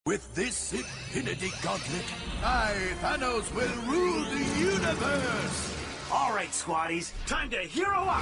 With this Infinity Gauntlet, I, Thanos, will rule the universe! All right, squaddies, time to hero up!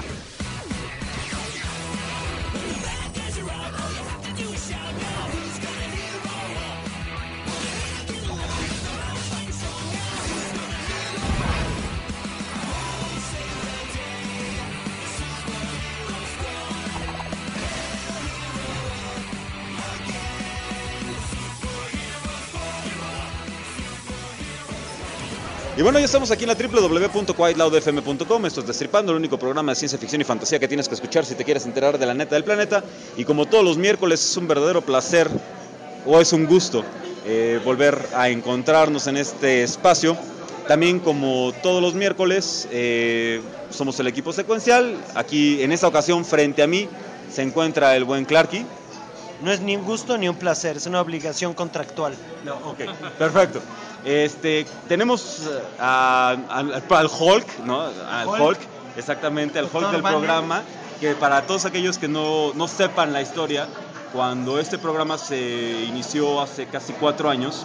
Y bueno, ya estamos aquí en la www.quietloudfm.com. Esto es Destripando, el único programa de ciencia ficción y fantasía que tienes que escuchar si te quieres enterar de la neta del planeta. Y como todos los miércoles es un verdadero placer, o es un gusto, volver a encontrarnos en este espacio. También como todos los miércoles, somos el equipo secuencial. Aquí en esta ocasión frente a mí se encuentra el buen Clarky. No es ni un gusto ni un placer, es una obligación contractual. No, ok, perfecto. Tenemos al Hulk, ¿no? Al Hulk, exactamente, al Hulk del programa, que para todos aquellos que no sepan la historia, cuando este programa se inició hace casi 4 años,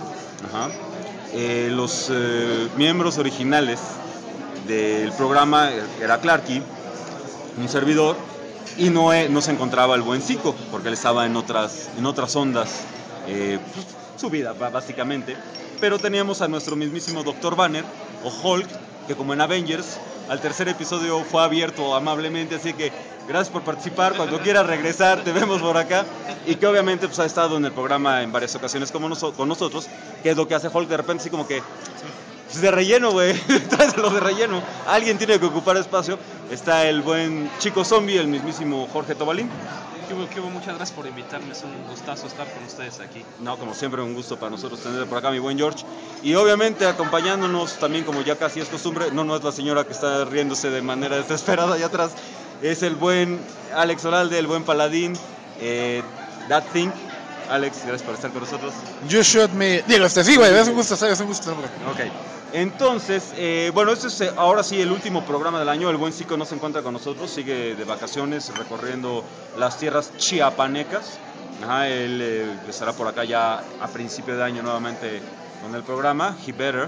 los miembros originales del programa era Clarky, un servidor, y no se encontraba el buen Zico, porque él estaba en otras ondas, su vida básicamente. Pero teníamos a nuestro mismísimo Dr. Banner, o Hulk, que como en Avengers, al tercer episodio fue abierto amablemente, así que gracias por participar, cuando quieras regresar, te vemos por acá, y que obviamente pues, ha estado en el programa en varias ocasiones con nosotros, que es lo que hace Hulk de repente, así como que, pues de relleno, güey, tráeselo de relleno, alguien tiene que ocupar espacio. Está el buen Chico Zombie, el mismísimo Jorge Tobalín. Muchas gracias por invitarme, es un gustazo estar con ustedes aquí. No, como siempre, un gusto para nosotros tener por acá mi buen George. Y obviamente acompañándonos también, como ya casi es costumbre, no es la señora que está riéndose de manera desesperada allá atrás, es el buen Alex Oralde, el buen paladín, That Thing. Alex, gracias por estar con nosotros. You shoot me. Digo, sí, güey, es un gusto estar, Ok. Entonces, bueno, este es ahora sí el último programa del año. El buen Zico no se encuentra con nosotros, sigue de vacaciones recorriendo las tierras chiapanecas. Él estará por acá ya a principio de año nuevamente con el programa, He Better.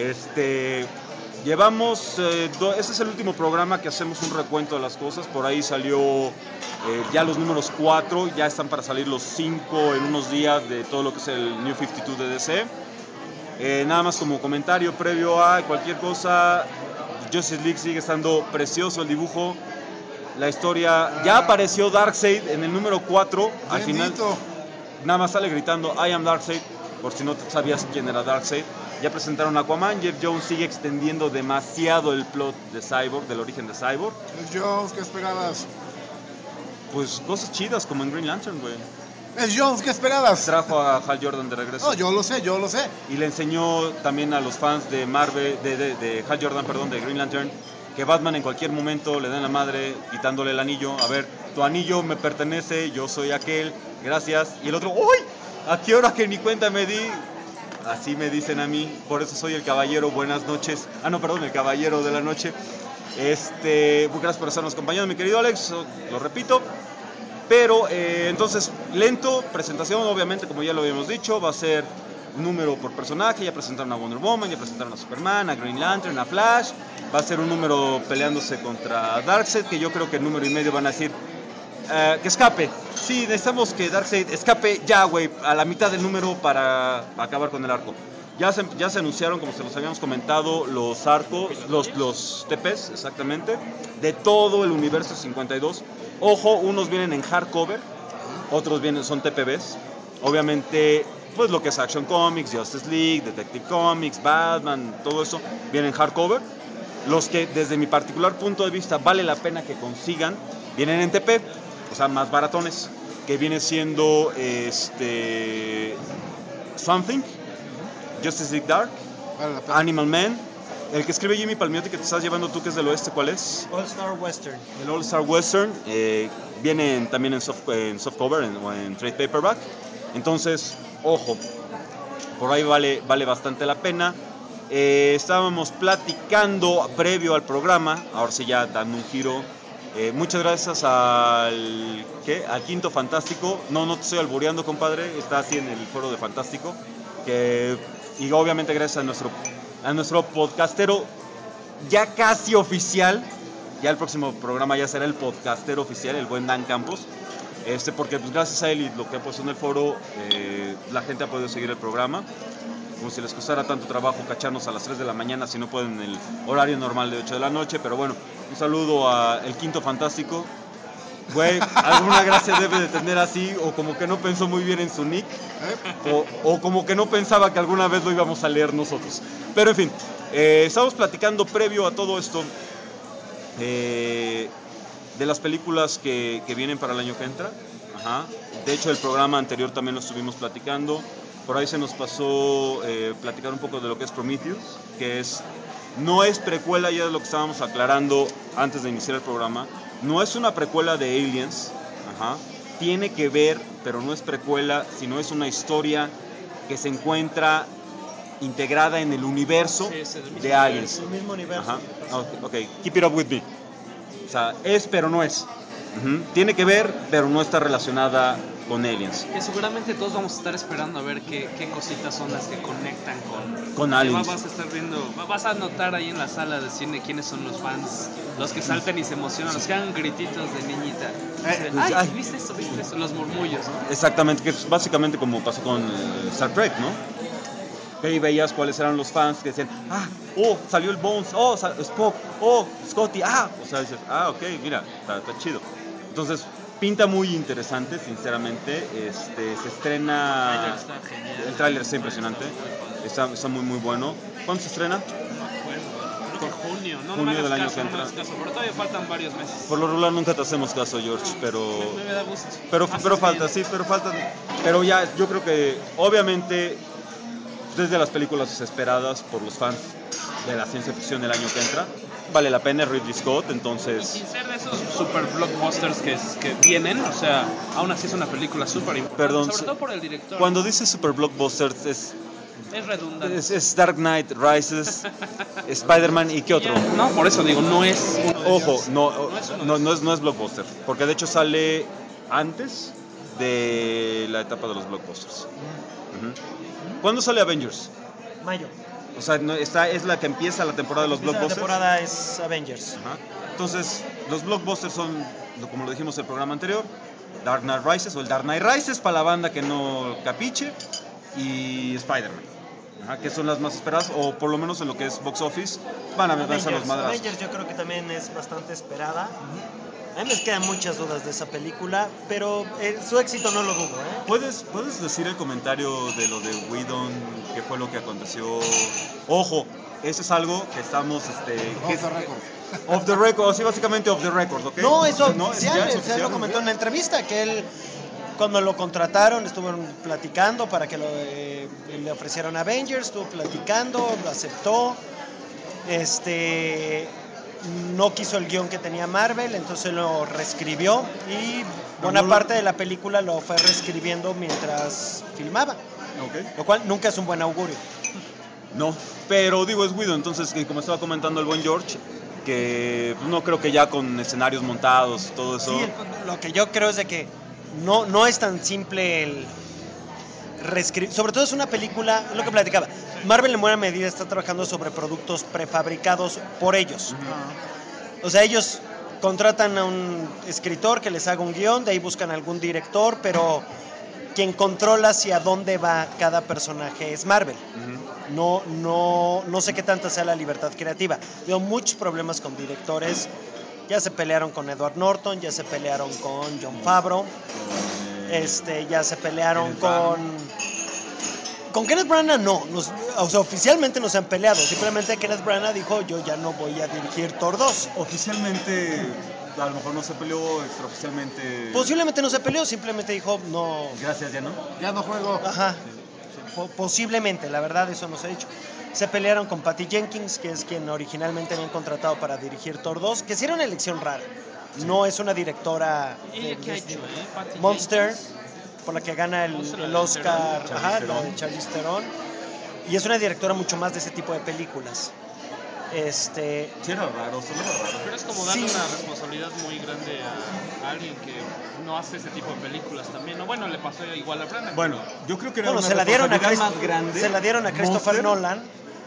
Llevamos, este es el último programa que hacemos un recuento de las cosas. Por ahí salió ya los números 4, ya están para salir los 5 en unos días de todo lo que es el New 52 de DC. Nada más como comentario previo a cualquier cosa, Justice League sigue estando precioso el dibujo, la historia, ya apareció Darkseid en el número 4, al final nada más sale gritando I am Darkseid, por si no sabías quién era Darkseid. Ya presentaron a Aquaman, Jeff Jones sigue extendiendo demasiado el plot de Cyborg, del origen de Cyborg. Jeff Jones, ¿qué esperabas? Pues cosas chidas como en Green Lantern, güey. Es Jones, ¿qué esperabas? Trajo a Hal Jordan de regreso. No, yo lo sé. Y le enseñó también a los fans de Marvel, de Hal Jordan, perdón, de Green Lantern, que Batman en cualquier momento le den la madre quitándole el anillo. A ver, tu anillo me pertenece, yo soy aquel, gracias. Y el otro, ¡uy! ¿A qué hora que ni cuenta me di? Así me dicen a mí, por eso soy el caballero, buenas noches. El caballero de la noche. Gracias por estarnos acompañando, mi querido Alex, lo repito. Pero entonces, lento, presentación, obviamente, como ya lo habíamos dicho, va a ser un número por personaje. Ya presentaron a Wonder Woman, ya presentaron a Superman, a Green Lantern, a Flash. Va a ser un número peleándose contra Darkseid, que yo creo que el número y medio van a decir que escape. Sí, necesitamos que Darkseid escape ya, güey, a la mitad del número para acabar con el arco. Ya se anunciaron, como se los habíamos comentado, los arcos, los TPs, exactamente, de todo el universo 52. Ojo, unos vienen en hardcover, otros son TPBs. Obviamente, pues lo que es Action Comics, Justice League, Detective Comics, Batman, todo eso viene en hardcover. Los que desde mi particular punto de vista vale la pena que consigan, vienen en TP, o sea, más baratones, que viene siendo Swamp Thing, Justice League Dark, Animal Man. El que escribe Jimmy Palmiotti, que te estás llevando tú, que es del oeste, ¿cuál es? All Star Western. El All Star Western, viene también en softcover o en trade paperback. Entonces, ojo, por ahí vale bastante la pena. Estábamos platicando previo al programa, ahora sí ya dando un giro Muchas gracias al Quinto Fantástico. No te estoy albureando, compadre. Está así en el foro de Fantástico. Y obviamente gracias a nuestro podcastero ya casi oficial. Ya el próximo programa ya será el podcastero oficial, el buen Dan Campos. Porque pues, gracias a él y lo que ha puesto en el foro, la gente ha podido seguir el programa. Como si les costara tanto trabajo cacharnos a las 3 de la mañana si no pueden en el horario normal de 8 de la noche. Pero bueno, un saludo a el Quinto Fantástico. Güey, alguna gracia debe de tener así, o como que no pensó muy bien en su nick, o como que no pensaba que alguna vez lo íbamos a leer nosotros. Pero en fin, estamos platicando previo a todo esto de las películas que vienen para el año que entra. Ajá. De hecho, el programa anterior también lo estuvimos platicando. Por ahí se nos pasó platicar un poco de lo que es Prometheus, que no es precuela, ya de lo que estábamos aclarando antes de iniciar el programa. No es una precuela de Aliens, ajá. Tiene que ver, pero no es precuela, sino es una historia que se encuentra integrada en el universo de Aliens. El mismo universo. Ajá. Ok, keep it up with me. O sea, es pero no es. Tiene que ver, pero no está relacionada con Aliens. Que seguramente todos vamos a estar esperando a ver qué cositas son las que conectan con Aliens. Vas a estar viendo, vas a notar ahí en la sala de cine quiénes son los fans, los que saltan y se emocionan, los que hagan grititos de niñita. Ay, ¿viste eso? Los murmullos, ¿no? Exactamente, que es básicamente como pasó con Star Trek, ¿no? Que ahí veías cuáles eran los fans que decían, salió el Bones, Spock, Scotty, o sea, dices, ok, mira, está chido. Entonces, pinta muy interesante, sinceramente. Se estrena. El tráiler está impresionante. Está muy, muy bueno. ¿Cuándo se estrena? Creo que junio. Junio del año que entra. Pero todavía faltan varios meses. Por lo regular nunca te hacemos caso, George, pero. Me da gusto. Pero falta, sí, pero faltan. Pero ya, yo creo que, obviamente, desde las películas esperadas por los fans de la ciencia ficción del año que entra, vale la pena. Ridley Scott, entonces. Y sin ser de esos super blockbusters que vienen, o sea, aún así es una película súper importante. Perdón, sobre todo por el director. Cuando dice super blockbusters es redundante. Es Dark Knight Rises, Spider-Man y ¿qué otro? No, por eso digo, no es uno de Ojo, ellos. no es blockbuster, porque de hecho sale antes de la etapa de los blockbusters. ¿Cuándo sale Avengers? Mayo. O sea, esta es la que empieza la temporada de los blockbusters. La temporada es Avengers. Ajá. Entonces, los blockbusters son, como lo dijimos en el programa anterior, Dark Knight Rises, o el Dark Knight Rises para la banda que no capiche, y Spider-Man, que son las más esperadas, o por lo menos en lo que es box office, van a verse los madrazos. Avengers yo creo que también es bastante esperada. A mí me quedan muchas dudas de esa película, pero su éxito no lo dudo, ¿eh? ¿Puedes decir el comentario de lo de Whedon, qué fue lo que aconteció? Ojo, eso es algo que estamos... Off the record. Off the record, sí, básicamente off the record, ¿ok? No, eso ¿No? oficial, ¿Es él lo comentó en la entrevista, que él, cuando lo contrataron, estuvieron platicando para que le ofrecieran Avengers, estuvo platicando, lo aceptó, no quiso el guión que tenía Marvel, entonces lo reescribió y buena parte de la película lo fue reescribiendo mientras filmaba, lo cual nunca es un buen augurio. No, pero digo, es Whedon, entonces, como estaba comentando el buen George, que no creo que ya con escenarios montados, todo eso... Sí, lo que yo creo es de que no es tan simple el reescribir, sobre todo es una película, es lo que platicaba, Marvel en buena medida está trabajando sobre productos prefabricados por ellos. O sea, ellos contratan a un escritor que les haga un guión, de ahí buscan algún director, pero quien controla hacia dónde va cada personaje es Marvel. No sé qué tanta sea la libertad creativa. Veo muchos problemas con directores. Ya se pelearon con Edward Norton, ya se pelearon con Jon Favreau, ya se pelearon con Kenneth Branagh. O sea, oficialmente no se han peleado. Simplemente Kenneth Branagh dijo, yo ya no voy a dirigir Thor 2. Oficialmente, a lo mejor no se peleó, extraoficialmente... Posiblemente no se peleó, simplemente dijo, no... Gracias, ya no. Ya no juego. Ajá. Posiblemente, la verdad, eso no se ha dicho. Se pelearon con Patty Jenkins, que es quien originalmente habían contratado para dirigir Thor 2, que sí era una elección rara. No es una directora ¿Y qué ha hecho, Patty Monster, Jenkins? por la que gana el Oscar, la de Charlize Theron, y es una directora mucho más de ese tipo de películas. Sí, era raro, solo era raro. Pero es como darle Sí. una responsabilidad muy grande a alguien que no hace ese tipo de películas también. ¿No? Bueno, le pasó igual a Branagh. Bueno, yo creo que era Bueno, una se la dieron a responsabilidad más grande. se la dieron a Christopher Monster. Nolan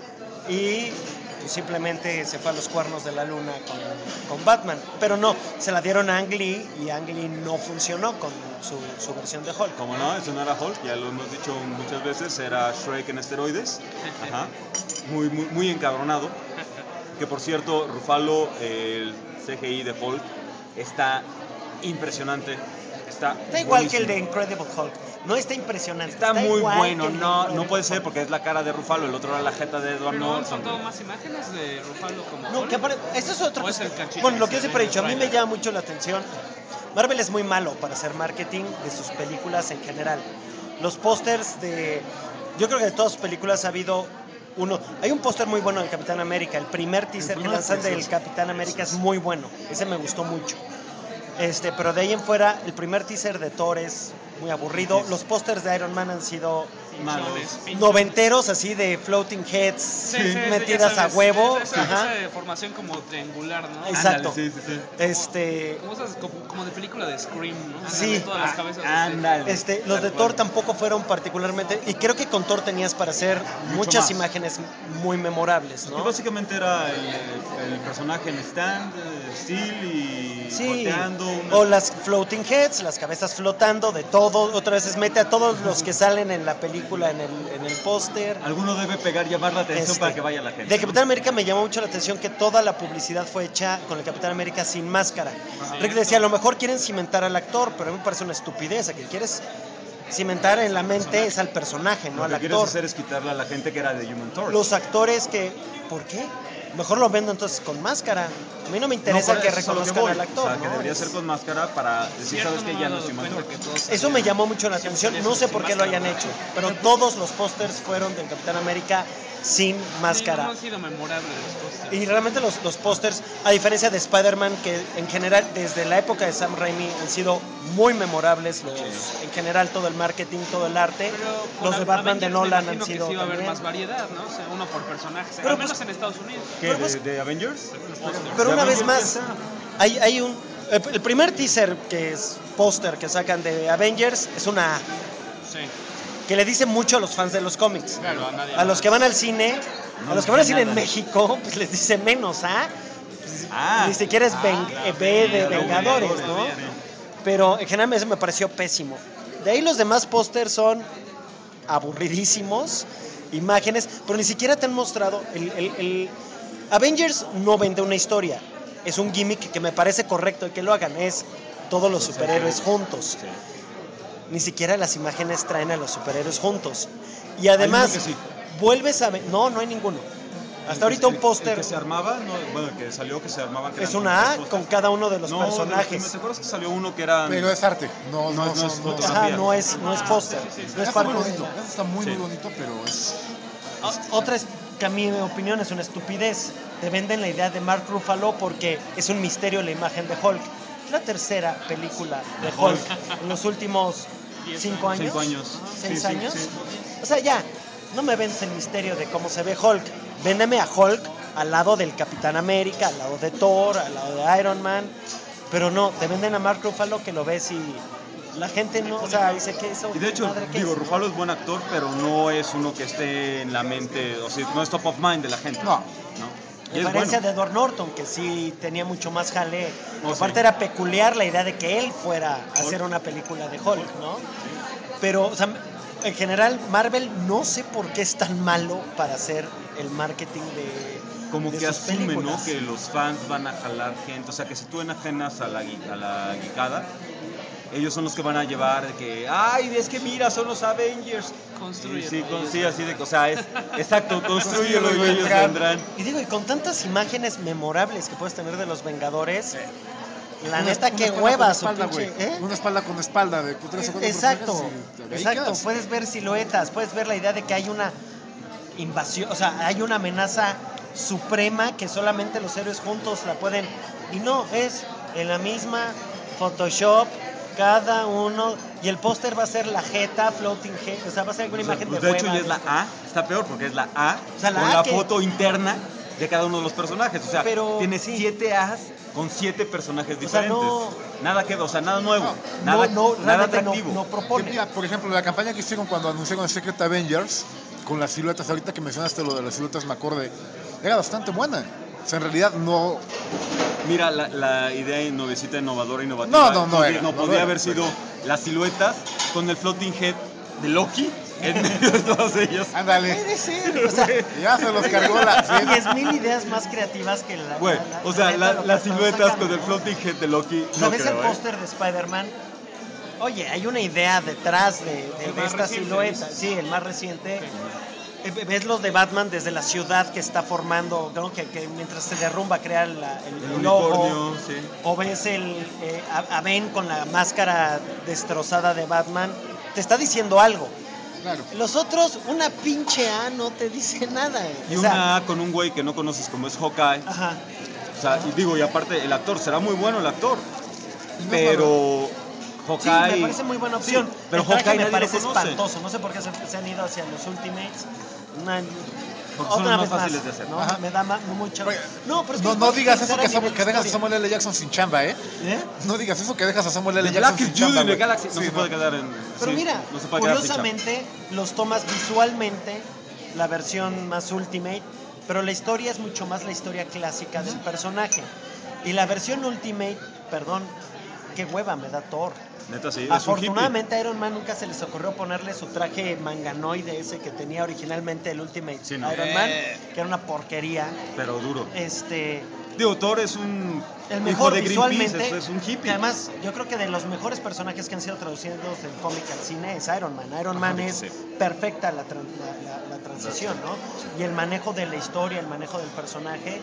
y pues, simplemente se fue a los cuernos de la luna con Batman. Pero no, se la dieron a Ang Lee y Ang Lee no funcionó con su versión de Hulk. Como no, eso no era Hulk, ya lo hemos dicho muchas veces, era Shrek en esteroides. Ajá. Muy encabronado. Que por cierto, Ruffalo, el CGI de Hulk, está impresionante. Está igual que el buenísimo. de Incredible Hulk. No está impresionante. Está muy igual bueno, que el de no Incredible puede ser Hulk. porque es la cara de Ruffalo, el otro era la jeta de Edward Pero han Norton. soltado más imágenes de Ruffalo como No, Hulk. que esto es otra ¿O es cosa. el cachito Bueno, lo que que yo se siempre he ve en dicho, a el mí me tráiler? llama mucho la atención. Marvel es muy malo para hacer marketing de sus películas en general. Los pósters de... Yo creo que de todas sus películas ha habido uno... Hay un póster muy bueno del Capitán América. El primer teaser que lanzan del Capitán América es muy bueno. Ese me gustó mucho. Pero de ahí en fuera, el primer teaser de Thor es muy aburrido. Los pósters de Iron Man han sido Malos. Pinchones. noventeros, así de floating heads Sí, sí, sí, metidas ya a sabes, huevo. Esa Ajá. formación como triangular, ¿no? Exacto. Ándale, sí. Como esas como de película de Scream, ¿no? Sí. De todas las cabezas. Ándale. Los de Thor tampoco fueron particularmente, y creo que con Thor tenías para hacer muchas más. imágenes muy memorables, Que ¿no? básicamente era el personaje en stand, Steel y Sí, volteando. o las floating heads, las cabezas flotando de todo, otra vez mete a todos los que salen en la película en el póster. Alguno debe pegar, llamar la atención para que vaya la gente. De Capitán América me llamó mucho la atención que toda la publicidad fue hecha con el Capitán América sin máscara. Rick decía, a lo mejor quieren cimentar al actor, pero a mí me parece una estupidez. A que quieres cimentar en la mente es al personaje, no Lo al que quieres actor. hacer es quitarle a la gente que era de Human Torch. Los actores que... ¿Por qué? Mejor lo vendo entonces con máscara. A mí no me interesa No, que eso es a lo que reconozcan voy. al actor. O sea, que ¿no? debería ser con máscara para decir, Cierto, sabes que no ya me no he es dado Human cuenta Torch. que todos Eso me llamó mucho la atención. No sé por qué lo hayan hecho, pero todos los pósters fueron del Capitán América sin máscara. Sí, no han sido memorables los pósters. Y realmente los pósters, a diferencia de Spider-Man, que en general desde la época de Sam Raimi han sido muy memorables, en general todo el marketing, todo el arte. Pero con Los de Batman Avengers de me Nolan imagino han que sido sí va a haber también. más variedad, ¿no? O sea, uno por personaje. Pero Al pues- menos en Estados Unidos. ¿Qué? ¿De Avengers? Pero De una vez Avengers más, ya hay un... El primer teaser, que es póster que sacan de Avengers, es una A, Sí. que le dice mucho a los fans de los cómics. Claro, a nadie A los más. que van al cine, No a los que van al dice cine en nada. México, pues les dice menos, ¿ah? Ah, Ni siquiera es B de Vengadores, B, ¿no? B. Pero en general ese me pareció pésimo. De ahí los demás pósters son aburridísimos, imágenes, pero ni siquiera te han mostrado el Avengers no vende una historia, es un gimmick que me parece correcto que lo hagan, es todos los superhéroes juntos. Sí. Ni siquiera las imágenes traen a los superhéroes juntos. Y además, Hay uno que sí. vuelves a ver... No, no hay ninguno. Hasta ahorita un El póster que se armaba, no, bueno, el que salió que se armaba. que es eran una A como con pósters. cada uno de los No, personajes. ¿te acuerdas que salió uno que era... Pero es arte, no No, son- es no. fotografía. Ajá, no es póster. No es Está muy parte de- bonito, eso está muy Sí. bonito, pero es... Otra es que a mi opinión es una estupidez. Te venden la idea de Mark Ruffalo porque es un misterio la imagen de Hulk. Es la tercera película de Hulk en los últimos 5 años. 5 años. 6 Sí, años. sí. O sea, ya, no me vendes el misterio de cómo se ve Hulk. Véndeme a Hulk al lado del Capitán América, al lado de Thor, al lado de Iron Man. Pero no, te venden a Mark Ruffalo que lo ves y la gente no, o sea, dice que eso. Y de hecho, madre, ¿qué digo, es? Ruffalo es buen actor, pero no es uno que esté en la mente, o sea, no es top of mind de la gente. No. Y A es diferencia bueno. de Edward Norton, que sí tenía mucho más jale. Oh, Aparte sí. era peculiar la idea de que él fuera a hacer una película de Hulk, ¿no? Pero, o sea, en general, Marvel no sé por qué es tan malo para hacer el marketing de Como de que sus asume, ¿no? películas. Que los fans van a jalar gente. O sea, que si tú enajenas a la geekada, ellos son los que van a llevar de que, ay, es que mira, son los Avengers. Construye. Sí, así de, o sea, es exacto, construyelo y ellos vendrán. Y digo, y con tantas imágenes memorables que puedes tener de los Vengadores, la Una- neta, una qué espalda huevas, con o espalda, pinche, güey. ¿eh? Una espalda con espalda de 3 o 4 Exacto, personajes y ahí exacto. quedas. Puedes ver siluetas, puedes ver la idea de que hay una invasión, o sea, hay una amenaza suprema que solamente los héroes juntos la pueden. Y no, es en la misma Photoshop, cada uno. Y el póster va a ser la jeta, floating head, o sea, va a ser alguna imagen Pues de de hecho, hueva. ya es la A, está peor porque es la A, O sea, la con A la que- foto interna de cada uno de los personajes. O sea, Pero, tiene sí. 7 As con 7 personajes O sea, diferentes. nada nuevo, No, nada realmente atractivo. no propone. Mira, por ejemplo, la campaña que hicieron cuando anunciaron Secret Avengers, con las siluetas, ahorita que mencionaste lo de las siluetas, me acordé, era bastante buena. O sea, en realidad no... Mira, la idea nuevecita, innovativa, No podía era, haber sido las siluetas con el floating head de Loki en medio de todas ellas. Ándale. Puede ser, o sea, Ya se los cargó la... sí. 10,000 ideas más creativas que la. Güey, o sea, neta, lo que las están siluetas sacando, con el ¿no? floating head de Loki, O sea, no ves creo, el póster de Spider-Man. Oye, hay una idea detrás de más esta reciente, silueta. dices. Sí, el más reciente. Ves los de Batman desde la ciudad que está formando, ¿no? que mientras se derrumba crea el El logo. unicornio, sí. O ves a Ben con la máscara destrozada de Batman. Te está diciendo algo. Claro. Los otros, una pinche A no te dice nada. Y O sea, una A con un güey que no conoces como es Hawkeye. Ajá. O sea, y digo, y aparte el actor, será muy bueno el actor. No es Pero Sí, Hawkeye... me parece muy buena opción. Sí, pero el traje Hawkeye me nadie parece lo conoce. espantoso. No sé por qué se han ido hacia los Ultimates. Porque son Otra los vez más fáciles de hacer. ¿no? Ajá. Me da mucho. Oye, No, pero es No digas pensar eso a nivel que dejas a historia. Samuel L. Jackson sin chamba, ¿eh? ¿Eh? No digas eso que dejas a Samuel L. The Jackson Blackest sin Dude chamba. in the güey. Galaxy no Sí, se puede quedar en... Pero sí, mira, no se puede quedar sin chamba. curiosamente los tomas visualmente, la versión más Ultimate, pero la historia es mucho más la historia clásica del personaje. Y la versión Ultimate, perdón, qué hueva me da Thor. Neta, sí, es un hippie. Afortunadamente a Iron Man nunca se les ocurrió ponerle su traje manganoide ese que tenía originalmente el Ultimate Sí, no. Iron Man, que era una porquería. Pero duro. El Thor es un mejor hijo de Greenpeace, visualmente, es un que hippie. además yo creo que de los mejores personajes que han sido traducidos del cómic al cine es Iron Man. Iron Man es sí. perfecta la transición, ¿no? Y el manejo de la historia, el manejo del personaje.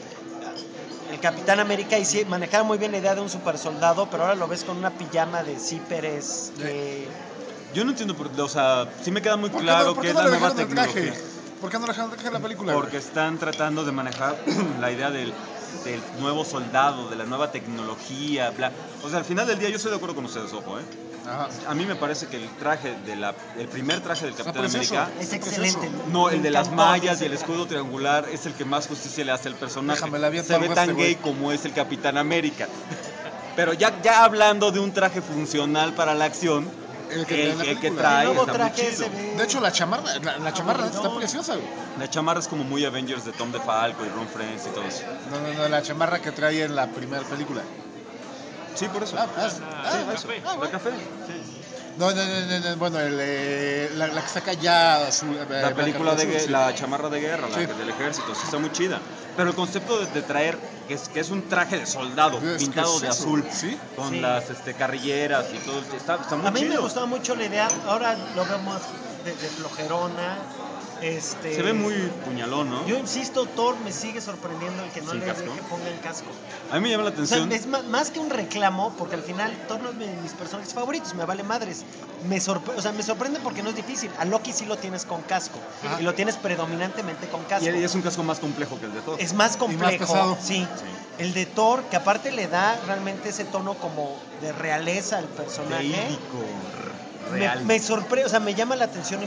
El Capitán América y sí, manejaba muy bien la idea de un super soldado, pero ahora lo ves con una pijama de zíperes. Yo no entiendo, o sea, sí me queda muy ¿Por qué claro no- por que qué es no la le nueva dejaron el traje? tecnología. ¿Por qué no le dejaron el traje en la película? Porque están tratando de manejar la idea del nuevo soldado, de la nueva tecnología, bla. O sea, al final del día yo estoy de acuerdo con ustedes, ojo, ¿eh? Ajá. A mí me parece que el traje el primer traje del Capitán precioso. América, Es excelente. no, Me el de las encantó mallas y el ese escudo triangular es el que más justicia le hace al personaje. Déjame la aviento Se ve algo tan este gay güey. como es el Capitán América. Pero ya hablando de un traje funcional para la acción, El que el que película. trae El nuevo está muy traje chido. se ve. De hecho, la chamarra, la chamarra está preciosa, güey. La chamarra es como muy Avengers de Tom DeFalco y Ron Friends y todo eso. No, la chamarra que trae en la primera película. Sí, por eso. Café. La café. No, bueno, la que saca ya su... La película de sí. la chamarra de guerra, Sí. del ejército, sí está muy chida. Pero el concepto de traer, que es un traje de soldado Es que pintado es de eso, azul, ¿sí? con Sí. las carrilleras y todo, está muy A mí chido. me gustaba mucho la idea, ahora lo vemos de flojerona. Se ve muy puñalón, ¿no? Yo insisto, Thor me sigue sorprendiendo el que no ¿Sin le casco? deje pongan casco. A mí me llama la O sea, atención. es más que un reclamo, porque al final Thor no es de mis personajes favoritos, me vale madres. Me sorprende porque no es difícil. A Loki sí lo tienes con casco. Y lo tienes predominantemente con casco. Y es un casco más complejo que el de Thor. Es más complejo. pesado. Sí. El de Thor, que aparte le da realmente ese tono como de realeza al personaje. Veídico, real. Me sorprende, o sea, me llama la atención el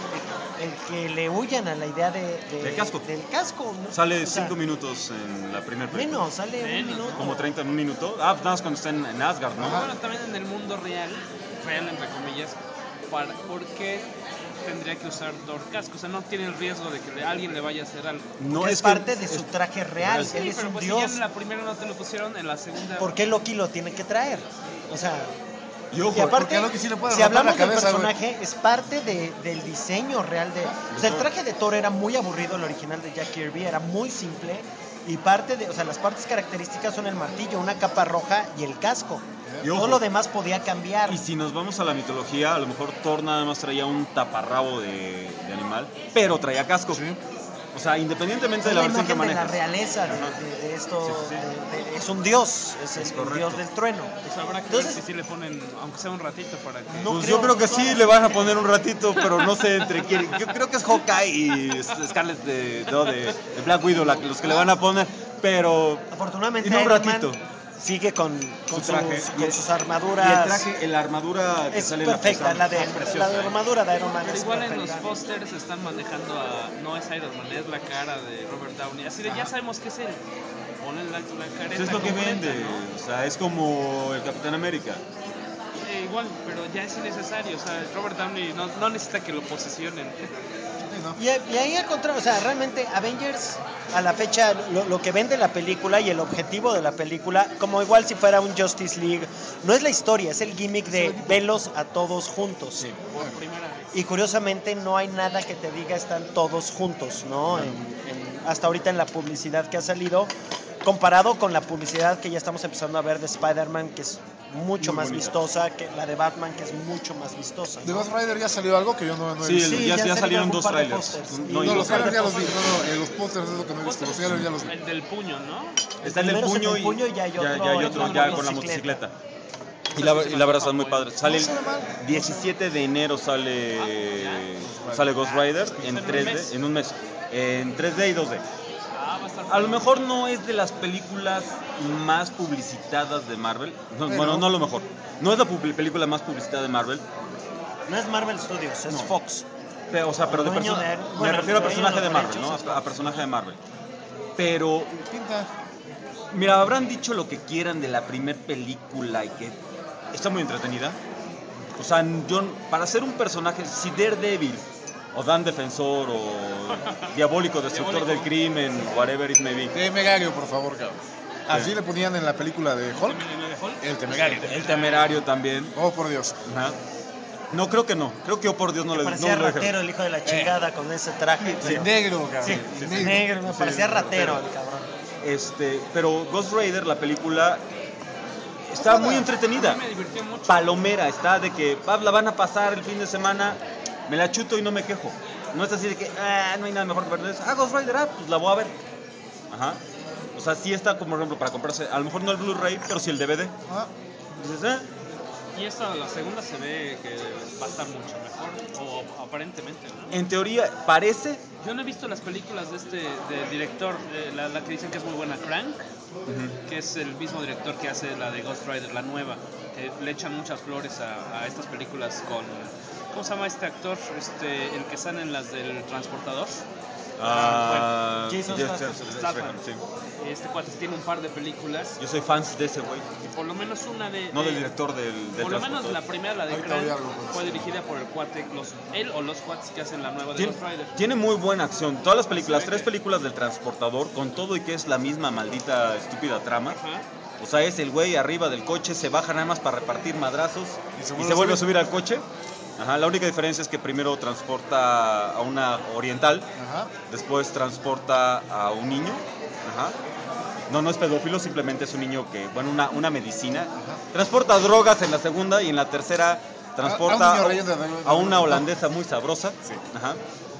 que le huyan a la idea Del casco. Del casco, ¿no? Sale O sea, 5 minutos en la primera película. Menos, sale un Menos, minuto. Como 30 en un minuto. Ah, nada más cuando está en Asgard, ¿no? Bueno, también en el mundo real entre comillas, ¿por qué tendría que usar Thor casco? O sea, no tiene el riesgo de que alguien le vaya a hacer algo. No es es parte que, de su traje real. Sí, Él es pero un pues si ya dios. en la primera no te lo pusieron, en la segunda... ¿Por qué Loki lo tiene que traer? O sea, Y ojo, y aparte, porque a Loki sí le puede si romper hablamos la del cabeza, güey. personaje, es parte del diseño real de... O sea, el traje de Thor era muy aburrido, el original de Jack Kirby, era muy simple. Y las partes características son el martillo, una capa roja y el casco. Y Todo ojo, lo demás podía cambiar. y si nos vamos a la mitología, a lo mejor Thor nada más traía un taparrabo de animal, pero traía casco. Sí. O sea, independientemente Es de la la versión que imagen de la manejas. realeza de esto. Sí, sí. Es un dios, es el correcto. dios del trueno. Pues habrá que Entonces, ver si sí le ponen, aunque sea un ratito, para que... No Pues creo- yo creo que sí le van a poner un ratito, pero no sé entre quién. Yo creo que es Hawkeye y Scarlett de Black Widow los que le van a poner, pero afortunadamente y no un Iron Man ratito. sigue con Su traje. con sus armaduras. Y el traje, la armadura que es sale en perfecta, la la armadura de Iron Man Pero es igual en perfecta. los pósters están manejando a. No es Iron Man, es la cara de Robert Downey. Así de ya sabemos que es él. Ponen la careta. Eso es lo que completa, vende, ¿no? o sea, es como el Capitán América. Igual, pero ya es innecesario. O sea, Robert Downey no necesita que lo posesionen. Y ahí al contrario, o sea, realmente Avengers a la fecha lo que vende la película y el objetivo de la película, como igual si fuera un Justice League, no es la historia, es el gimmick de verlos a todos juntos. Sí. Por primera vez. Y curiosamente no hay nada que te diga están todos juntos, ¿no? Hasta ahorita en la publicidad que ha salido, comparado con la publicidad que ya estamos empezando a ver de Spider-Man, que es mucho Muy más bonita. vistosa, que la de Batman, que es mucho más vistosa, ¿De ¿no? Ghost Rider ya salió algo que yo no he Sí, visto? ya salieron algún dos par de trailers. pósters. No, y No, los los trailers ya los vi. trailers. Los pósters es lo que no he visto. Los trailers ya los vi. El del puño, ¿no? Está el del Primero es puño el puño y ya hay otro en ya la con la motocicleta. motocicleta. Y la verdad está muy padre. Sale el suena mal. 17 de enero sale Ghost Rider en 3D, en un mes. En 3D y 2D. Va a estar A lo mejor no es de las películas más publicitadas de Marvel. No, bueno, no lo mejor. No es la película más publicitada de Marvel. No es Marvel Studios, es Fox. Pero, o sea, pero de Dueño persona. de- Me bueno, refiero a dueño personaje de de los Marvel, derechos, ¿no? A personaje de Marvel. Pero, Pinta. mira, habrán dicho lo que quieran de la primer película y que está muy entretenida. O sea, yo, para ser un personaje, si Daredevil, o Dan Defensor, o Diabólico Destructor del Crimen, whatever it may be. Temerario, por favor, cabrón. Así le ponían en la película de Hulk. El temerario. El Temerario también. Oh, por Dios. Ajá. No, creo que no. Creo que yo por Dios no Que le parecía no lo dejé. ratero el hijo de la chingada con ese traje. El negro, cabrón. Sí, El negro, me parecía ratero el cabrón. Pero Ghost Rider, la película, está muy entretenida. A mí me divirtió mucho. Palomera, está de que la van a pasar el fin de semana, me la chuto y no me quejo. No es así de que no hay nada mejor que ver. Ghost Rider, pues la voy a ver. Ajá. O sea, sí está como, por ejemplo, para comprarse, a lo mejor no el Blu-ray, pero sí el DVD. Ah, Dices, Y esta, la segunda, se ve que va a estar mucho mejor. O aparentemente, ¿no? en teoría, parece. Yo no he visto las películas de del director, la que dicen que es muy buena, Crank, que es el mismo director que hace la de Ghost Rider, la nueva, que le echan muchas flores a estas películas con... ¿Cómo se llama este actor? El que sale en las del transportador. Jason Statham. Sí. Este cuate tiene un par de películas, Yo soy fan de ese güey, y por lo menos una de... no del director del Por lo menos transportador. la primera, la de Ahorita Crank, voy a algo, pues. fue dirigida por el cuate, él o los cuates que hacen la nueva de Tiene, Ghost Rider. tiene muy buena acción. Todas las películas, Se ve 3 que- películas del transportador, con todo y que es la misma maldita estúpida trama. Ajá. O sea, es el güey arriba del coche, se baja nada más para repartir madrazos Y y se se vuelve a vuelve a subir. subir al coche. Ajá, la única diferencia es que primero transporta a una oriental, ajá. después transporta a un niño. Ajá. No es pedófilo, simplemente es un niño que, bueno, una medicina. Transporta drogas en la segunda y en la tercera transporta A un niño relleno de- a una holandesa muy sabrosa. Ajá.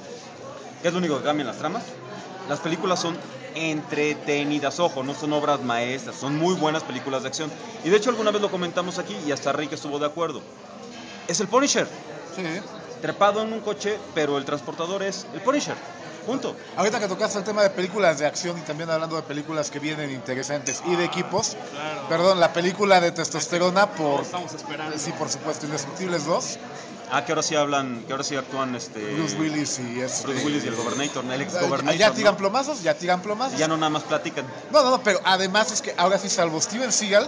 Que es lo único que cambia en las tramas. Las películas son entretenidas, ojo, no son obras maestras, son muy buenas películas de acción. Y de hecho alguna vez lo comentamos aquí y hasta Rick estuvo de acuerdo. Es el Punisher, Sí. trepado en un coche, pero el transportador es el Punisher. Punto. Ahorita que tocaste el tema de películas de acción y también hablando de películas que vienen interesantes y de equipos, Claro. perdón, la película de testosterona Lo por... estamos esperando. Sí, por supuesto, Indestructibles 2, Que ahora sí hablan, que ahora sí actúan Bruce Willis y Bruce Willis y el Gobernator, el ex Gobernator. ya tiran plomazos, ya tiran plomazos. Ya no nada más platican. No, pero además es que ahora sí, salvo Steven Seagal,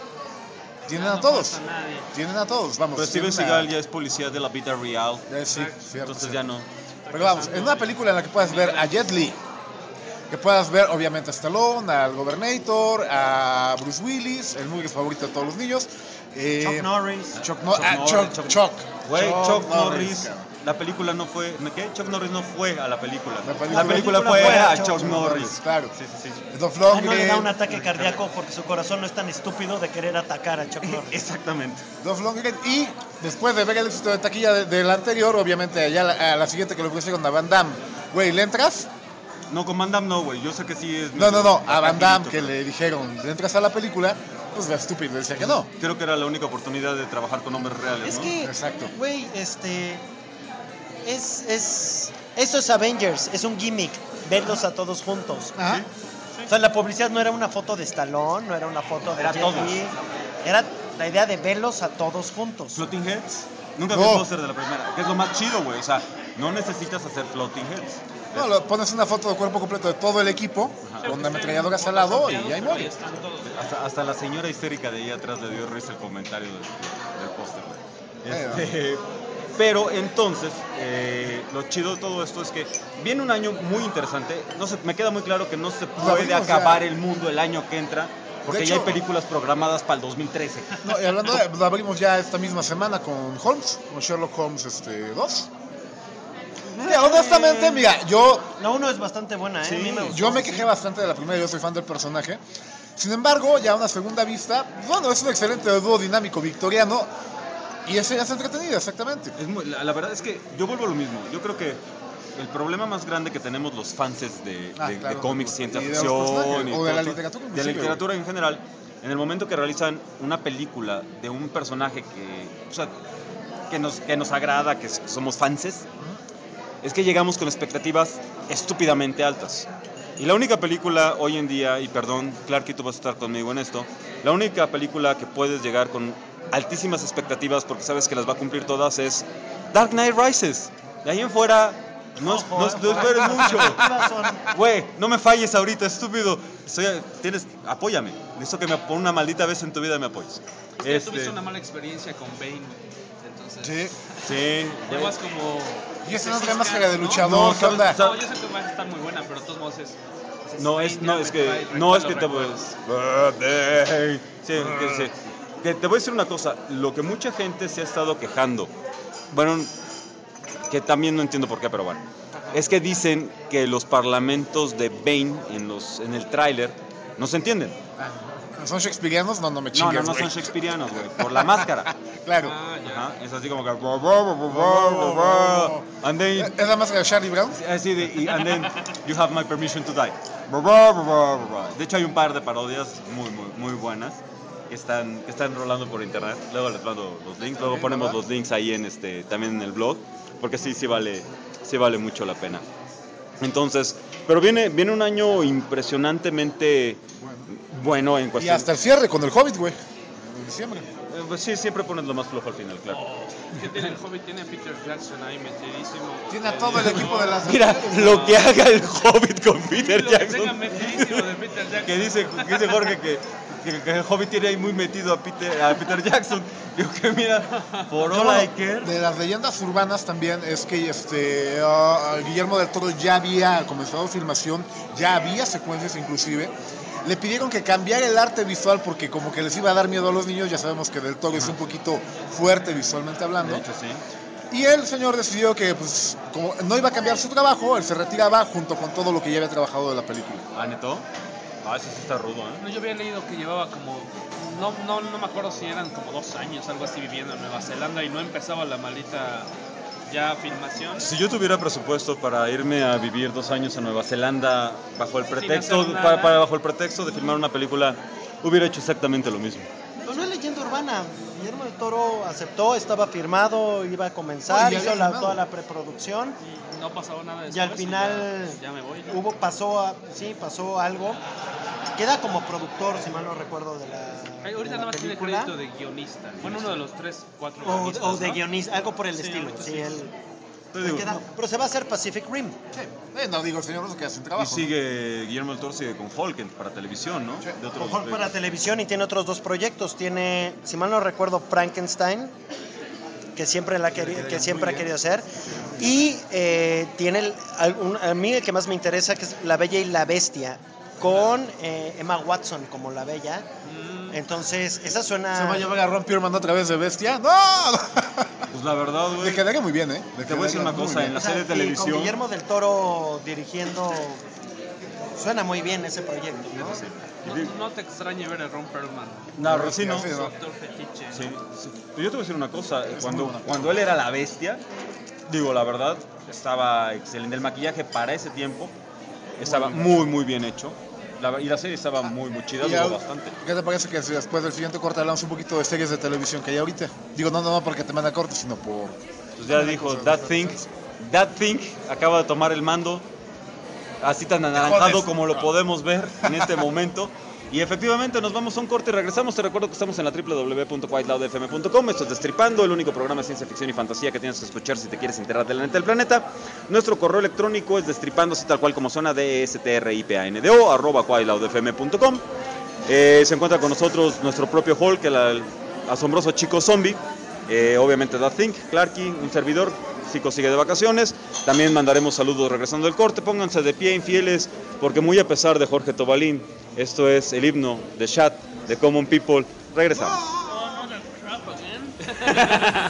tienen a todos. falta nadie. Tienen a todos, vamos. Pero Steven tienen Seagal ya es policía de la vida real, Sí, cierto. entonces cierto. ya no. Pero vamos, en una película en la que puedas ver a Jet Li, que puedas ver obviamente a Stallone, al Gobernator, a Bruce Willis, el movie favorito de todos los niños. Chuck Norris. Chuck Norris. Chuck. Güey, Chuck Norris, cabrón. la película no fue, ¿qué? Chuck Norris no fue a la película. La película fue fue a a Chuck Chuck Norris. Claro. Sí. Dolph No le Lundgren, da un ataque cardíaco porque su corazón no es tan estúpido de querer atacar a Chuck Norris. Exactamente. Dolph Lundgren, y después de ver el éxito de taquilla del anterior, obviamente ya a la siguiente que le ofrecieron a Van Damme, güey, ¿le entras? No, con Van Damme no, güey. Yo sé que sí es. No, a Van Damme Tranquilito, que pero le dijeron, ¿le entras a la película? Pues la estúpido, decía que no. Creo que era la única oportunidad de trabajar con hombres reales, Es ¿no? que, Exacto. güey, eso es Avengers, es un gimmick, verlos a todos juntos. Ajá. O sea, la publicidad no era una foto de Stallone, no era una foto de Era Jet todos. Li, era la idea de verlos a todos juntos. Floating Heads. Nunca No. vi el póster de la primera. Que es lo más chido, güey. O sea, no necesitas hacer Floating Heads. No, pones una foto de cuerpo completo de todo el equipo, con una ametralladora al lado y ahí muere. están todos. Hasta la señora histérica de ahí atrás le dio risa el comentario del póster, güey. Pero entonces, lo chido de todo esto es que viene un año muy interesante. No sé, me queda muy claro que no se puede abrimos acabar ya. el mundo el año que entra, porque De ya hay hecho- películas programadas para el 2013. No, y hablando de, lo abrimos ya esta misma semana con Holmes, con Sherlock Holmes 2. Mira, honestamente, mira, La 1 es bastante buena, ¿eh? Sí, A mí me gustó. yo me quejé bastante de la primera, yo soy fan del personaje. Sin embargo, ya a una segunda vista, bueno, es un excelente dúo dinámico victoriano y ese ya es entretenido, exactamente. La verdad es que yo vuelvo a lo mismo. Yo creo que el problema más grande que tenemos los fans de Claro. cómics, ciencia Y de los ficción personajes, o de la todo- literatura de la inclusive, literatura en general, en el momento que realizan una película de un personaje que, o sea, que nos agrada, que somos fanses, es que llegamos con expectativas estúpidamente altas. Y la única película hoy en día, y perdón, Clarky, tú vas a estar conmigo en esto, la única película que puedes llegar con altísimas expectativas porque sabes que las va a cumplir todas es Dark Knight Rises. De ahí en fuera, no esperes mucho. Güey, no me falles ahorita, estúpido. Apóyame. Necesito que por una maldita vez en tu vida me apoyes. Es que tuviste una mala experiencia con Bane. Entonces, Sí. Sí. llevas como. Y esta no es la 6 máscara de años, ¿no? luchador, No, ¿qué onda? No, yo sé que va a estar muy buena, pero de todos modos es. No es que te voy te voy a decir una cosa, lo que mucha gente se ha estado quejando, bueno, que también no entiendo por qué, pero bueno, es que dicen que los parlamentos de Bane en el tráiler no se entienden. ¿Son shakespeareanos? No me No, chingues, no güey. son shakespearianos, güey, por la máscara. Claro. Ah, ya. Ajá, es así como que and then ¿Es la máscara de Charlie Brown? así de, and then you have my permission to die. De hecho hay un par de parodias muy buenas que están rolando por internet. Luego les mando los links, luego ponemos los links ahí en también en el blog, porque sí vale mucho la pena. Entonces, pero viene un año impresionantemente bueno en Y cuestión. hasta el cierre con el Hobbit, güey. En diciembre. Pues sí, siempre pones lo más flojo al final, claro. ¿Qué tiene el Hobbit? Tiene a Peter Jackson ahí metidísimo. Tiene a todo el equipo de las... Mira, lo que haga el Hobbit con Peter Lo que tenga Jackson. metidísimo de Peter Jackson. Que dice Jorge que el Hobbit tiene ahí muy metido a Peter Jackson. Digo que mira, for all I care. De las leyendas urbanas también es que Guillermo del Toro ya había comenzado filmación, ya había secuencias inclusive. Le pidieron que cambiara el arte visual porque como que les iba a dar miedo a los niños, ya sabemos que del Toro es un poquito fuerte visualmente hablando. De hecho, sí. Y el señor decidió que pues como no iba a cambiar su trabajo, él se retiraba junto con todo lo que ya había trabajado de la película. ¿Ah, neto? Ah, eso sí está rudo, ¿eh? No, yo había leído que llevaba como. No me acuerdo si eran como 2 años, algo así, viviendo en Nueva Zelanda y no empezaba la maldita ya filmación. Si yo tuviera presupuesto para irme a vivir 2 años a Nueva Zelanda bajo el Sin pretexto, hacer nada. bajo el pretexto de filmar una película, hubiera hecho exactamente lo mismo. Pero no es leyenda urbana. Guillermo del Toro aceptó, estaba firmado, iba a comenzar, Oye, ya hizo había firmado. toda la preproducción Y no pasaba nada después. y al final Ya me voy. ¿no? pasó algo. Queda como productor, si mal no recuerdo, de la Ay, ahorita de la nada más tiene película. crédito de guionista. Bueno, uno de los 3, 4 O de ¿no? guionista, algo por el Sí, estilo. ahorita Sí, sí. él Te digo, queda. Pero se va a hacer Pacific Rim. No digo, el señor no se queda sin y trabajo. sigue, Guillermo del Toro sigue con Hulk para televisión, ¿no? Sí. De otros Hulk para televisión y tiene otros 2 proyectos. Tiene, si mal no recuerdo, Frankenstein, que siempre ha querido hacer. Y tiene a mí el que más me interesa, que es La Bella y la Bestia, con Emma Watson como la Bella. Entonces, esa suena... ¿Se va a llevar a Ron Perlman otra vez de bestia? ¡No! Pues la verdad, güey. Le quedaría muy bien, ¿eh? Le Te voy a decir quedaría una muy cosa, bien. en la O sea, serie de y televisión. con Guillermo del Toro dirigiendo, suena muy bien ese proyecto, ¿no? No te extrañe ver a Ron Perlman. No, sí, no. Sí, Su no. actor fetiche. Sí, sí. Pero yo te voy a decir una cosa, muy cuando buena. él era la bestia, digo, la verdad, estaba excelente. El maquillaje para ese tiempo estaba muy bien hecho. Y la serie estaba muy chida, Y duró al- bastante. ¿Qué te parece que si después del siguiente corte hablamos un poquito de series de televisión que hay ahorita? Digo, no porque te manda corte, sino por... Pues ya dijo, That Thing acaba de tomar el mando. así tan anaranjado como lo podemos ver en este momento. Y efectivamente nos vamos a un corte y regresamos. Te recuerdo que estamos en la www.whiteloudfm.com. Esto es Destripando, el único programa de ciencia ficción y fantasía que tienes que escuchar si te quieres enterar de la neta del planeta. Nuestro correo electrónico es destripando, así tal cual como suena, DESTRIPANDO @whiteloudfm.com. Se encuentra con nosotros nuestro propio Hulk, el asombroso chico zombie. Obviamente That Thing, Clarky, un servidor. Zico sigue de vacaciones. También mandaremos saludos regresando del corte. Pónganse de pie, infieles, porque muy a pesar de Jorge Tobalín, esto es el himno de Chat, de Common People. Regresamos. No, the crap again.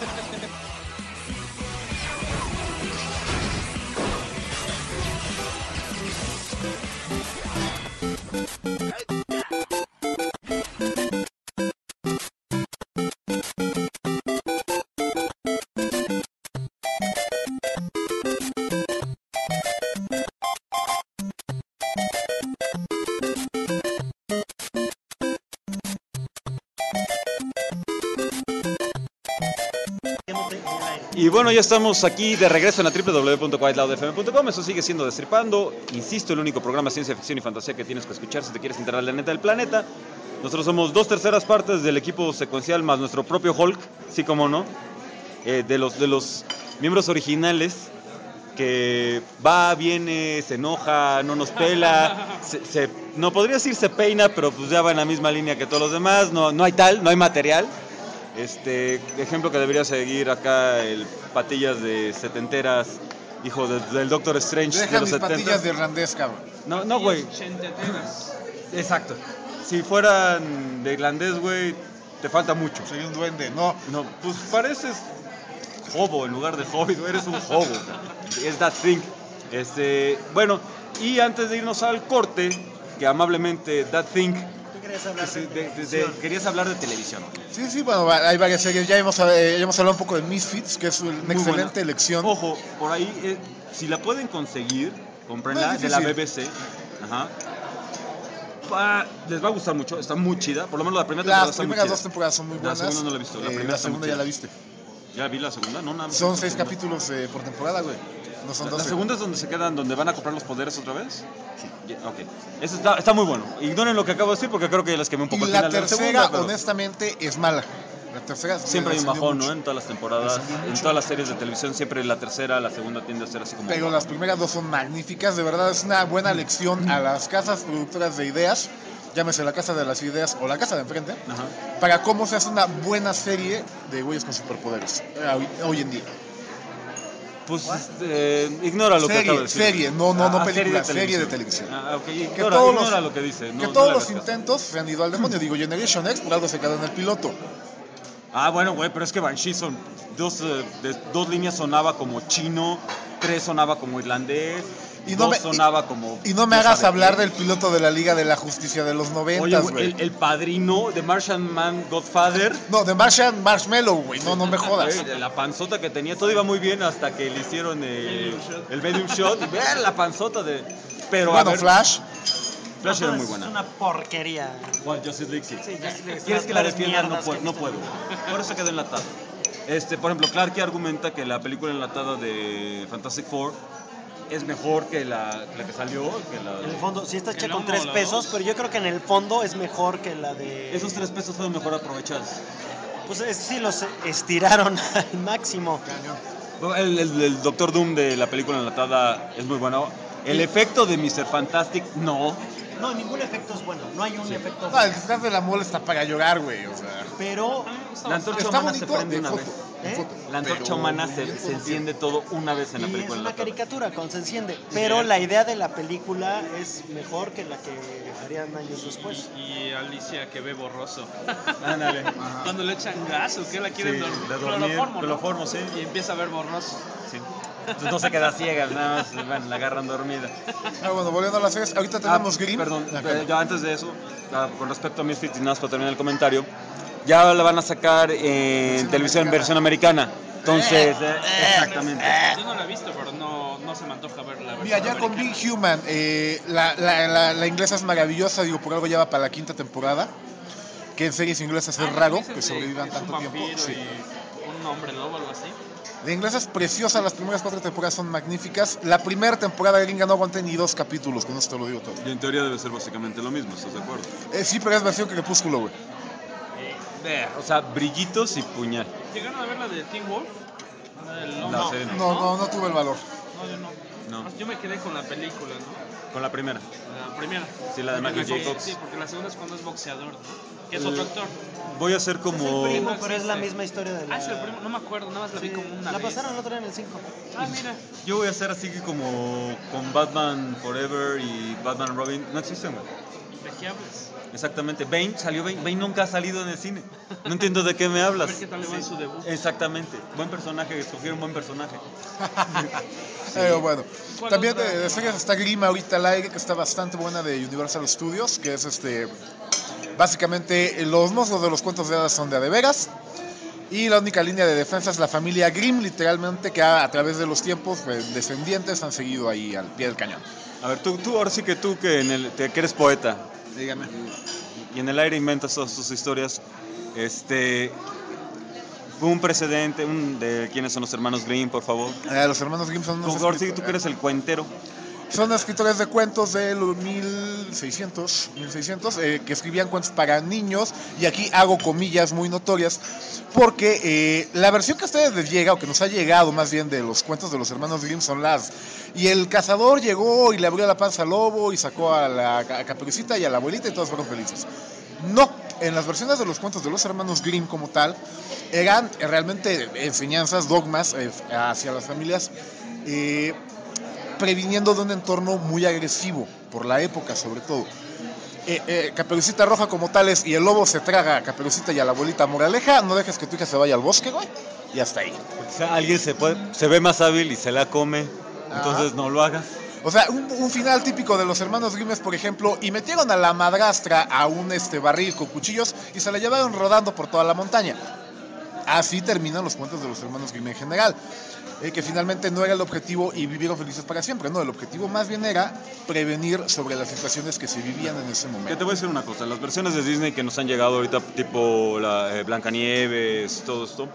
Y bueno, ya estamos aquí de regreso en la www.whiteloudfm.com. Eso sigue siendo Destripando. Insisto, el único programa de ciencia ficción y fantasía que tienes que escuchar si te quieres enterar de la neta del planeta. Nosotros somos 2/3 partes del equipo secuencial más nuestro propio Hulk, sí como no, de los miembros originales, que va, viene, se enoja, no nos pela, no podría decir se peina, pero pues ya va en la misma línea que todos los demás, no hay material. Ejemplo que debería seguir acá el patillas de setenteras, hijo del Doctor Strange. Deja de los mis 70. patillas de irlandés, cabrón. No, güey. Exacto. Si fueran de irlandés, güey, te falta mucho. Soy un duende, no. No, pues pareces hobo en lugar de hobbit, güey, eres un hobo. Es That Thing. Bueno, y antes de irnos al corte, que amablemente That Thing... Querías hablar de televisión. Sí, bueno, hay varias series. Ya hemos hablado un poco de Misfits, que es una excelente elección. Ojo, por ahí, si la pueden conseguir, cómprenla, No, de la BBC. Ajá. Les va a gustar mucho, está muy chida. Por lo menos la primera temporada Las está muy primeras chida. 2 temporadas son muy buenas. La segunda no la he visto. La segunda ya la viste. ¿Ya vi la segunda? No, nada. Son 6 capítulos por temporada, güey. No son 12. ¿La segunda es donde se quedan, donde van a comprar los poderes otra vez? Sí. Ok. Eso está muy bueno. Ignoren lo que acabo de decir porque creo que les quemé un poco Y al la final de tercera, segunda, pero honestamente, es mala. La tercera siempre hay un bajón, mucho. ¿no? En todas las temporadas, en todas las series de televisión, siempre la tercera, la segunda tiende a ser así como... Pero las primeras 2 son magníficas, de verdad es una buena lección a las casas productoras de ideas, llámese la Casa de las Ideas o la Casa de Enfrente, Ajá. para cómo se hace una buena serie de güeyes con superpoderes hoy en día. Pues ignora lo que acabo de decir. Serie, no película, serie de televisión. Ok, Que ignora lo que dice. Que todos los intentos se han ido al demonio. Digo, Generation X por algo se quedó en el piloto. Bueno, güey, pero es que Banshee son dos líneas sonaba como chino, 3 sonaba como irlandés, Y no 2 sonaba como... Y no me hagas hablar del piloto de la Liga de la Justicia de los 90, Oye, güey. el padrino de Martian Man Godfather. No, de Marshmallow, güey. No me jodas. Güey, la panzota que tenía, todo iba muy bien hasta que le hicieron el medium shot. Y vean la panzota de... Pero Bueno, a ver, Flash. Flash era muy Es buena. una porquería. ¿Cuál? Justice League, sí. Sí, Justice League. ¿Quieres que la Las defienda? No mierdas puedo, que no he puedo. Por eso quedó enlatado. Por ejemplo, Clark argumenta que la película enlatada de Fantastic Four es mejor que la que salió. Que la En el fondo, sí está hecha El con uno, 3 la pesos, dos. pero yo creo que en el fondo es mejor que la de... Esos 3 pesos fueron mejor aprovechados. Pues sí, los estiraron al máximo. El Doctor Doom de la película enlatada es muy bueno. El efecto de Mr. Fantastic, no. No, ningún efecto es bueno. No hay un efecto No, el disfraz de la mole está para llorar, güey. O sea, Pero La antorcha está humana se bonito prende de una foto. vez. de ¿Eh? foto. La antorcha Pero humana bien se producido. enciende todo una vez en la y es película una enlatada. caricatura cuando se enciende. Pero la idea de la película es mejor que la que harían años después. Y Alicia que ve borroso. Ándale. Cuando le echan gas o que la quieren Sí, dormir. de dormir, Cloroformo, ¿no? cloroformo, sí. Y empieza a ver borroso. Sí. Entonces no se queda ciega, nada más bueno, la agarran dormida. Bueno, volviendo a las series, ahorita tenemos Grimm. Perdón, Acá. ya antes de eso, con respecto a Misfits y nada más para terminar el comentario, ya la van a sacar en televisión en versión americana. Entonces, exactamente. Yo no la he visto, pero no se me antoja ver la versión Mira, ya con americana. Big Human, la inglesa es maravillosa, digo, por algo ya va para la 5ª temporada. Que en series inglesas es raro Dicen que sobrevivan es tanto un tiempo. vampiro Sí. y un hombre lobo o algo así. La inglesa es preciosa, las primeras 4 temporadas son magníficas. La primera temporada gringa no aguanté ni 2 capítulos, con eso te lo digo todo. Y en teoría debe ser básicamente lo mismo, ¿estás de acuerdo? Sí, pero es versión Crepúsculo, güey. O sea, brillitos y puñal. ¿Llegaron a ver la de Teen Wolf? La del lobo. La serie No tuve el valor. No, yo no. No. Yo me quedé con la película, ¿no? Con la primera. La primera. Sí, la de Porque Michael J. Fox. Sí, porque la segunda es cuando es boxeador, ¿no? Que es otro actor. Voy a hacer Es como... el primo, No pero es la existe. misma historia de la... Ah, es el primo, no me acuerdo, nada más la vi Sí, como una la vez. pasaron el otro día en el 5. Ah, mira. Yo voy a hacer así que como con Batman Forever y Batman Robin. No existen, güey. ¿De qué hablas? Exactamente. Bane salió Bane. Bane nunca ha salido en el cine. No entiendo de qué me A hablas. ver qué tal le va en su debut. Exactamente. Buen personaje, escogieron un buen personaje. Bueno, ¿Cuál también otra? de series está Grimm ahorita al aire, que está bastante buena, de Universal Studios, que es básicamente los monstruos de los cuentos de hadas son de veras. Y la única línea de defensa es la familia Grimm, literalmente, que a través de los tiempos, pues, descendientes han seguido ahí al pie del cañón. A ver, tú ahora sí que tú que, que eres poeta Dígame. y en el aire inventas todas tus historias, fue un precedente de quiénes son los hermanos Grimm, por favor. Los hermanos Grimm son unos Ahora sí que tú que eres el cuentero. Son escritores de cuentos de los 1600, que escribían cuentos para niños, y aquí hago comillas muy notorias, porque la versión que a ustedes les llega, o que nos ha llegado más bien de los cuentos de los hermanos Grimm, son las... Y el cazador llegó y le abrió la panza al lobo y sacó a la Caperucita y a la abuelita y todos fueron felices. No, en las versiones de los cuentos de los hermanos Grimm como tal, eran realmente enseñanzas, dogmas hacia las familias, previniendo de un entorno muy agresivo, por la época sobre todo. Caperucita Roja como tales, y el lobo se traga a Caperucita y a la abuelita. Moraleja, no dejes que tu hija se vaya al bosque, güey, y hasta ahí. O sea, alguien se ve más hábil y se la come, entonces no lo hagas. O sea, un final típico de los hermanos Grimm es, por ejemplo, y metieron a la madrastra a un barril con cuchillos y se la llevaron rodando por toda la montaña. Así terminan los cuentos de los hermanos Grimm en general. Que finalmente no era el objetivo y vivieron felices para siempre. No, el objetivo más bien era prevenir sobre las situaciones que se vivían en ese Que momento. te voy a decir una cosa, las versiones de Disney que nos han llegado ahorita, tipo la Blancanieves, todo esto,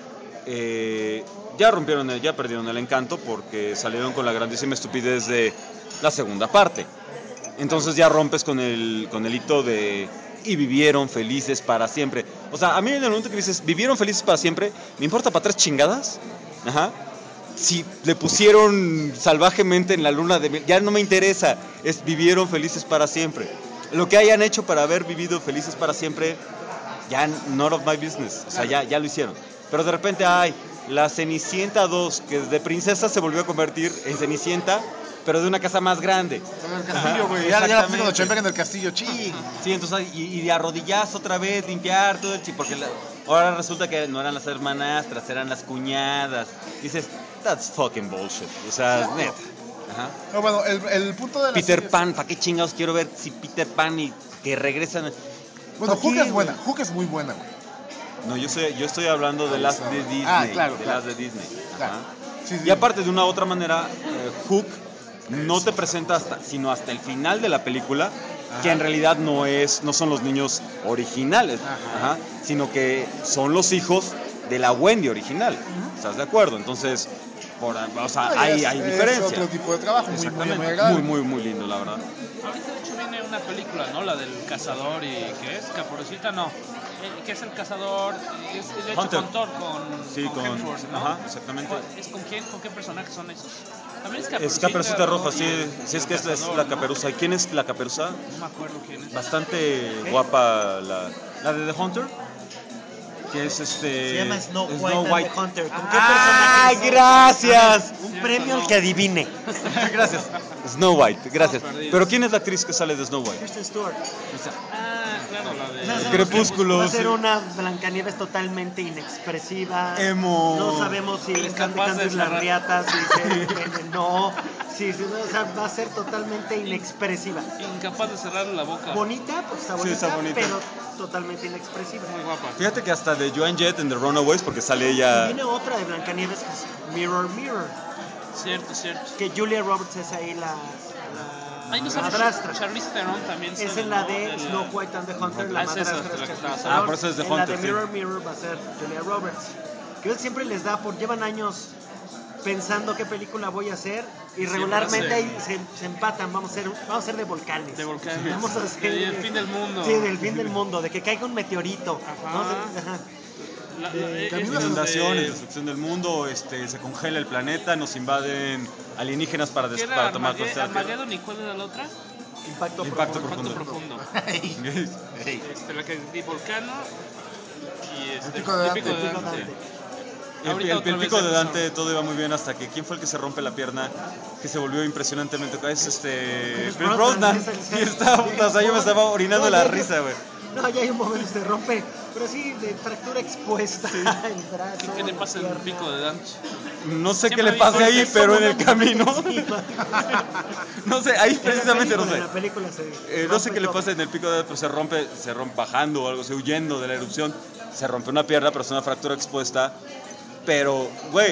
ya perdieron el encanto porque salieron con la grandísima estupidez de la segunda parte. Entonces ya rompes con el hito de y vivieron felices para siempre. O sea, a mí en el momento que dices vivieron felices para siempre, me importa para 3 chingadas. Ajá. Si le pusieron salvajemente en la luna de miel, ya no me interesa, vivieron felices para siempre. Lo que hayan hecho para haber vivido felices para siempre, ya not of my business, o sea, ya lo hicieron. Pero de repente hay la Cenicienta 2, que de princesa se volvió a convertir en Cenicienta, pero de una casa más grande. En el castillo, güey. Ya la pusieron a chambear en el castillo, chi. Sí, entonces, y de arrodillazo otra vez, limpiar todo el porque ahora resulta que no eran las hermanastras, eran las cuñadas. Dices, that's fucking bullshit. O sea, neta. Ajá. No, bueno, el punto de la Peter serie Pan, ¿para qué chingados quiero ver si Peter Pan y que regresan? Bueno, ¿Por qué, Hook es güey? buena. Hook es muy buena, güey. No, yo estoy hablando de las de Disney. Claro, de claro. las de Disney. Claro. Ajá. Sí, sí. Y aparte, de una u otra manera, Hook no te presenta sino hasta el final de la película, que en realidad no son los niños originales, Ajá. sino que son los hijos de la Wendy original. ¿Estás de acuerdo? Entonces, hay Es diferencia. otro tipo de trabajo, muy Exactamente. agradable. Muy lindo, la verdad. Ahorita de hecho viene una película, ¿no? La del cazador y ¿qué es? Caperucita, no. ¿Qué es el cazador? Es de hecho Hunter. con Thor, Sí, con Hemsworth, ¿no? ajá, exactamente. ¿Es con quién? ¿Con qué personajes son esos? También Es Caperucita Roja, ¿no? sí, Y sí, es que es cazador, la ¿no? caperuza. ¿Y quién es la caperuza? No me acuerdo quién es. Bastante guapa la de The Hunter, que es Se llama Snow White, Snow and White. the Hunter. ¿Con qué ¡Ay, personaje? gracias! Un premio al que adivine. Gracias. Snow White, gracias. Estamos perdidos. Pero ¿quién es la actriz que sale de Snow White? Kristen Stewart. Ah, claro, la O de... sea, sabemos Crepúsculo, que va a ser sí. una Blancanieves totalmente inexpresiva. Emo. No sabemos si le están Incapaz de dejando las cerrar. riatas, si se envenenó. Sí, o sea, va a ser totalmente inexpresiva. Incapaz de cerrarle la boca. Bonita, pues está Sí, bonita, está bonita. pero totalmente inexpresiva. Muy guapa. Fíjate que hasta de Joan Jett en The Runaways, porque sale Y ella... viene otra de Blancanieves que es Mirror Mirror, Cierto. que Julia Roberts es ahí la Ahí no sale madrastra. Charlize Theron también. Es sale, en la ¿no? de Snow White and the Hunter, la Ah, es esa, madrastra de la que es estaba Charlize hablando. por eso es de En la Hunter, de sí. Mirror Mirror va a ser Julia Roberts. que siempre les da llevan años pensando qué película voy a hacer y Siempre regularmente hacen- ahí se empatan, vamos a ser de volcanes. De volcanes. Vamos a hacer El fin del mundo. Sí, del fin del mundo, de que caiga un meteorito. Ajá. Vamos a- ajá. Inundaciones, destrucción del mundo, se congela el planeta, nos invaden alienígenas para, ¿Qué era para tomar control. Armageddon y cuál era la otra? Impacto Impacto profundo. Impacto profundo. profundo. La que di Volcano y El pico de Dante. El pico de Dante. Ahorita El otra vez pico de empezó. Dante todo iba muy bien hasta que ¿quién fue el que se rompe la pierna? Que se volvió impresionantemente. Es Chris Brosnan. Y estaba, o sea, yo me estaba orinando de la risa, güey. No, ya hay un momento que se rompe, pero sí, de fractura expuesta el brazo. ¿Qué le pasa en el pierna. pico de Dante? No sé qué Siempre le pase digo, ahí, Es pero como en el una camino. encima. No sé, ahí En la precisamente no película, sé. en la película se No sé rompe qué le todo. pasa en el pico de Dante, pero se rompe bajando o algo, huyendo de la erupción. Se rompe una pierna, pero es una fractura expuesta. Pero, güey,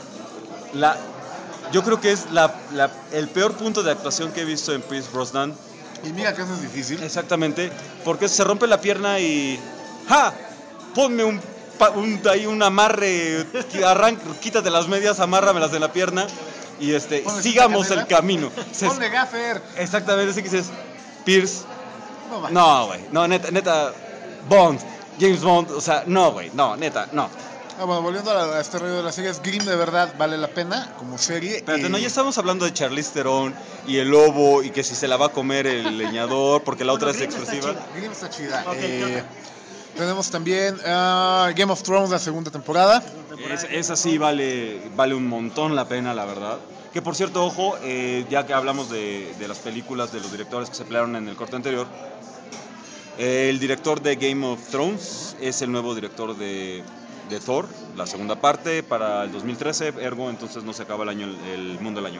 yo creo que es el peor punto de actuación que he visto en Pierce Brosnan. Y mira que eso es difícil. Exactamente, porque se rompe la pierna y ¡ja! Ponme un amarre, quítate las medias, amárramelas de la pierna y Ponle sigamos cinta el canela. camino. Ponle gaffer. Exactamente, así que dices, Pierce, No, va. no, güey, no, neta, Bond, James Bond, o sea, no, güey, no, neta, no. Bueno, volviendo a este rollo de las series, Grimm de verdad vale la pena como serie. Espérate, no, ya estamos hablando de Charlize Theron y el lobo y que si se la va a comer el leñador porque la otra es Grimm está explosiva. chida. Grimm está chida. Ok, ¿qué otra? Tenemos también Game of Thrones, la segunda temporada. Esa sí vale un montón la pena, la verdad. Que por cierto, ojo, ya que hablamos de las películas de los directores que se pelearon en el corte anterior, el director de Game of Thrones es el nuevo director de Thor, la segunda parte para el 2013, ergo entonces no se acaba el mundo el año.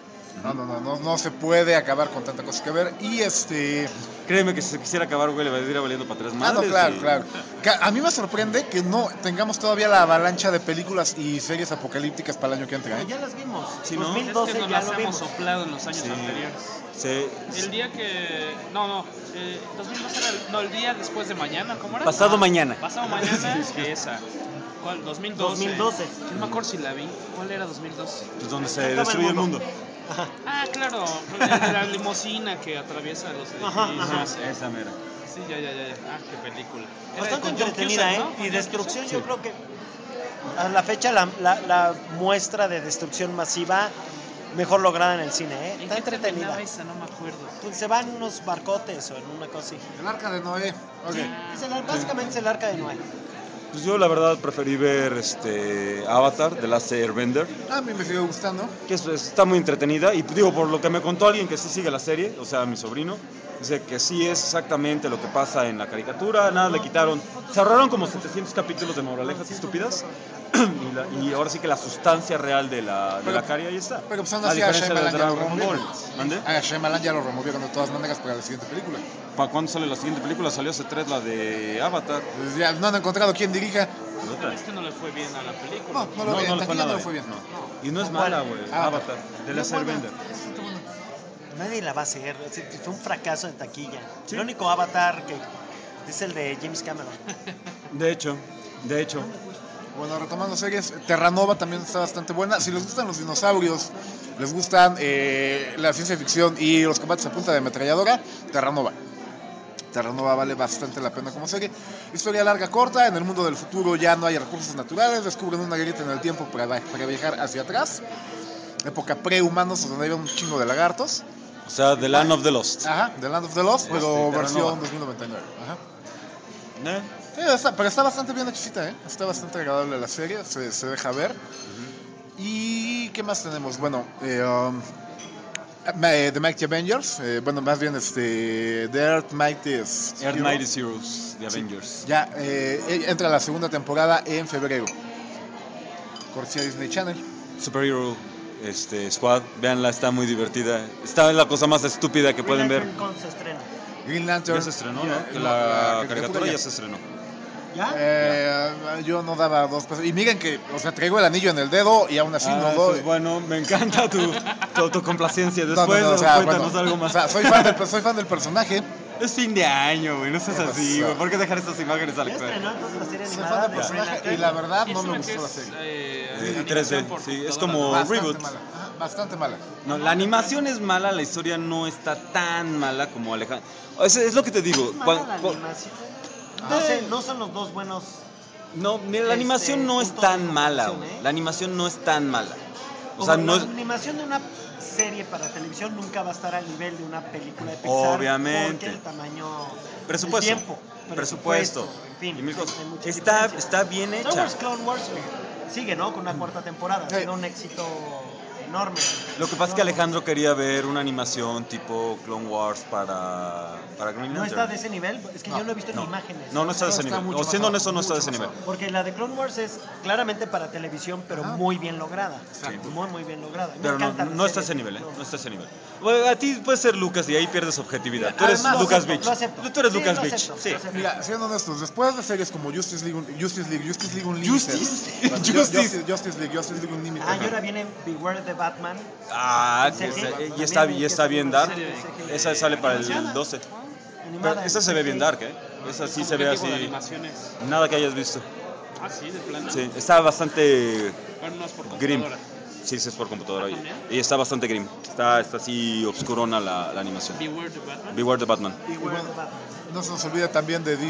No se puede acabar con tanta cosa que ver. Y Créeme que si se quisiera acabar, güey, le va a ir valiendo para tres no, madres. claro, y- claro. A mí me sorprende que no tengamos todavía la avalancha de películas y series apocalípticas para el año que entra. ¿eh? Ya las vimos. Sí, ¿no? 2012 Es que nos ya las lo hemos vimos. soplado en los años Sí. anteriores. Sí. El día que... No, 2012 era el día después de mañana, ¿cómo era? Pasado mañana. Pasado mañana, esa. ¿Cuál? 2012. 2012. No me acuerdo si la vi. ¿Cuál era 2012? Pues donde se Acaba el destruye el mundo. mundo. Ajá. Ah, claro. La limusina que atraviesa los Ajá, edificios. ajá. Esa mera. Sí, ya. Ah, qué película. Era Bastante con John entretenida, Cusack, ¿eh? ¿no? Y Con John destrucción, Cusack. yo creo que a la fecha la muestra de destrucción masiva mejor lograda en el cine, ¿eh? ¿En Está qué entretenida. terminaba esa? No me acuerdo. Pues se van unos barcotes o en una cosa así. El arca de Noé. Ok. Básicamente es el arca de Noé. Pues yo la verdad preferí ver Avatar, The Last Airbender, A mí me sigue gustando. que está muy entretenida y digo, por lo que me contó alguien que sí sigue la serie, o sea, mi sobrino, dice que sí es exactamente lo que pasa en la caricatura, nada le quitaron, se ahorraron como 700 capítulos de moralejas estúpidas y ahora sí que la sustancia real de la caria ahí está. Pero pues aún A así a diferencia de Shyamalan ya lo Dragon Ball. removieron. ¿Mande? A Shyamalan ya lo removieron de todas maneras para la siguiente película. ¿Para cuándo sale la siguiente película? Salió hace 3 la de Avatar. Pues ya no han encontrado quién dirija. Pero es que no le fue bien a la película. No lo No, vi. no En le fue taquilla no nada le fue bien. Y no es mala, güey. Avatar, The Last Airbender. Nadie la va a hacer. Fue un fracaso en taquilla. El único Avatar que es el de James Cameron. De hecho. Bueno, retomando series, Terranova también está bastante buena. Si les gustan los dinosaurios, les gustan la ciencia ficción y los combates a punta de ametralladora, Terranova. Terranova vale bastante la pena como serie. Historia larga, corta. En el mundo del futuro ya no hay recursos naturales. Descubren una grieta en el tiempo para viajar hacia atrás. Época prehumanos, donde había un chingo de lagartos. O sea, The Land of the Lost. Ajá, The Land of the Lost, pero Terranova. versión 2099. Ajá. Sí, pero está bastante bien hechicita, ¿eh? Está bastante agradable la serie, se deja ver. ¿Y qué más tenemos? Bueno, The Mighty Avengers, bueno, más bien The Earth Mightiest Earth Heroes. Mighty Heroes, The Avengers. Ya entra la segunda temporada en febrero. Cortesía Disney Channel. Superhero Squad, véanla, está muy divertida. Está la cosa más estúpida que pueden ver. ¿Cuándo se estrena? Green Lantern. Ya se estrenó, Ya, ¿no? Que la caricatura ya. ya se estrenó. ¿Ya? Yo no daba 2 pesos. Y miren que, o sea, traigo el anillo en el dedo y aún así no doy. Pues bueno, me encanta tu complacencia. No, Después o sea, cuéntanos bueno, algo más. O sea, soy fan del personaje. Es fin de año, güey, no seas ¿Qué así, pasó? güey. ¿Por qué dejar estas imágenes al Ya actual? estrenó entonces la serie Soy animada fan de del Green personaje Lantern. y la verdad no Es me una gustó que la es, serie. animación 3D, por sí, es computadora, como- ¿no? Bastante reboot. mala. Ajá, bastante mala. No, la animación es mala, la historia no está tan mala como Alejandro. Es lo que te digo. Es mala la cua- animación. No sé, no son los dos buenos. No, mira, la animación no es puntos de tan mala, comparación, güey. ¿eh? La animación no es tan mala. O Como sea, no la es... animación de una serie para televisión nunca va a estar al nivel de una película de Pixar. Obviamente. Porque el tamaño. Presupuesto. El tiempo. Presupuesto. En fin. Y mil cosas. hay muchas Está diferencias. bien Star hecha. Wars Clone Wars sigue, ¿no? Con una cuarta temporada. Ha Sí. sido un éxito enorme. Lo que pasa es que Alejandro quería ver una animación tipo Clone Wars para Green ¿No Lantern. está de ese nivel? Es que yo lo he visto No. en imágenes. No, no está de ese Está nivel. mucho O siendo más honesto, no está de mucho ese más nivel. Porque la de Clone Wars es claramente para televisión, pero muy bien lograda. Exacto. Muy, muy bien lograda. Me Pero no, encantan las no está a ese series nivel, de ¿eh? Clone No está a ese nivel. Bueno, a ti puede ser Lucas y ahí pierdes objetividad. Tú eres Además, Lucas lo Beach. acepto. Tú eres Sí, Lucas lo Beach. acepto, Sí. lo acepto. Mira, siendo honestos, después de series como Justice League Unlimited. Justice League Unlimited. Ah, y ahora viene Beware the Batman. Ah, ¿En serio? y está bien dark. Serie de Esa sale para el animada. 12. Pero Animada esa en se ve CGI. bien dark, ¿eh? Esa sí ¿Cómo se qué ve tipo de así. animaciones? Nada que hayas visto. Ah, sí, de plano. Sí, está bastante Bueno, no es por grim. computadora. Sí, sí, es por computadora. Ah, ¿también? Y está bastante grim. Está así obscurona la animación. Beware the Batman. Beware the Batman. Beware the Batman. No se nos olvida también de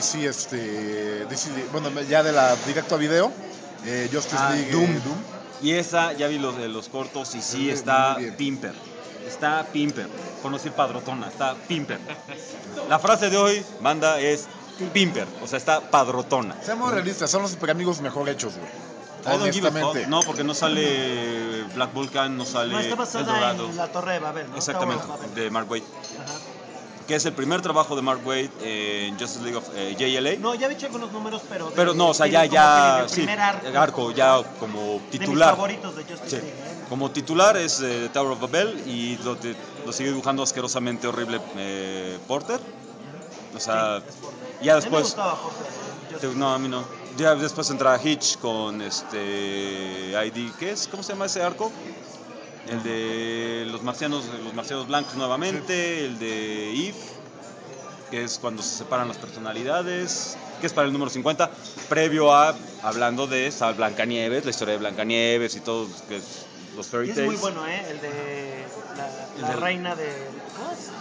DC, bueno, ya de la directo a video, Justice League Doom. Doom. Y esa, ya vi los cortos y sí Muy está bien. pimper. Está pimper. Por no decir padrotona, está pimper. La frase de hoy, banda, es pimper. O sea, está padrotona. Seamos realistas, son los super amigos mejor hechos, güey. I don't give a fuck. Honestamente. No, porque no sale Black Vulcan, no sale No, está El basada Dorado. en la Torre de Babel, ¿no? Exactamente, Tower of Babel. de Mark Waid. Ajá. Que es el primer trabajo de Mark Waid en Justice League of JLA. No, ya había hecho algunos números, pero... Pero no, o sea, tiene ya, como que sí, el primer el arco, ya como De mis titular. favoritos de Justice Sí. League. ¿eh? Como titular es Tower of Babel y lo sigue dibujando asquerosamente horrible Porter. O sea, Sí, es fuerte. ya A mí me después... gustaba Porter, Justice No, a mí no. Ya después entra Hitch con ID, ¿qué es? ¿Cómo se llama ese arco? El de los marcianos blancos nuevamente, el de Eve, que es cuando se separan las personalidades, que es para el número 50, previo a, hablando de Blancanieves, la historia de Blancanieves y todos los fairy Y es tales. muy bueno, ¿eh? El de la El del- reina de... ¿Cómo es?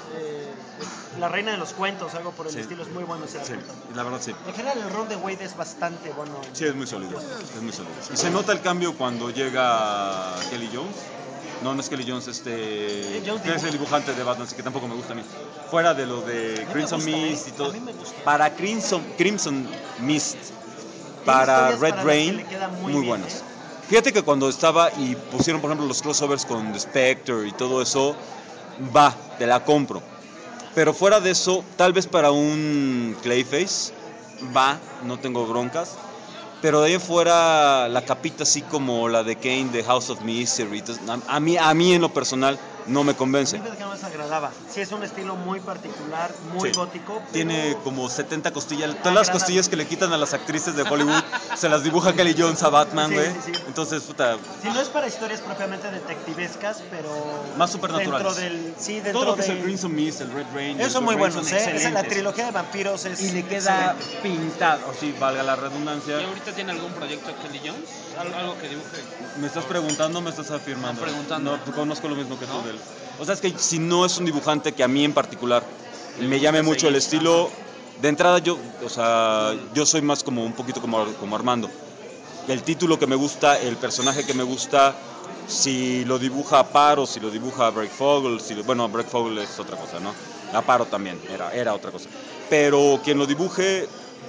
La reina de los cuentos, algo por el Sí. estilo. Es muy bueno ese Sí, arco también. la verdad sí. En general, el rol de Wade es bastante bueno. Sí, es muy sólido. Es muy sólido. Y se nota el cambio cuando llega Kelly Jones. No, no es Kelly Jones, Jones que es el dibujante de Batman, así que tampoco me gusta a mí. Fuera de lo de me Crimson gusta, Mist y todo. a mí me gusta. Para Crimson Mist, para historias Red para las Rain, que le queda muy, muy bien, buenos. ¿eh? Fíjate que cuando estaba y pusieron, por ejemplo, los crossovers con The Spectre y todo eso, va, te la compro. Pero fuera de eso, tal vez para un Clayface, va, no tengo broncas. Pero de ahí en fuera, la capita así como la de Kane de House of Misery, entonces, a mí en lo personal no me A convence. mí que no me desagradaba. Sí, es un estilo muy particular, muy Sí. gótico. pero- Tiene como 70 costillas. Todas las costillas que le quitan a las actrices de Hollywood se las dibuja Kelly Jones a Batman, Sí, güey. sí, sí. Entonces, puta, Sí, no es para historias propiamente detectivescas, pero... Más supernaturales. Dentro todo lo que es del- el Crimson Mist, el Red Rain. Esos son el muy Red Rain buenos, son ¿eh? Esa es la excelentes. trilogía de vampiros es Y le queda excelente. pintado, o sí, valga la redundancia. ¿Y ahorita tiene algún proyecto Kelly Jones? ¿Algo que dibuje? ¿Me estás preguntando o me estás afirmando? No, preguntando. No, conozco lo mismo que tú ¿No? de él. O sea, es que si no es un dibujante que a mí en particular Le me gusta llame mucho el seguir, estilo, de entrada yo, o sea, yo soy más como un poquito como Armando. El título que me gusta, el personaje que me gusta, si lo dibuja a Paro, si lo dibuja a Break Fogel, bueno, Break Fogel es otra cosa, ¿no? A Paro también, era otra cosa. Pero quien lo dibuje,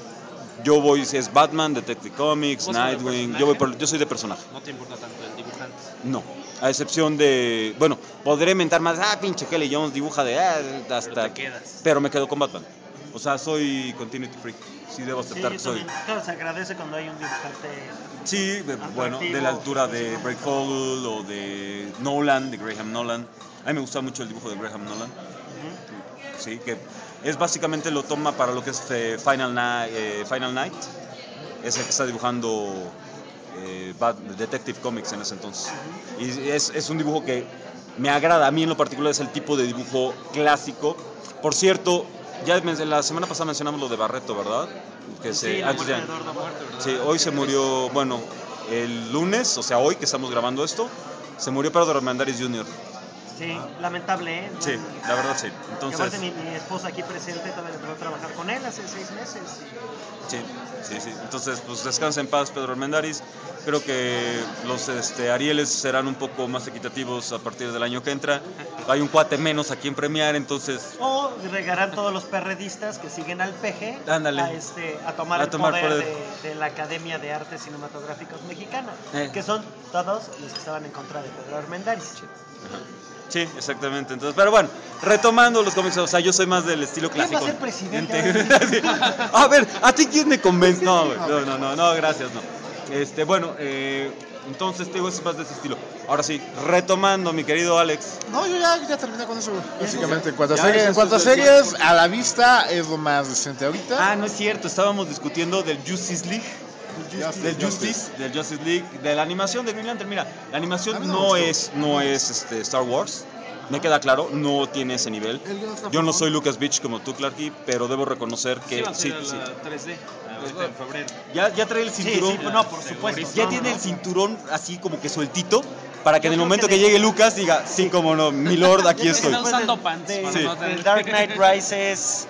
yo voy, si es Batman, Detective Comics, ¿Vos por el Nightwing, personaje? yo soy de personaje. No te importa tanto el dibujante. No, a excepción de, bueno, podré mentar más, pinche Kelly Jones dibuja de, hasta, Pero te quedas. pero me quedo con Batman. O sea, soy continuity freak, sí debo Sí, aceptar yo que soy. también. Claro, se agradece cuando hay un dibujante... Sí, bueno, de la altura de Break Fogel o de Nolan, de Graham Nolan. A mí me gusta mucho el dibujo de Graham Nolan. Sí, que es básicamente lo toma para lo que es Final Night. Es el que está dibujando Detective Comics en ese entonces. Y es un dibujo que me agrada. A mí en lo particular es el tipo de dibujo clásico. Por cierto, Ya la semana pasada mencionamos lo de Barreto, ¿verdad? Que Sí, la muerte de Eduardo Muerte, ¿verdad? Sí, hoy se murió, bueno, el lunes, o sea, hoy que estamos grabando esto, se murió Pedro Armendáriz Jr. Sí, lamentable, ¿eh? Sí, la verdad sí. Que Entonces, aparte mi esposa aquí presente también empezó a trabajar con él hace 6 meses. sí. Entonces, pues descansa en paz Pedro Armendáriz. Creo que los Arieles serán un poco más equitativos a partir del año que entra. Hay un cuate menos a quien premiar, entonces O regarán todos los perredistas que siguen al peje Ándale. a tomar A el tomar poder poder. de la Academia de Artes Cinematográficas Mexicana, que Eh. son todos los que estaban en contra de Pedro Armendáriz. sí, exactamente. Entonces, pero bueno, retomando los cómics, o sea, yo soy más del estilo ¿Quién va clásico. a ser presidente? Sí. A ver, ¿a ti quién me convence? No, güey, no, gracias, no. Bueno, entonces te digo, es más de ese estilo. Ahora sí, retomando, mi querido Alex. No, yo ya terminé con eso, güey. Básicamente, en cuanto a Ya, series, eso en cuanto a es- series, a la vista es lo más decente ahorita. Ah, no es cierto, estábamos discutiendo del Justice League. Del Justice League, de la animación de Green Lantern. Mira, la A mí animación no me no gustó. es Star Wars. Me queda claro, no tiene ese nivel. El guion está Yo no fregón. soy Lucas Beach como tú, Clarky, pero debo reconocer Sí, que va a sí, ser sí. la 3D, ahorita en febrero. Ya trae el cinturón. sí, no, por supuesto. Ya No, tiene no, el cinturón así como que sueltito para que Yo en el creo momento que que de- llegue Lucas diga, sí, como no, mi lord, aquí estoy. Está usando pants. para Sí. no tener- El Dark Knight Rises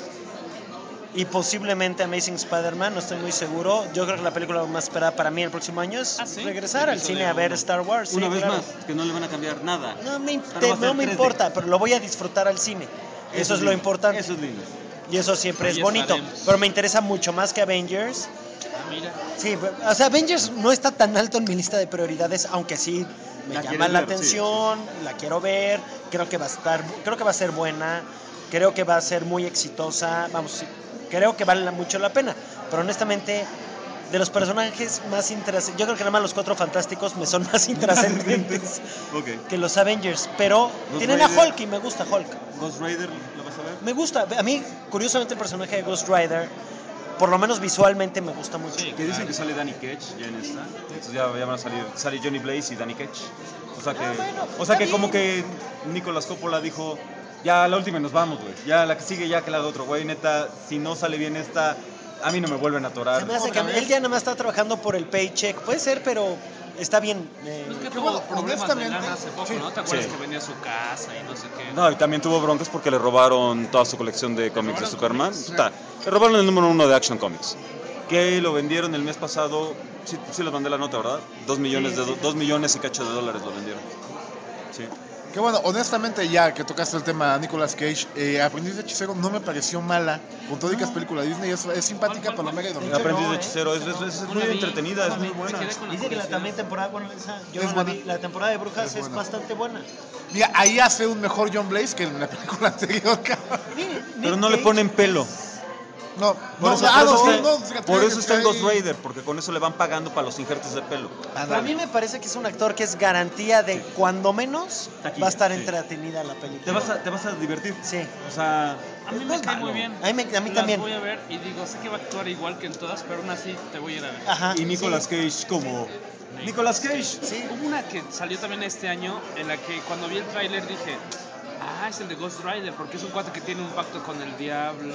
y posiblemente Amazing Spider-Man, no estoy muy seguro. Yo creo que la película más esperada para mí el próximo año es ¿Ah, sí? regresar al Episodio cine a ver uno. Star Wars. sí, Una vez claro. más, que no le van a cambiar nada. No me, Pero va a ser no me 3D. importa, pero lo voy a disfrutar al cine. Eso es lo lindo, importante. Eso es lindo. Y eso siempre Ahí es bonito. estaremos. Pero me interesa mucho más que Avengers. Ah, mira. Sí, o sea, Avengers no está tan alto en mi lista de prioridades, aunque sí me La llama quieres la ver, sí, atención, la quiero ver, creo que va a ser buena, creo que va a ser muy exitosa, vamos, sí, creo que vale mucho la pena, pero honestamente de los personajes más interesantes, yo creo que nada más los Cuatro Fantásticos me son más intrascendentes Ok. que los Avengers, pero Los tienen a Raiders. Hulk y me gusta Hulk. Ghost Rider, ¿lo vas a ver? Me gusta, a mí curiosamente el personaje de Ghost Rider, por lo menos visualmente me gusta mucho. Sí. Que dicen que sale Danny Ketch ya en esta. Entonces ya van a sale Johnny Blaze y Danny Ketch. O sea que, bueno, o sea está que como bien. que Nicolas Coppola dijo, ya la última y nos vamos, güey. Ya la que sigue ya que la de otro, güey. Neta, si no sale bien esta, a mí no me vuelven a atorar. Se me hace que Otra vez. él ya nada más está trabajando por el paycheck. Puede ser, pero está bien. Es que Qué tuvo bueno, problemas de honestamente, lana hace poco, sí. ¿no? ¿Te acuerdas Sí. que venía a su casa y no sé qué? No, y también tuvo broncas porque le robaron toda su colección de cómics de robaron Superman. cómics? Puta, le robaron el número 1 de Action Comics. Que lo vendieron el mes pasado. Sí, sí les mandé la nota, ¿verdad? 2 millones, Sí, sí. 2 millones y cacho de dólares lo vendieron. Sí. Que bueno, honestamente, ya que tocaste el tema Nicolas Cage, Aprendiz de Hechicero no me pareció mala. Con todas las películas de Disney es simpática, ¿Cuál? palomera y De dormida. hecho, Aprendiz no, de ¿eh? hechicero, es No muy la vi, entretenida, no es la muy vi, me buena. quedé con la Dice que la curiosidad. también temporada, bueno, esa, yo Es no la buena. vi, la temporada de Brujas Es es buena. bastante buena. Mira, ahí hace un mejor John Blaze que en la película anterior, cabrón. Pero no le ponen pelo. No, Por no, eso, ah, por eso no, está, no, fíjate, por eso está en ahí- Ghost Rider, porque con eso le van pagando para los injertos de pelo. Pero a mí me parece que es un actor que es garantía de cuando menos Taquilla, va a estar sí. entretenida la película. Te vas a divertir. Sí. O sea, A mí no me es cae malo. muy bien. A mí Las también. voy a ver y digo, sé que va a actuar igual que en todas, pero aún así te voy a ir a ver. Ajá. Y Nicolas Cage como... Nicolas Cage. Sí, hubo una que salió también este año en la que cuando vi el tráiler dije, ah, es el de Ghost Rider, porque es un cuate que tiene un pacto con el diablo.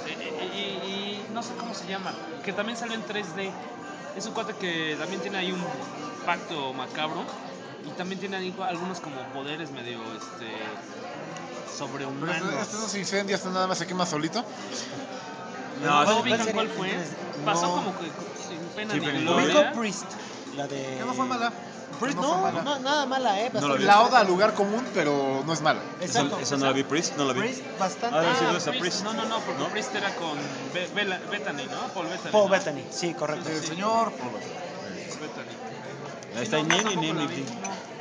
Y no sé cómo se llama, que también salió en 3D. Es un cuate que también tiene ahí un pacto macabro y también tiene ahí algunos como poderes medio Pero sobrehumanos. este no se incendia, este nada más se quema solito. No, ¿No sí, ubican sería cuál fue? el 3D? Pasó No. como que sin pena Sin ni pena ni gloria. gloria. Ubico Priest, la de... Que no fue mala. Priest, No fue no, mala. no, nada mala, No la vi. La oda al lugar común, pero no es mala. Exacto. Esa no la vi, Priest, no la vi. Priest, bastante. Ah, sí, Ah, esa Priest. Priest. No, porque ¿No? Priest era con Bethany, ¿no? Paul Bethany. Paul ¿no? Bettany, sí, correcto. El señor. Bethany. Ahí está No, Nemi, tampoco la Nemi. vi, no.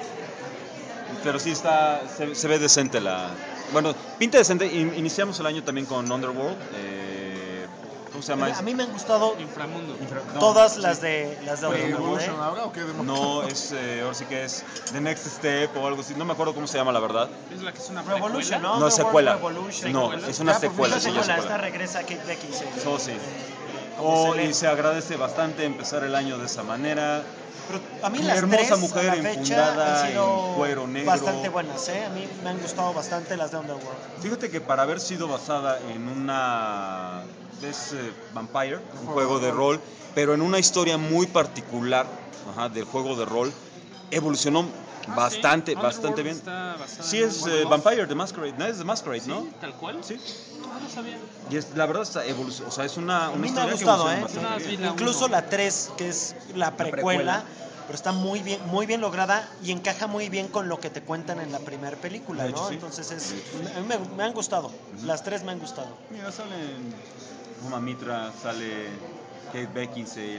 Pero sí está, se ve decente la... Bueno, pinta decente. Iniciamos el año también con Underworld. ¿Cómo se llama? A mí me han gustado Inframundo. No, todas sí. las de Underworld, ¿Evolution ¿eh? ahora o qué demonios? No, ahora sí que es The Next Step o algo así. No me acuerdo cómo se llama, la verdad. Es la que es una Revolution, precuela. ¿no? No, es secuela. Revolution. No, es una Ya, pues, secuela. Esa Sí, ya secuela, esta secuela. regresa Kate Beckinsale. So, sí. como se lee. Y se agradece bastante empezar el año de esa manera. Pero a mí Una las hermosa tres mujer a la fecha enfundada han sido en cuero negro. bastante buenas, ¿eh? A mí me han gustado bastante las de Underworld. Fíjate que para haber sido basada en una Vampire, un juego de rol, pero en una historia muy particular, del juego de rol, evolucionó bastante Underworld bien. está basada Sí, en es un juego. Vampire the Masquerade, ¿no? Es The Masquerade, ¿Sí? ¿no? ¿Tal cual? Sí. Ah, no sabía. Y la verdad está o sea, es una A mí me ha historia gustado, que ¿eh? evoluciona bastante bien. La Incluso uno. la 3, que es la precuela, pero está muy bien lograda y encaja muy bien con lo que te cuentan en la primera película, De hecho, ¿no? sí. Entonces a mí me han gustado, las tres me han gustado. Mira, salen Uma Mitra, sale Kate Beckinsale.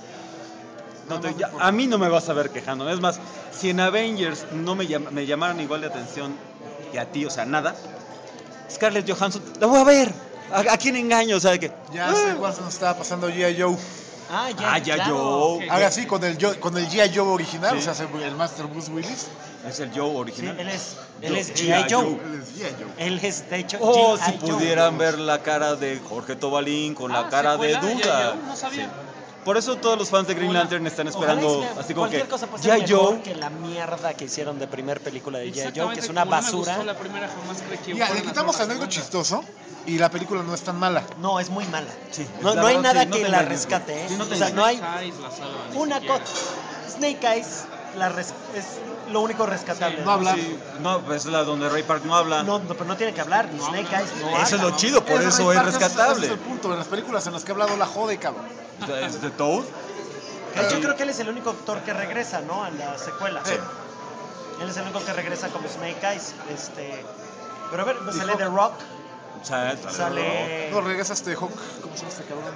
A mí no me vas a ver quejando. Es más, si en Avengers no me llamaran igual de atención que a ti, o sea, nada, Scarlett Johansson, la voy a ver. ¿A quién engaño? O sea, que... Ya sé cuál se nos estaba pasando G.I. Joe. Ya claro. Joe. Haga así con el G.I. Joe original, Sí. o sea, el Master Bruce Willis. Es el Joe Sí, original. él es G.I. G.I. Joe. Él es G.I. Joe. Él es, de hecho, Oh, G.I. si Joe. pudieran ver la cara de Jorge Tobalín con la cara de ¿secuela? duda. No sabía. Sí. Por eso todos los fans de Green Lantern están Ojalá esperando, y sea- así como que cualquier cosa puede ser G.I. mejor Joe. que la mierda que hicieron de primer película de G.I. Joe, Exactamente, que es una como no me basura. gustó la primera, jamás creí que Mira, fueran le a quitamos hacer algo una segunda. chistoso y la película no es tan mala. No, es muy mala. Sí, No, la no hay verdad, nada sí, no que te la engañes, rescate, ¿eh? sí, no te O sea, no hay Snake Eyes la salva, ni una siquiera. cosa. Snake Eyes es lo único rescatable. Sí, no habla. Sí, no, pues es la donde Ray Park no habla. No, pero no tiene que hablar. Snake Eyes no Eso es habla. lo chido, por eso Ray es Park, rescatable. ese es el punto. En las películas en las que ha hablado la jode, cabrón. ¿Es de Toad? De hecho, creo que él es el único actor que regresa, ¿no? A la secuela. Sí. Él es el único que regresa como Snake Eyes. Pero a ver, Y sale Hawk. The Rock, O sea, sale No, regresa Hawk. ¿Cómo se llama este cabrón?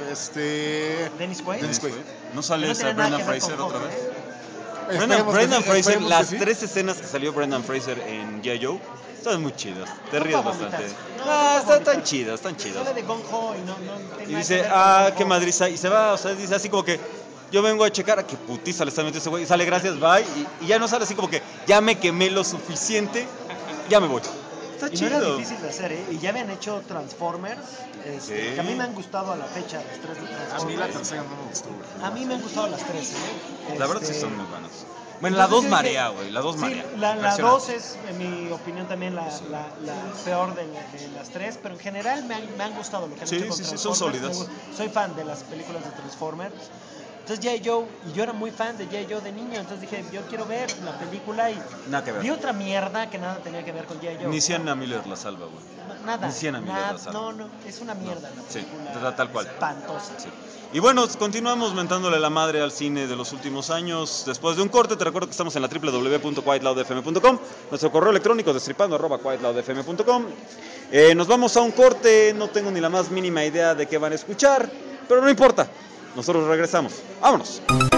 Dennis Quaid. Dennis Quaid. ¿No Que sale no tiene nada Brendan que ver Fraser con otra Hawk, vez? ¿eh? Brendan Fraser, esperemos las que sí. 3 escenas que salió Brendan Fraser en G.I. Joe, están muy chidas. Te No ríes para bastante. vomitar. No, Ah, no para están vomitar. chidas, están chidas. Sale de Gong Ho y no tiene Y nada dice, que ver con Gong qué Ho. madriza. Y se va, o sea, dice así como que yo vengo a checar a qué putiza le está metiendo ese güey. Y sale, gracias, bye. Y ya no sale así como que ya me quemé lo suficiente, ya me voy. Está Y no era chido. difícil de hacer, ¿eh? Y ya habían hecho Transformers, Sí. que a mí me han gustado a la fecha las tres de A mí la Transformers. tercera no me gustó, güey. A mí me han gustado las tres, ¿eh? La verdad sí son muy buenas. Bueno, la 2 Entonces yo marea, dije- güey. La 2 marea. Sí, la Impresionante. 2 es, en mi opinión, también la peor de las tres, pero en general me han gustado lo que han Sí, hecho con sí, sí, son Transformers. sólidas. Soy fan de las películas de Transformers. Entonces G.I. Joe, y yo era muy fan de G.I. Joe de niño, entonces dije, yo quiero ver la película y Nada que ver. vi otra mierda que nada tenía que ver con G.I. Joe. Ni Sienna Miller la salva, güey. Nada. ni Sienna Miller nada, la salva. no, es una mierda la Sí, película. tal cual. Espantosa. Sí. Y bueno, continuamos mentándole la madre al cine de los últimos años. Después de un corte, te recuerdo que estamos en la www.quietloudfm.com, nuestro correo electrónico destripando@quietloudfm.com. Nos vamos a un corte, no tengo ni la más mínima idea de qué van a escuchar, pero no importa, nosotros regresamos. ¡Vámonos!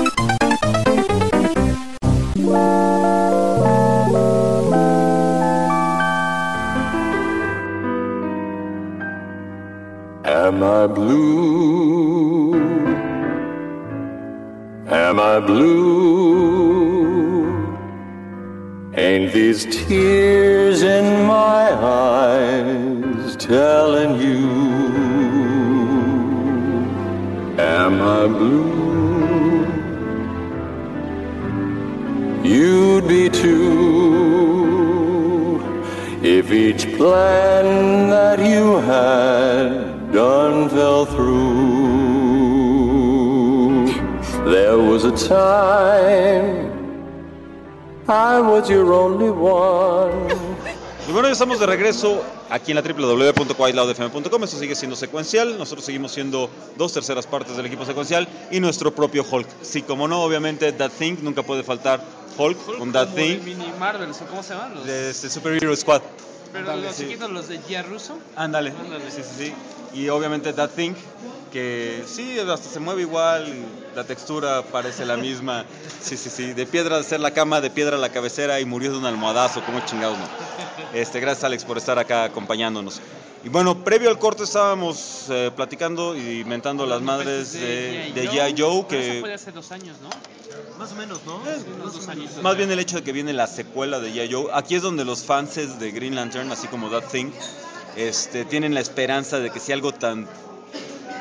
Am I blue? Am I blue? Ain't these tears in my eyes telling you? Am I blue? You'd be too if each plan that you had done fell through. There was a time I was your only one. Y bueno, ya estamos de regreso aquí en la www.quietloudfm.com. Esto sigue siendo secuencial. Nosotros seguimos siendo 2/3 partes del equipo secuencial y nuestro propio Hulk. Sí, como no, obviamente, That Thing, nunca puede faltar Hulk con That Como de Thing. mini Marvels, ¿o cómo se llaman? Los, De Super Hero Squad. pero los chiquitos, los de Gia Russo. Ándale. Ándale. Sí, sí, sí. Y obviamente That Thing, que sí, hasta se mueve igual, la textura parece la misma. Sí, sí, sí. De piedra de ser la cama, de piedra la cabecera y murió de un almohadazo, como chingados no. Gracias, Alex, por estar acá acompañándonos. Y bueno, previo al corte estábamos platicando y mentando las madres de G.I. Joe, Pero eso que fue de hace 2 años, ¿no? Más o menos, ¿no? Unos 2 años. más bien el hecho de que viene la secuela de G.I. Joe. Aquí es donde los fans de Green Lantern, así como That Thing, tienen la esperanza de que si algo tan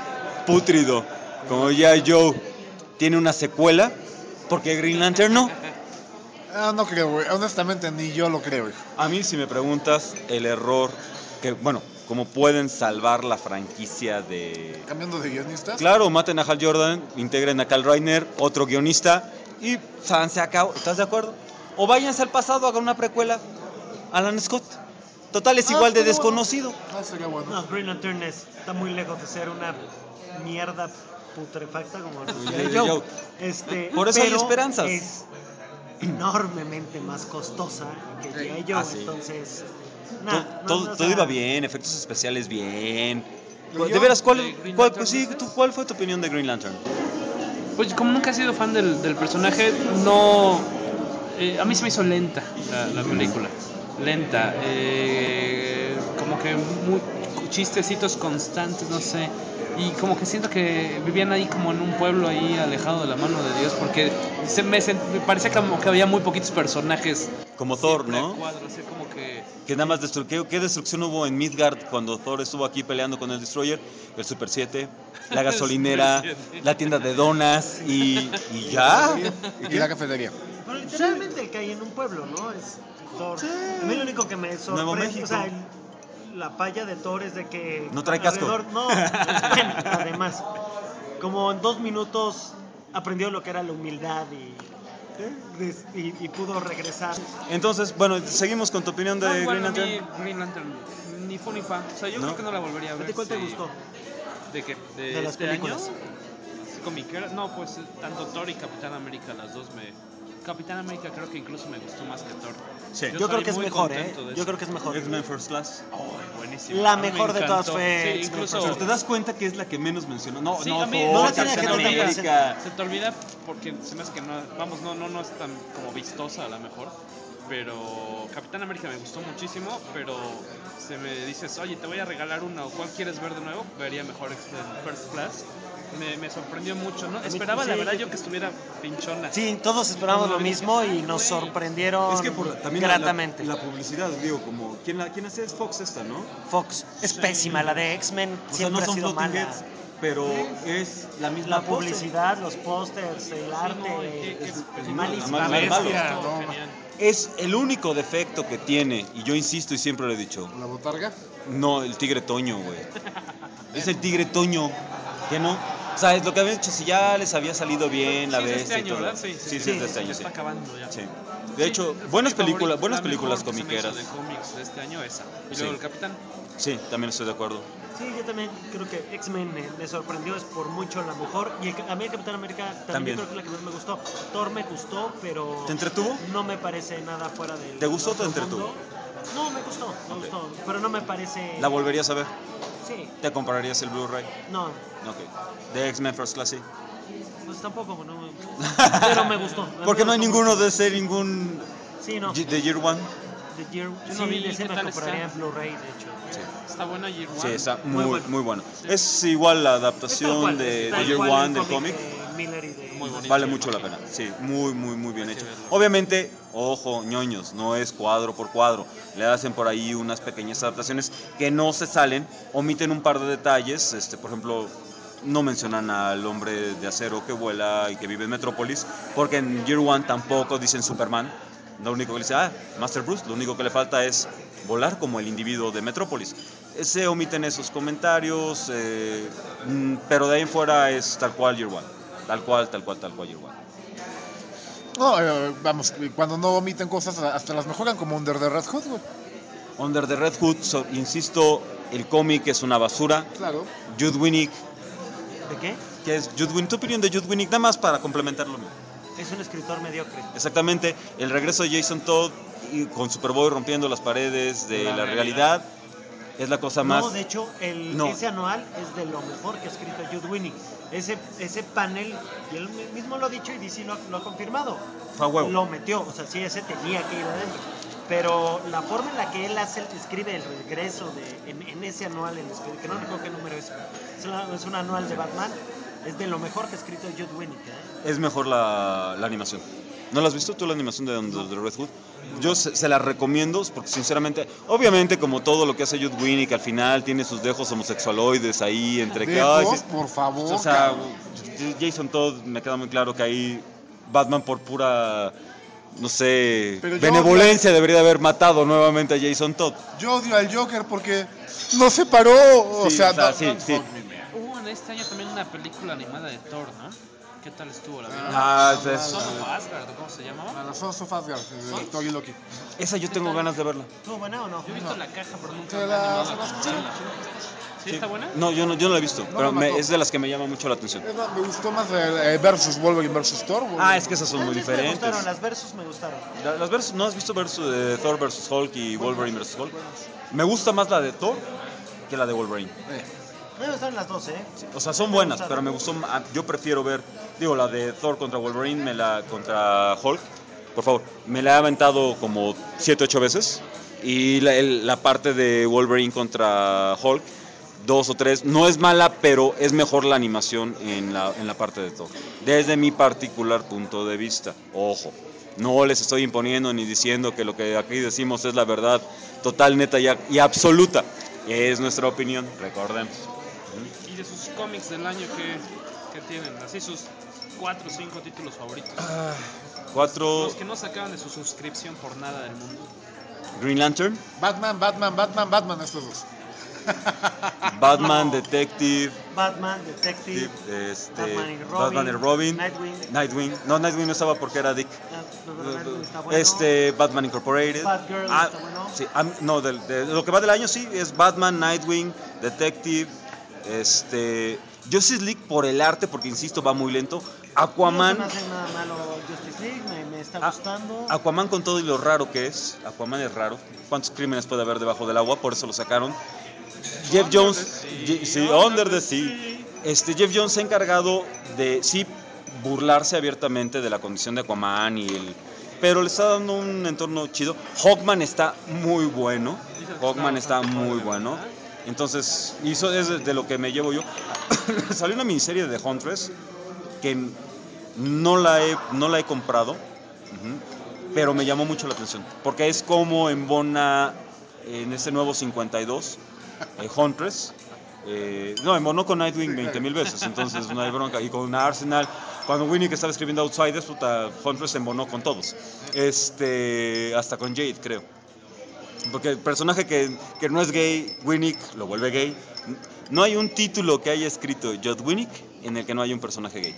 pútrido como G.I. Joe tiene una secuela, ¿por qué Green Lantern no? No creo, güey. Honestamente, ni yo lo creo, hijo. A mí, si me preguntas, el error que, bueno, cómo pueden salvar la franquicia de... Cambiando de guionistas. Claro, maten a Hal Jordan, integren a Kyle Reiner, otro guionista, y se acabó. ¿Estás de acuerdo? O váyanse al pasado, hagan una precuela. Alan Scott. Total, es igual de sería desconocido. bueno. Sería bueno. No, Green Lantern está muy lejos de ser una mierda putrefacta como G.I. Joe. Joe. Por eso hay pero esperanzas. Es enormemente más costosa que G.I. Joe, sí. entonces... Todo iba bien, efectos especiales bien. ¿Y De yo? veras, ¿De Green Lantern dices? ¿cuál fue tu opinión de Green Lantern? Pues como nunca he sido fan del personaje, no... a mí se me hizo lenta la película. Lenta. Como que chistecitos constantes, no sé. Y como que siento que vivían ahí como en un pueblo ahí alejado de la mano de Dios, porque me parecía como que había muy poquitos personajes. Como Thor, siempre ¿no? a cuadro, así como que... Que nada más ¿Qué destrucción hubo en Midgard cuando Thor estuvo aquí peleando con el Destroyer? El Super 7, la gasolinera, Super 7. la tienda de donas y ya. Y la cafetería. Pero literalmente cae en un pueblo, ¿no? Es Thor. A mí lo único que me Nuevo sorprende, México. o sea, la falla de Thor es de que... No trae casco. No, bueno, además, como en 2 minutos aprendió lo que era la humildad y pudo regresar. Entonces, bueno, seguimos con tu opinión de No, Green bueno, a mí Lantern. Green Lantern ni fu ni fa. O sea, yo ¿No? creo que no la volvería a ver. ¿De cuál te sí. gustó? ¿De qué? De las este películas. año? ¿Así comiquera? No, pues tanto Thor y Capitán América, las dos me... Capitán América creo que incluso me gustó más que Thor. Sí. Yo salí creo que es muy mejor, contento de Yo eso. creo que es mejor. X-Men First Class. Ay, buenísimo. La A mí me mejor de todas encantó. fue Sí, X-Men incluso... Pero te das cuenta que es la que menos mencionó. No, Sí, no, a mí Thor, no la Capitán tienes que tener América. Se te olvida porque se me hace que no, vamos, no es tan como vistosa a lo mejor, pero Capitán América me gustó muchísimo, pero se me dices, oye, te voy a regalar una, o cuál quieres ver de nuevo, vería mejor First Class. Me sorprendió mucho, ¿no? Esperaba, sí, la verdad, yo que estuviera pinchona. Sí, todos esperábamos No, lo no, mismo y nos güey. sorprendieron Es que también gratamente. la publicidad, digo, como ¿quién hace? Es Fox esta, ¿no? Fox es pésima, la de X-Men O sea, siempre no son ha sido floating mala. heads, pero es la misma La publicidad, los pósters, el arte, Es malísima. malo, bestia. malo. No, Genial. Es el único defecto que tiene, y yo insisto y siempre lo he dicho, la botarga. no, el tigre Toño, güey. Es el tigre Toño, ¿qué no? O sea, es lo que habían dicho, si ya les había salido bien la Sí, es de bestia este y año, todo. ¿verdad? Sí, es de este año, Se sí. está acabando ya. Sí. De hecho, Sí, buenas es mi películas, favorito, buenas la películas mejor que se me hizo comiqueras. de cómics de este año, esa. Y Sí. luego el Capitán. Sí, también estoy de acuerdo. Sí, yo también creo que X-Men me sorprendió, es por mucho la mejor. Y a mí el Capitán América también, También. yo creo que es la que más me gustó. Thor me gustó, pero... ¿Te entretuvo? No me parece nada fuera del... ¿Te gustó o te otro entretuvo? mundo. No, me gustó, me gustó. Pero no me parece... ¿La volverías a ver? Sí, ¿Te comprarías el Blu-ray? no, Ok. ¿De X-Men First Class sí? pues tampoco, no. Pero me gustó. A mí Porque me no hay gustó ninguno mucho. de ser ningún Sí, no. de Year One. The Year... Yo Sí, no vi, de ese ¿qué me tal compraría está? en Blu-ray, de hecho. Sí. Está buena Year One. Sí, está Muy muy, bueno. muy bueno. Es igual la Es tal adaptación cual, de es tal Year cual One el del cómic. de Miller y de... Muy bonito. Vale mucho la pena. Sí, muy, muy, muy bien Hay que hecho. verlo. Obviamente, ojo, ñoños, no es cuadro por cuadro. Le hacen por ahí unas pequeñas adaptaciones que no se salen, omiten un par de detalles. Por ejemplo, no mencionan al hombre de acero que vuela y que vive en Metrópolis, porque en Year One tampoco dicen Superman. Lo único que le dice, Master Bruce, lo único que le falta es volar como el individuo de Metrópolis. Se omiten esos comentarios, pero de ahí en fuera es tal cual Year One. Tal cual Year One. No, vamos, cuando no omiten cosas, hasta las mejoran como Under the Red Hood, güey. Under the Red Hood, insisto, el cómic es una basura. Claro. Jude Winnick, ¿De qué? ¿qué es Jude Winnick? ¿Tu opinión de Jude Winnick? Nada más para complementarlo. Es un escritor mediocre. Exactamente, el regreso de Jason Todd y con Superboy rompiendo las paredes de la realidad es la cosa más... No, de hecho, No. ese anual es de lo mejor que ha escrito Jude Winnick. Ese panel, y él mismo lo ha dicho y DC lo ha confirmado. Fue a huevo. Lo metió, o sea, sí, ese tenía que ir adentro. Pero la forma en la que él escribe el regreso en ese anual, que no recuerdo qué número es un anual de Batman, Es de lo mejor que ha escrito Judd Winnick, Es mejor la animación. ¿No la has visto tú, la animación de Red Hood? Yo se la recomiendo porque sinceramente, obviamente como todo lo que hace Judd Winnick, al final tiene sus dejos homosexualoides ahí entre que... ay, Dejos, sí, por favor. o sea, cabrón. Jason Todd me queda muy claro que ahí Batman por pura, no sé, Pero yo benevolencia debería de haber matado nuevamente a Jason Todd. Yo odio al Joker porque no se paró. O Sí, sea, o sea, don't sí. fuck me, man. Hubo en este año también una película animada de Thor, ¿no? ¿Qué tal estuvo la vieron? Son of Asgard, ¿cómo se llamaba? A la Sons of Asgard, de Thor y Loki. Esa yo tengo ganas de verla. ¿Estuvo buena o no? Yo he visto la caja, pero nunca Se me he la- animado se a las- comprarla. ¿Sí está buena? No, yo no la he visto, pero me mató. es de las que me llama mucho la atención. Es más, me gustó más versus Wolverine versus Thor. Ah, es que esas son muy Me diferentes. gustaron, las versus me gustaron. Las versus, ¿no has visto Thor versus Hulk y Wolverine versus Hulk? Me gusta más la de Thor que la de Wolverine. Me gustaron las dos, O sea, son buenas, pero me gustó yo prefiero ver, digo, la de Thor contra Wolverine, contra Hulk, por favor, me la he aventado como 7, 8 veces. Y la parte de Wolverine contra Hulk, 2 o 3, no es mala, pero es mejor la animación en la parte de Thor. Desde mi particular punto de vista, ojo. No les estoy imponiendo ni diciendo que lo que aquí decimos es la verdad total, neta y absoluta. Es nuestra opinión, recordemos. Y de sus cómics del año que tienen, así sus 4 o 5 títulos favoritos. 4, Los que no sacaban de su suscripción por nada del mundo. Green Lantern, Batman, estos dos. Batman, Detective, Batman, Detective, Batman y Robin, Nightwing. No, Nightwing no estaba porque era Dick. Nightwing está bueno. Batman Incorporated. Batgirl está bueno. Sí, no, de lo que va del año sí es Batman, Nightwing, Detective, Justice League por el arte, porque insisto va muy lento. Aquaman. No se me hace nada malo Justice League, me está gustando. Aquaman con todo y lo raro que es. Aquaman es raro. ¿Cuántos crímenes puede haber debajo del agua? Por eso lo sacaron. Jeff Jones, Under the Sea. Jeff Jones se ha encargado de sí burlarse abiertamente de la condición de Aquaman pero le está dando un entorno chido. Hawkman está muy bueno. Entonces, y eso es de lo que me llevo yo. Salió una miniserie de The Huntress que no la he comprado, pero me llamó mucho la atención, porque es como embona en ese nuevo 52 Huntress. Embonó con Nightwing 20,000 veces, entonces no hay bronca. Y con Arsenal, cuando Winnick estaba escribiendo Outsiders, Huntress se embonó con todos. Hasta con Jade, creo. Porque el personaje que no es gay, Winnick lo vuelve gay. No hay un título que haya escrito Judd Winnick en el que no haya un personaje gay.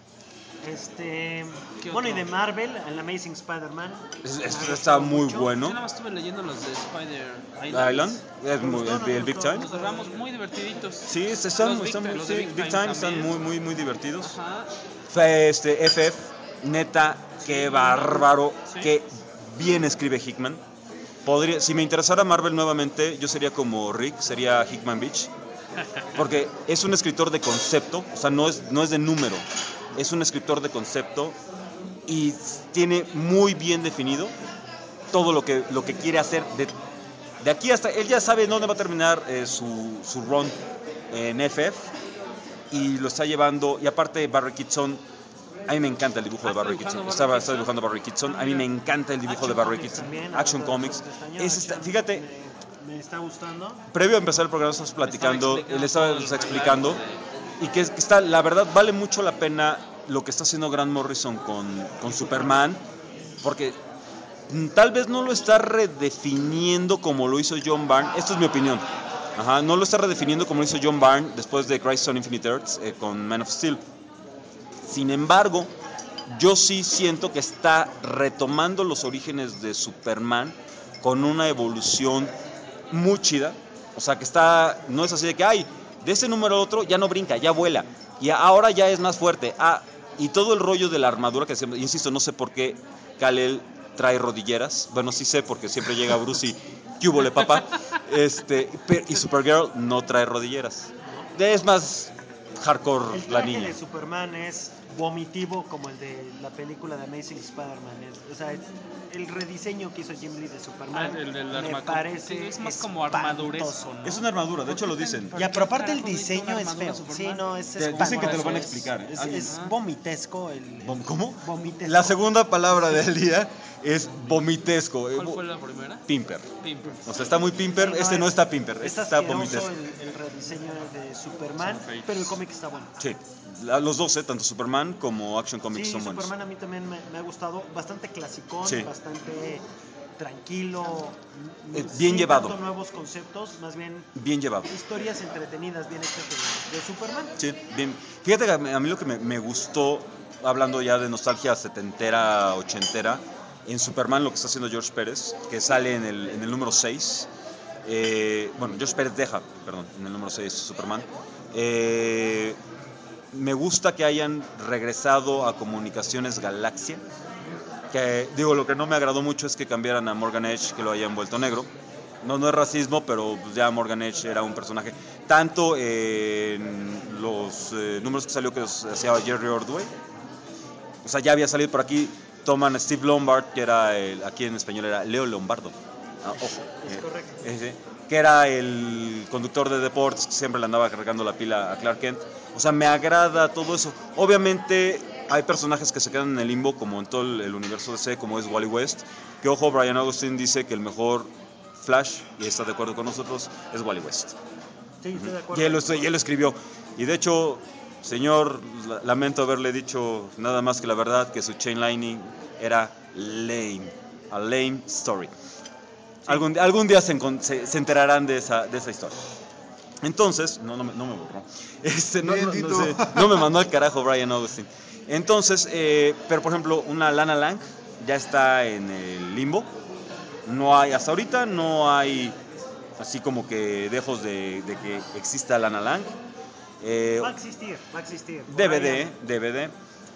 Bueno, y de Marvel, el Amazing Spider-Man. Está muy bueno. Yo nada más estuve leyendo los de Spider Island, el Big Time. Los de Ramos muy divertiditos. Sí, están Los de Big Time están también. muy divertidos. Ajá. FF, neta, qué bárbaro, Sí. qué bien escribe Hickman. Si me interesara Marvel nuevamente, yo sería como Rick, sería Hickman Beach. Porque es un escritor de concepto, o sea, no es de número. Es un escritor de concepto y tiene muy bien definido todo lo que quiere hacer de aquí hasta... Él ya sabe dónde va a terminar su run en FF y lo está llevando. Y aparte Barry Kitson, a mí me encanta el dibujo de Barry Kitson. Estaba dibujando Barry Kitson, a mí me encanta el dibujo de Barry Kitson. Action Comics. Fíjate, Me está gustando. previo a empezar el programa estamos platicando, él estaba explicando y que está, la verdad vale mucho la pena lo que está haciendo Grant Morrison con Superman, porque tal vez no lo está redefiniendo como lo hizo John Byrne. Esto es mi opinión. No lo está redefiniendo como lo hizo John Byrne después de Crisis on Infinite Earths con Man of Steel. Sin embargo, yo sí siento que está retomando los orígenes de Superman con una evolución muy chida. O sea, que no es así de que, de ese número a otro ya no brinca, ya vuela. Y ahora ya es más fuerte. Y todo el rollo de la armadura que insisto, no sé por qué Kal-El trae rodilleras. Bueno, sí sé, porque siempre llega Bruce y ¿qué hubole, papá? Y Supergirl no trae rodilleras. Es más hardcore El la traje niña. de Superman es vomitivo como el de la película de Amazing Spider-Man. O sea, el rediseño que hizo Jim Lee de Superman El del me arma- parece sí, es más como armaduresco, ¿no? Es una armadura, de hecho lo dicen. Ya, pero aparte el ¿Carajo necesita diseño una es armadura feo. Superman? Sí, no, es Dicen que te lo van a es- explicar, ¿eh? Es vomitesco el ¿Cómo? vomitesco. La segunda palabra del día es vomitesco. ¿Cuál fue la primera? Pimper. Pimper. O sea, está muy pimper. Sí, Este no está pimper, Es este está asqueroso vomitesco. el rediseño de Superman, Son fakes. pero el cómic está bueno. Sí, los dos, tanto Superman como Action Comics Sí, son buenos. Superman a mí también me ha gustado, bastante clasicón, Sí. bastante tranquilo, bien sin llevado. tanto nuevos conceptos, más bien Bien llevado. historias entretenidas bien hechas de Superman. Sí, bien. Fíjate que a mí lo que me gustó, hablando ya de nostalgia setentera, ochentera, en Superman lo que está haciendo George Pérez, que sale en el número 6. Bueno, George Pérez deja, perdón, en el número 6 Superman. Me gusta que hayan regresado a Comunicaciones Galaxia. Que, digo, lo que no me agradó mucho es que cambiaran a Morgan Edge, que lo hayan vuelto negro. No es racismo, pero pues ya Morgan Edge era un personaje. Tanto en los números que salió que los hacía Jerry Ordway. O sea, ya había salido por aquí. Toman a Steve Lombard, que era aquí en español era Leo Lombardo. Ojo. Es correcto. Que era el conductor de deportes que siempre le andaba cargando la pila a Clark Kent. O sea, me agrada todo eso. Obviamente hay personajes que se quedan en el limbo, como en todo el universo DC, como es Wally West. Que ojo, Brian Augustine dice que el mejor Flash, y está de acuerdo con nosotros, es Wally West. Sí, estoy de acuerdo. Y él lo escribió. Y de hecho, señor, lamento haberle dicho nada más que la verdad, que su chain lining era lame. A lame story. Algún día se enterarán de esa historia. Entonces, no me borró. No me mandó al carajo Brian Augustine. Entonces, pero por ejemplo, una Lana Lang ya está en el limbo. No hay, hasta ahorita no hay así como que dejos de que exista Lana Lang. Va a existir. DVD.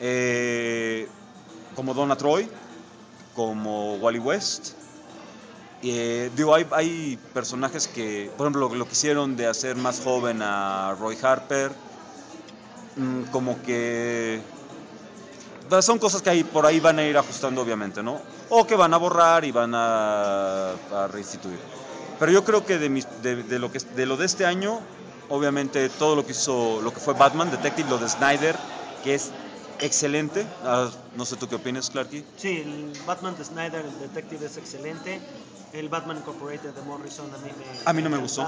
Como Donna Troy, como Wally West. Digo, hay personajes que, por ejemplo, lo que hicieron de hacer más joven a Roy Harper, como que son cosas que por ahí van a ir ajustando, obviamente, ¿no? O que van a borrar y van a restituir. Pero yo creo que de lo de este año, obviamente todo lo que fue Batman Detective, lo de Snyder, que es excelente. No sé tú qué opinas, Clarky. Sí, el Batman de Snyder, el Detective es excelente. El Batman Incorporated de Morrison a mí no me gustó.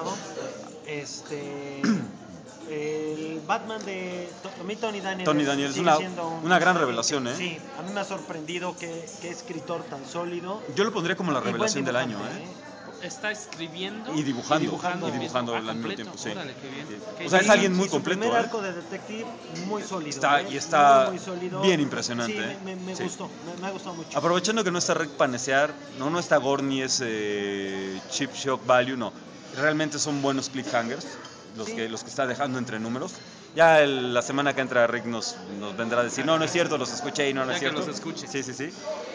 El Batman de Tony Daniel es sigue siendo una gran revelación, ¿eh? Sí, a mí me ha sorprendido que escritor tan sólido. Yo lo pondría como la y revelación buen del año, dibujante, ¿eh? Está escribiendo Y dibujando al al mismo completo. tiempo, sí. Órale, qué bien. Sí. Qué O sea, es bien. alguien muy Y completo, Su primer ¿eh? arco de Detective muy sólido. Está muy sólido. bien impresionante, Sí, ¿eh? me Sí. gustó, me ha gustado mucho. Aprovechando que no está Rick Panesear, no está Gorny, es Cheap Shock Value, no. Realmente son buenos cliffhangers los que está dejando entre números. Ya la semana que entra Rick nos vendrá a decir, no es cierto, los escuché y no Ya es que cierto. los escuche. Sí.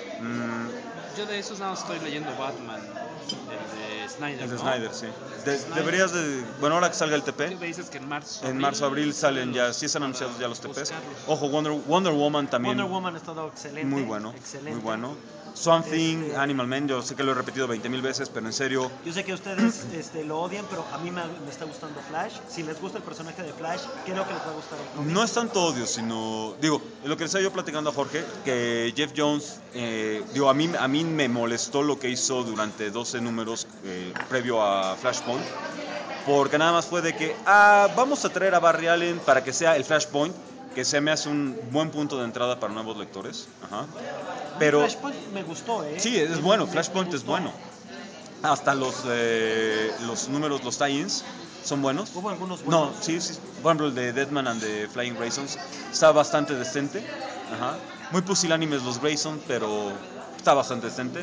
Yo de esos nada más estoy leyendo Batman, el de Snyder. El de ¿no? Snyder, sí. Deberías de... Bueno, ahora que salga el TP, Tú me dices que en marzo. en marzo, abril salen ya, sí están anunciados ya los TPs. buscarlos. Ojo, Wonder Woman también. Wonder Woman ha estado excelente. Muy bueno, excelente. muy bueno. Swamp Thing, Animal Man, yo sé que lo he repetido 20,000 veces, pero en serio, Yo sé que ustedes lo odian, pero a mí me está gustando Flash. Si les gusta el personaje de Flash, creo que les va a gustar el cómic. no es tanto odio, sino, digo, lo que le estaba yo platicando a Jorge, que Jeff Jones, digo, a mí me molestó lo que hizo durante 12 números previo a Flashpoint, porque nada más fue de que, vamos a traer a Barry Allen para que sea el Flashpoint, que se me hace un buen punto de entrada para nuevos lectores. Ajá. Pero Flashpoint me gustó, ¿eh? sí, es bueno, Me Flashpoint es gustó. bueno. Hasta los números, los tie-ins son buenos. Hubo algunos No, buenos. sí. Por ejemplo, el de Deadman and the Flying Graysons está bastante decente. Ajá. Muy pusilánimes los Grayson, pero está bastante decente.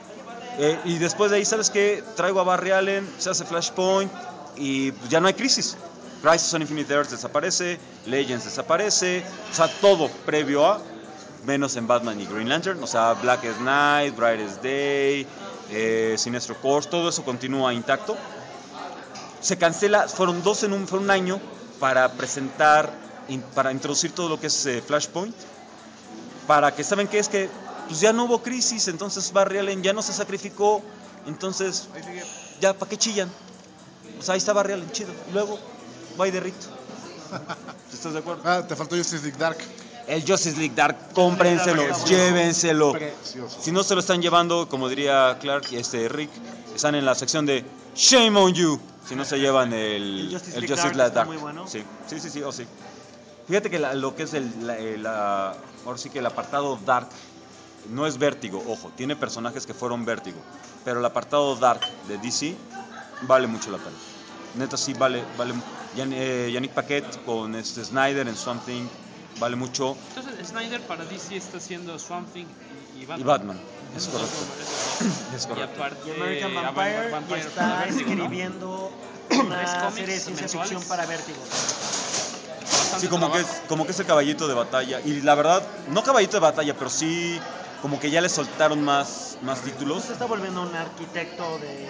Y después de ahí, ¿sabes qué? Traigo a Barry Allen, se hace Flashpoint y pues, ya no hay crisis. Crisis on Infinite Earths desaparece, Legends desaparece, o sea, todo previo a, menos en Batman y Green Lantern, o sea, Blackest Night, Brightest Day, Sinestro Corps, todo eso continúa intacto. Se cancela, fueron un año para presentar para introducir todo lo que es Flashpoint, para que, ¿saben qué? Es que pues ya no hubo crisis, entonces Barry Allen ya no se sacrificó, entonces ya, ¿para qué chillan? Pues ahí está Barry Allen, chido. Y luego, bye de Rito. ¿Estás de acuerdo? Ah, te faltó Justice League Dark. El Justice League Dark, cómprenselo, llévenselo. Precioso. Si no se lo están llevando, como diría Clark y Rick, están en la sección de Shame on You. Si no se llevan el Justice el League Justice Dark League está Dark. muy bueno. Sí, oh, sí. Fíjate que lo que es ahora sí que el apartado Dark no es Vértigo, ojo, tiene personajes que fueron Vértigo, pero el apartado Dark de DC vale mucho la pena. Neta sí vale. Yannick Paquette con Snyder en Swamp Thing vale mucho. Entonces Snyder para DC está haciendo Swamp Thing y Batman. Y Batman, es Esos correcto. dos, Es Y correcto. aparte Y American Vampire, ya para está Vértigo, ¿no? escribiendo ¿Tres una cómics serie de ciencia mensuales? ficción para Vértigo. Bastante Sí, como que es el caballito de batalla. Y la verdad, no caballito de batalla, pero sí como que ya le soltaron más títulos. Se está volviendo un arquitecto de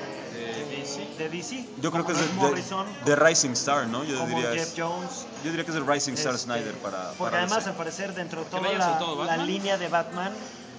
DC. Yo creo que Como es Grant Morrison, de Rising Star, ¿no? Yo como diría, Jeff Jones. yo diría que es el Rising Star Este, Snyder para Porque además, DC. al parecer, dentro de Que toda le haya soltado la Batman. línea de Batman,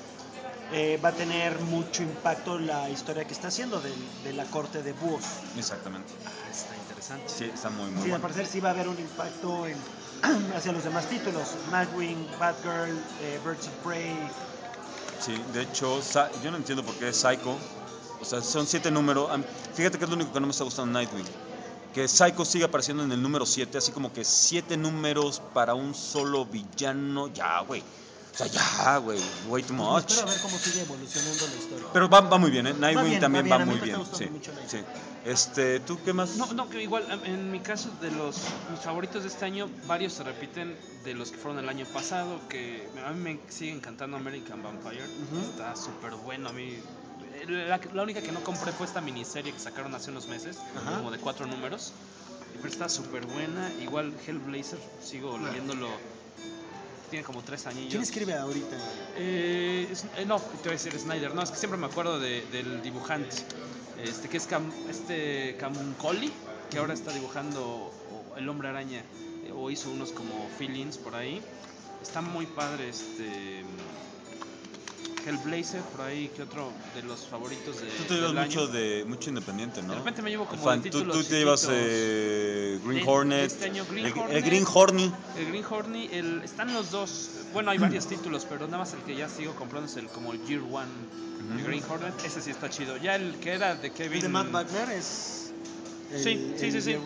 va a tener mucho impacto la historia que está haciendo de la corte de búhos. Exactamente. Está interesante. Sí, está muy Sí, al bueno. parecer sí va a haber un impacto hacia los demás títulos. Nightwing, Batgirl, Birds of Prey. Sí, de hecho, yo no entiendo por qué Psycho, o sea, son 7 números. Fíjate que es lo único que no me está gustando en Nightwing. Que Psycho sigue apareciendo en el número 7, así como que 7 números para un solo villano. Ya, güey. O sea, ya, güey. Way too much. Espero a ver cómo sigue evolucionando la historia. Pero va muy bien, ¿eh? Nightwing bien, también va va bien. A mí muy me bien. está Sí, gustando mucho Nightwing. sí. ¿Tú qué más? No, que igual en mi caso mis favoritos de este año, varios se repiten de los que fueron el año pasado, que a mí me sigue encantando American Vampire, está súper bueno a mí. La única que no compré fue esta miniserie que sacaron hace unos meses, como de 4 números, pero está súper buena. Igual Hellblazer, sigo leyéndolo, tiene como 3 añillos. ¿Quién escribe ahorita? No, te voy a decir Snyder, no, es que siempre me acuerdo del dibujante, que es Camuncoli, que ahora está dibujando El Hombre Araña, o hizo unos como fill-ins por ahí. Está muy padre Hellblazer, por ahí, que otro de los favoritos Tú te llevas mucho independiente, ¿no? De repente me llevo como de títulos tú te llevas chiquitos. Green Hornet, este año el Green Horny. El Green Horny, están los dos. Bueno, hay varios títulos, pero nada más el que ya sigo comprando es como el Year One, el Green Hornet. Ese sí está chido. Ya el que era de Kevin. ¿El de Matt Wagner es? Sí.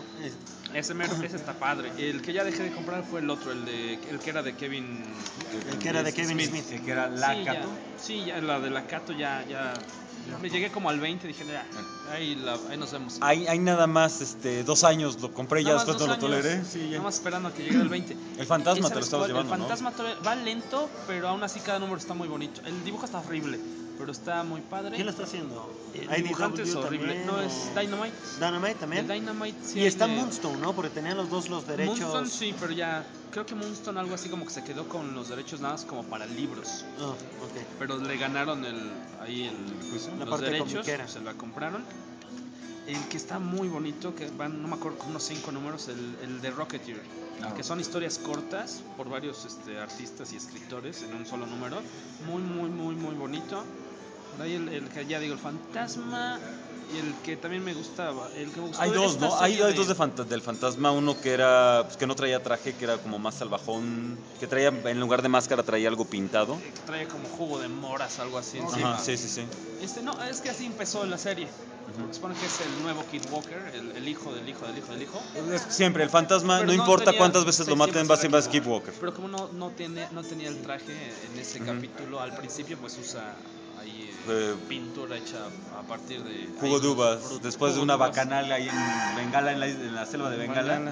Ese está padre. El que ya dejé de comprar fue el otro, el que era de Kevin. El que era de Kevin Smith. El que era la Cato. Sí, ya la de la Cato ya. Me llegué como al 20, dije, ya, ahí nos vemos. Hay nada más 2 años, lo compré ya Nada más después no 2 lo toleré. años, Sí, ya. Nada más esperando a que llegue el 20. El fantasma ¿Y te lo sabes estabas cuál? llevando, El ¿no? fantasma va lento, pero aún así cada número está muy bonito. El dibujo está horrible, pero está muy padre. ¿Quién lo está haciendo? El dibujante es horrible. también, No, o- es Dynamite. Dynamite también. El Dynamite sí Y está de- Moonstone, ¿no? Porque tenían los dos los derechos. Moonstone sí, pero ya creo que Moonstone algo así como que se quedó con los derechos nada más como para libros. Ah, ok. Pero le ganaron la los parte derechos, comiquera. se la compraron. El que está muy bonito, que van, no me acuerdo, unos 5 números, el de Rocketeer, que son historias cortas por varios artistas y escritores en un solo número. Muy, muy, muy, muy bonito. Por ahí el que ya digo, el fantasma, y el que también me gustaba, el que me gustó Hay de dos, esta ¿no? Hay serie dos del fantasma. Uno que era que no traía traje, que era como más salvajón, que traía en lugar de máscara traía algo pintado. que trae como jugo de moras, algo así encima. Ajá, sí. No, es que así empezó en la serie. Se supone que es el nuevo Kid Walker, el hijo del hijo del hijo del hijo. Siempre el fantasma, Pero no importa tenía- cuántas veces sí, lo maten, siempre va siempre a será Skip Walker. Pero como no tenía el traje en ese capítulo, al principio pues usa ahí pintura hecha a partir de... Jugo de uvas, fruta, después de jugo una uvas. bacanal ahí en Bengala, en la selva de Bengala.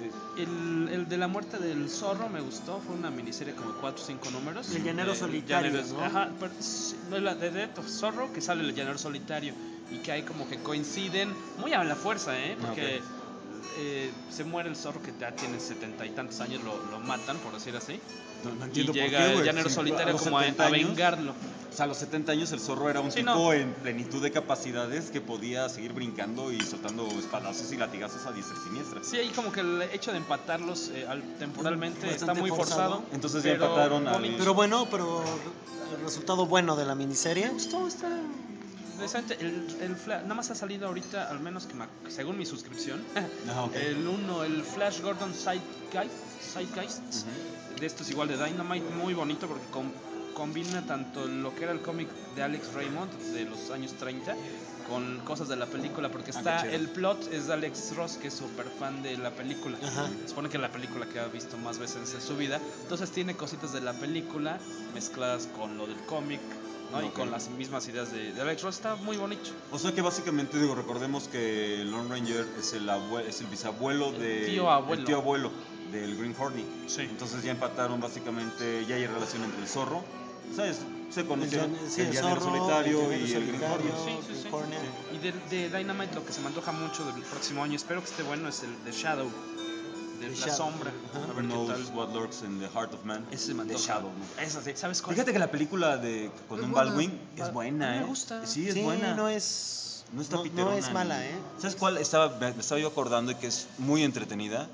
El de la muerte del zorro me gustó, fue una miniserie como de 4 o 5 números. El llanero solitario, ¿no? Ajá, pero no es la de Death of Zorro, que sale el llanero solitario y que hay como que coinciden muy a la fuerza, porque se muere el zorro que ya tiene 70 y tantos años, lo matan, por decir así. No Y entiendo por llega qué, el güey. llanero Sí, solitario los como a 70 años. vengarlo. O sea, a los 70 años el Zorro era un Sí, tipo no. en plenitud de capacidades que podía seguir brincando y soltando espadazos y latigazos a diestra y siniestra. Sí, ahí como que el hecho de empatarlos temporalmente Bastante está muy forzado. Entonces ya pero empataron al- bonito. Pero bueno, el resultado bueno de la miniserie. Todo está interesante. Nada más ha salido ahorita, al menos según mi suscripción, Ok. el Flash Gordon Zeitgeist. De estos igual de Dynamite, muy bonito porque combina tanto lo que era el cómic de Alex Raymond de los años 30 con cosas de la película, porque qué está chido. el plot es de Alex Ross, que es súper fan de la película. Ajá. Se supone que es la película que ha visto más veces en su vida, entonces tiene cositas de la película mezcladas con lo del cómic, ¿no? Y Ok. con las mismas ideas de Alex Ross. Está muy bonito. O sea que básicamente, recordemos que el Lone Ranger es el bisabuelo El tío abuelo. el tío abuelo del Green Hornet. Sí. Entonces ya empataron básicamente, ya hay relación entre el Zorro, ¿sabes? Se conocieron Sí, el Llanero Zorro, Solitario el y el Green Solitario, Hornet. Sí. Hornet. Y de Dynamite lo que se me antoja mucho del próximo año, espero que esté bueno, es el de Shadow, de The la Shadow. sombra. Ajá. A Who ver qué knows tal. what lurks in the heart of man. Ese me The antoja. Shadow, ¿no? Esa sí. ¿Sabes cuál? Fíjate que la película con Es un buena. Baldwin es buena, A mí ¿eh? me gusta. Sí, es Sí, buena. no es. No está no piterona es mala, ni- ¿eh? ¿Sabes cuál? Me estaba yo acordando y que es muy entretenida.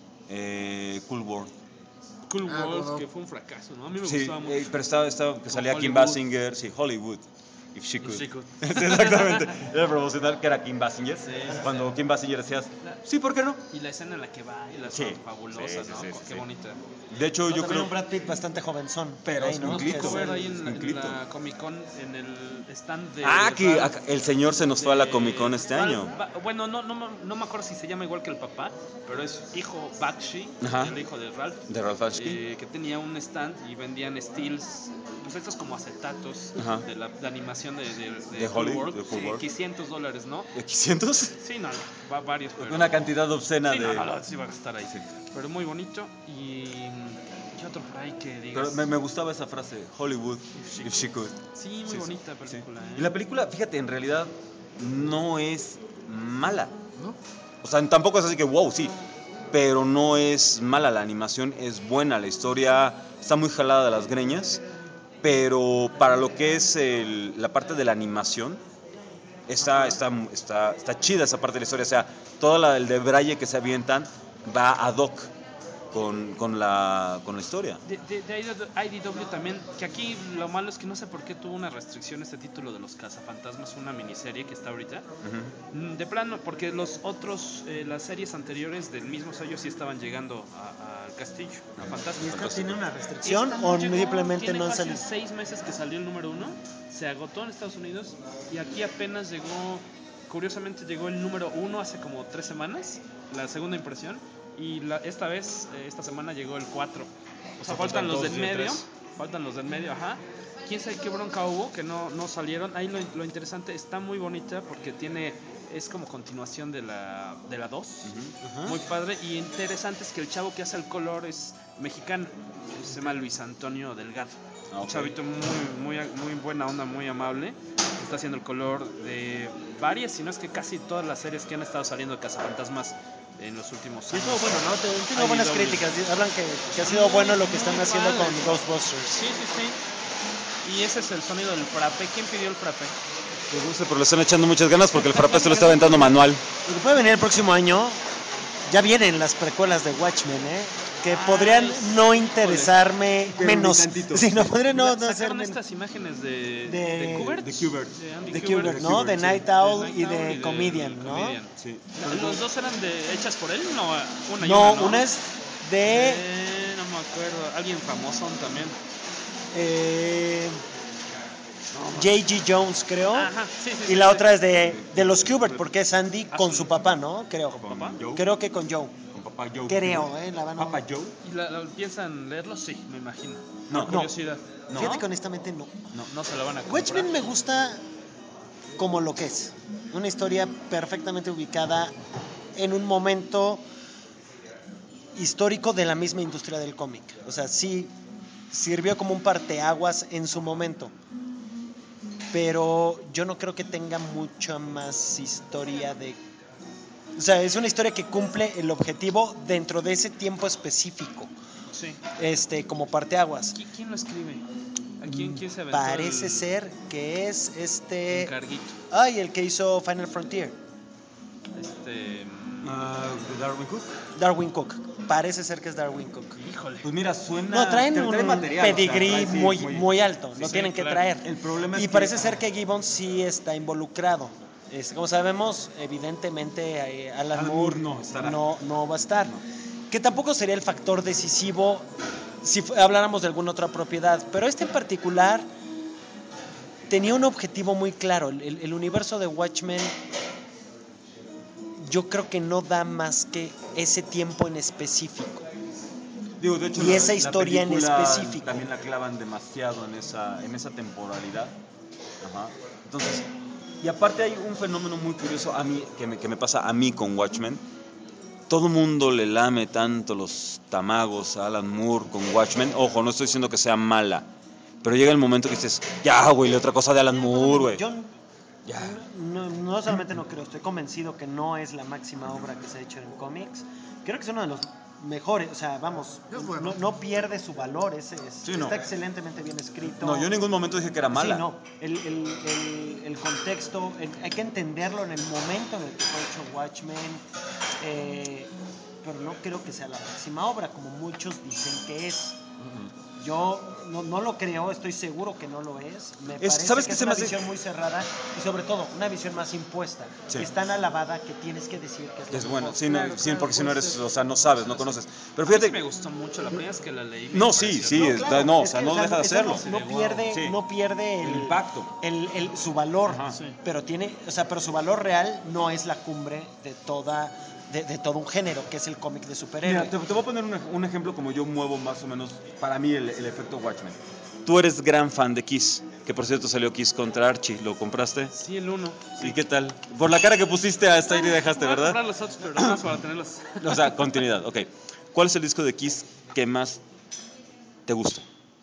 Cool World. Cool Ah, World, cómo no. que fue un fracaso, ¿no? A mí me Sí, gustaba mucho. pero estaba que salía Kim Hollywood. Basinger, sí, Hollywood. If she could. She could. Sí, exactamente. Era promocional que era Kim Basinger. Sí. Cuando Kim Basinger decías, sí, ¿por qué no? Y la escena en la que va, y la Sí. fabulosa, Sí, ¿no? sí, Qué sí. bonita. De hecho, No, yo también creo. un Brad Pitt bastante jovenzón. Pero ahí, es ¿no? un Nos clito. tocó ver Es ahí en un clito. la Comic Con, en el stand de... Que Ralph, el señor se nos fue a la Comic Con este Ralph año. Bueno, no me acuerdo si se llama igual que el papá, pero es hijo Bakshi, Ajá. el hijo de Ralph. De Ralph Bakshi. Que tenía un stand y vendían stills, pues estos como acetatos Ajá. de la animación de Hollywood, Cool World. de Cool Sí, World. $500, ¿no? ¿De 500? Sí, no, varios, pero... Una cantidad obscena Sí, de. no, sí va a gastar ahí. Pero muy bonito. Y ¿qué otro por ahí que digas? Pero me gustaba esa frase, Hollywood, if she could. Sí, muy bonita Sí. película. Y la película, fíjate, en realidad no es mala. ¿No? O sea, tampoco es así que wow, sí. Pero no es mala, la animación es buena, la historia está muy jalada de las greñas. Pero para lo que es la parte de la animación, está chida esa parte de la historia. O sea, todo el debraye que se avientan va ad hoc con la historia. De IDW también, que aquí lo malo es que no sé por qué tuvo una restricción este título de Los Cazafantasmas, una miniserie que está ahorita. De plano, porque los otros, las series anteriores del mismo sello sí estaban llegando al castillo, a ¿Y Fantástico. esta tiene una restricción Esta o llegó, simplemente tiene no han casi salido? 6 meses que salió el número 1, se agotó en Estados Unidos y aquí apenas llegó, curiosamente llegó el número 1 hace como 3 semanas, la segunda impresión, y esta semana llegó el 4. O sea, faltan los del medio, ajá. Quién sabe qué bronca hubo que no salieron. Ahí lo interesante, está muy bonita porque es como continuación de la 2. Muy padre. Y interesante es que el chavo que hace el color es mexicano. Se llama Luis Antonio Delgado. Un chavito muy buena onda, muy amable. Está haciendo el color de varias, si no es que casi todas las series que han estado saliendo de Cazafantasmas en los últimos Sí, años. estuvo bueno, ¿no? Tiene buenas IDW. críticas. Hablan que ha sido bueno lo que están Muy haciendo padre. con Ghostbusters. Sí. Y ese es el sonido del frappe. ¿Quién pidió el frappe? Pues no sé, pero le están echando muchas ganas porque el frappé se lo está aventando manual. Lo que puede venir el próximo año, ya vienen las precuelas de Watchmen, que podrían no interesarme Pero menos. ni tantito. Sí, no podrían no Sacaron hacerme. estas imágenes de De Kubert. de Kubert. De Andy De Kubert, Kubert, ¿no? De sí. Night Owl y de Comedian, ¿no? Comedian. Sí. ¿Los dos eran hechas por él? No, una y No, una, ¿no? una es de No me acuerdo. Alguien famoso también. J.G. Jones, creo. Ajá, sí. Y la otra es de los Kubert, porque es Andy con sí. su papá, ¿no? Creo. Con ¿Papá? Joe, Creo que con Joe. con Papá Joe. Creo, la van a... Papá Joe. ¿Y piensan leerlo? Sí, me imagino. No. Por curiosidad. No. Fíjate que honestamente no. No se lo van a comprar. Watchmen me gusta como lo que es. Una historia perfectamente ubicada en un momento histórico de la misma industria del cómic. O sea, sí sirvió como un parteaguas en su momento. Pero yo no creo que tenga mucha más historia de... O sea, es una historia que cumple el objetivo dentro de ese tiempo específico, Sí. como parteaguas. ¿Quién lo escribe? ¿Quién se aventó Parece el ser que es encarguito? Ay, el que hizo Final Frontier. ¿De Darwin Cook? Darwin Cook. Parece ser que es Darwin Cook. Híjole. Pues mira, suena... No, traen trae un material, o sea, pedigrí trae, sí, muy alto. Lo sí, tienen que claro. traer. El problema es y que- parece ser que Gibbons sí está involucrado. Como sabemos, evidentemente Alan Alan Moore Moore no estará. no va a estar. Que tampoco sería el factor decisivo si habláramos de alguna otra propiedad. Pero este en particular tenía un objetivo muy claro. El universo de Watchmen, yo creo que no da más que ese tiempo en específico. Digo, de hecho, Y esa historia en película específico. también la clavan demasiado en esa temporalidad. Ajá. Entonces, y aparte hay un fenómeno muy curioso a mí, que me pasa a mí con Watchmen. Todo mundo le lame tanto los tamagos a Alan Moore con Watchmen. Ojo, no estoy diciendo que sea mala, pero llega el momento que dices, ya, güey, le otra cosa de Alan Moore, güey. Yo Ya. no solamente no creo, estoy convencido que no es la máxima obra que se ha hecho en cómics. Creo que es uno de los mejores, o sea, vamos, Es bueno. no pierde su valor, Sí, no. está excelentemente bien escrito. No, yo en ningún momento dije que era mala. Sí, no, el contexto, hay que entenderlo en el momento en el que fue hecho Watchmen, pero no creo que sea la máxima obra, como muchos dicen que es. Yo no lo creo, estoy seguro que no lo es. Me parece ¿sabes que qué es se me una hace? visión muy cerrada y sobre todo una visión más impuesta. Sí. Que es tan alabada que tienes que decir que es la Es bueno, mejor. sí, no, Claro, sí, claro, porque si no puede eres, ser. o sea, no sabes, no conoces. Pero A mí sí fíjate, me gustó mucho la primera vez que la leí. me no, sí, pareció- sí, No, está- no, o es sea, que, no deja de eso hacerlo. No pierde, Sí. no pierde El impacto. su valor, Ajá. Sí. pero pero su valor real no es la cumbre de todo un género, que es el cómic de superhéroes. Mira, te voy a poner un ejemplo como yo muevo más o menos, para mí, el efecto Watchmen. Tú eres gran fan de Kiss, que por cierto salió Kiss contra Archie, ¿lo compraste? Sí, el 1. ¿Y qué tal? Por la cara que pusiste hasta ahí dejaste, Voy a comprar ¿verdad? los otros, pero nada más para tenerlos. O sea, continuidad, ok. ¿Cuál es el disco de Kiss que más te gusta?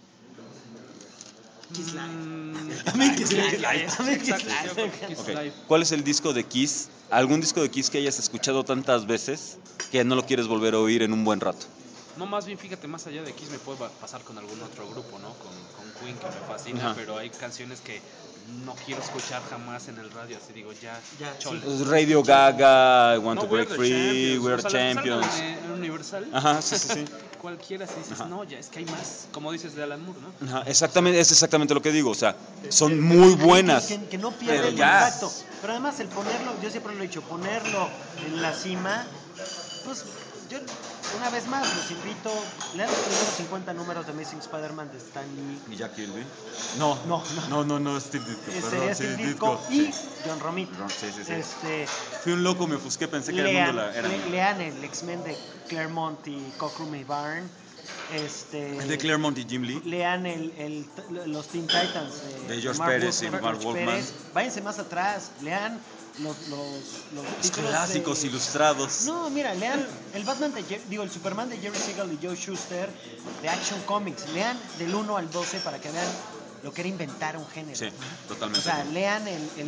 A mí Kiss Live. Exacto, A mí Kiss yo creo Live. que Kiss Ok. Live. ¿Cuál es el disco de Kiss, algún disco de Kiss que hayas escuchado tantas veces que no lo quieres volver a oír en un buen rato? No, más bien, fíjate, más allá de Kiss me puede pasar con algún otro grupo, ¿no? Con Queen, que me fascina, Ajá. pero hay canciones que no quiero escuchar jamás en el radio, así digo, ya, Ya, chole. Radio Gaga, I Want No, to Break We're the Free, Champions. We're O sea, las que salgan Champions. en Universal, Ajá, sí, sí, sí. cualquiera, si dices, Ajá. no, ya es que hay más, como dices de Alan Moore, ¿no? Ajá, exactamente, es exactamente lo que digo, o sea, son muy buenas. Que no pierde Pero el ya. impacto. Pero además el ponerlo, yo siempre lo he dicho, ponerlo en la cima, pues yo una vez más los invito, lean los primeros 50 números de Amazing Spider-Man de Stan Lee. ¿Y Jack Kirby? No, Steve Ditko, Sería perdón, Steve sí, Ditko sí. y John Romita. Sí, sí, sí. Este, Fui un loco, me ofusqué, pensé que el mundo era mío. lean el X-Men de Claremont y Cockrum y Byrne. El de Claremont y Jim Lee. Lean los Teen Titans De George Mark Pérez y Wolfman, Mark George Wolfman. Pérez. Váyanse más atrás, lean los Los títulos clásicos de- ilustrados. No, mira, lean el Superman de Jerry Siegel y Joe Shuster de Action Comics. Lean del 1 al 12 para que vean lo que era inventar un género. Sí, O totalmente. sea, lean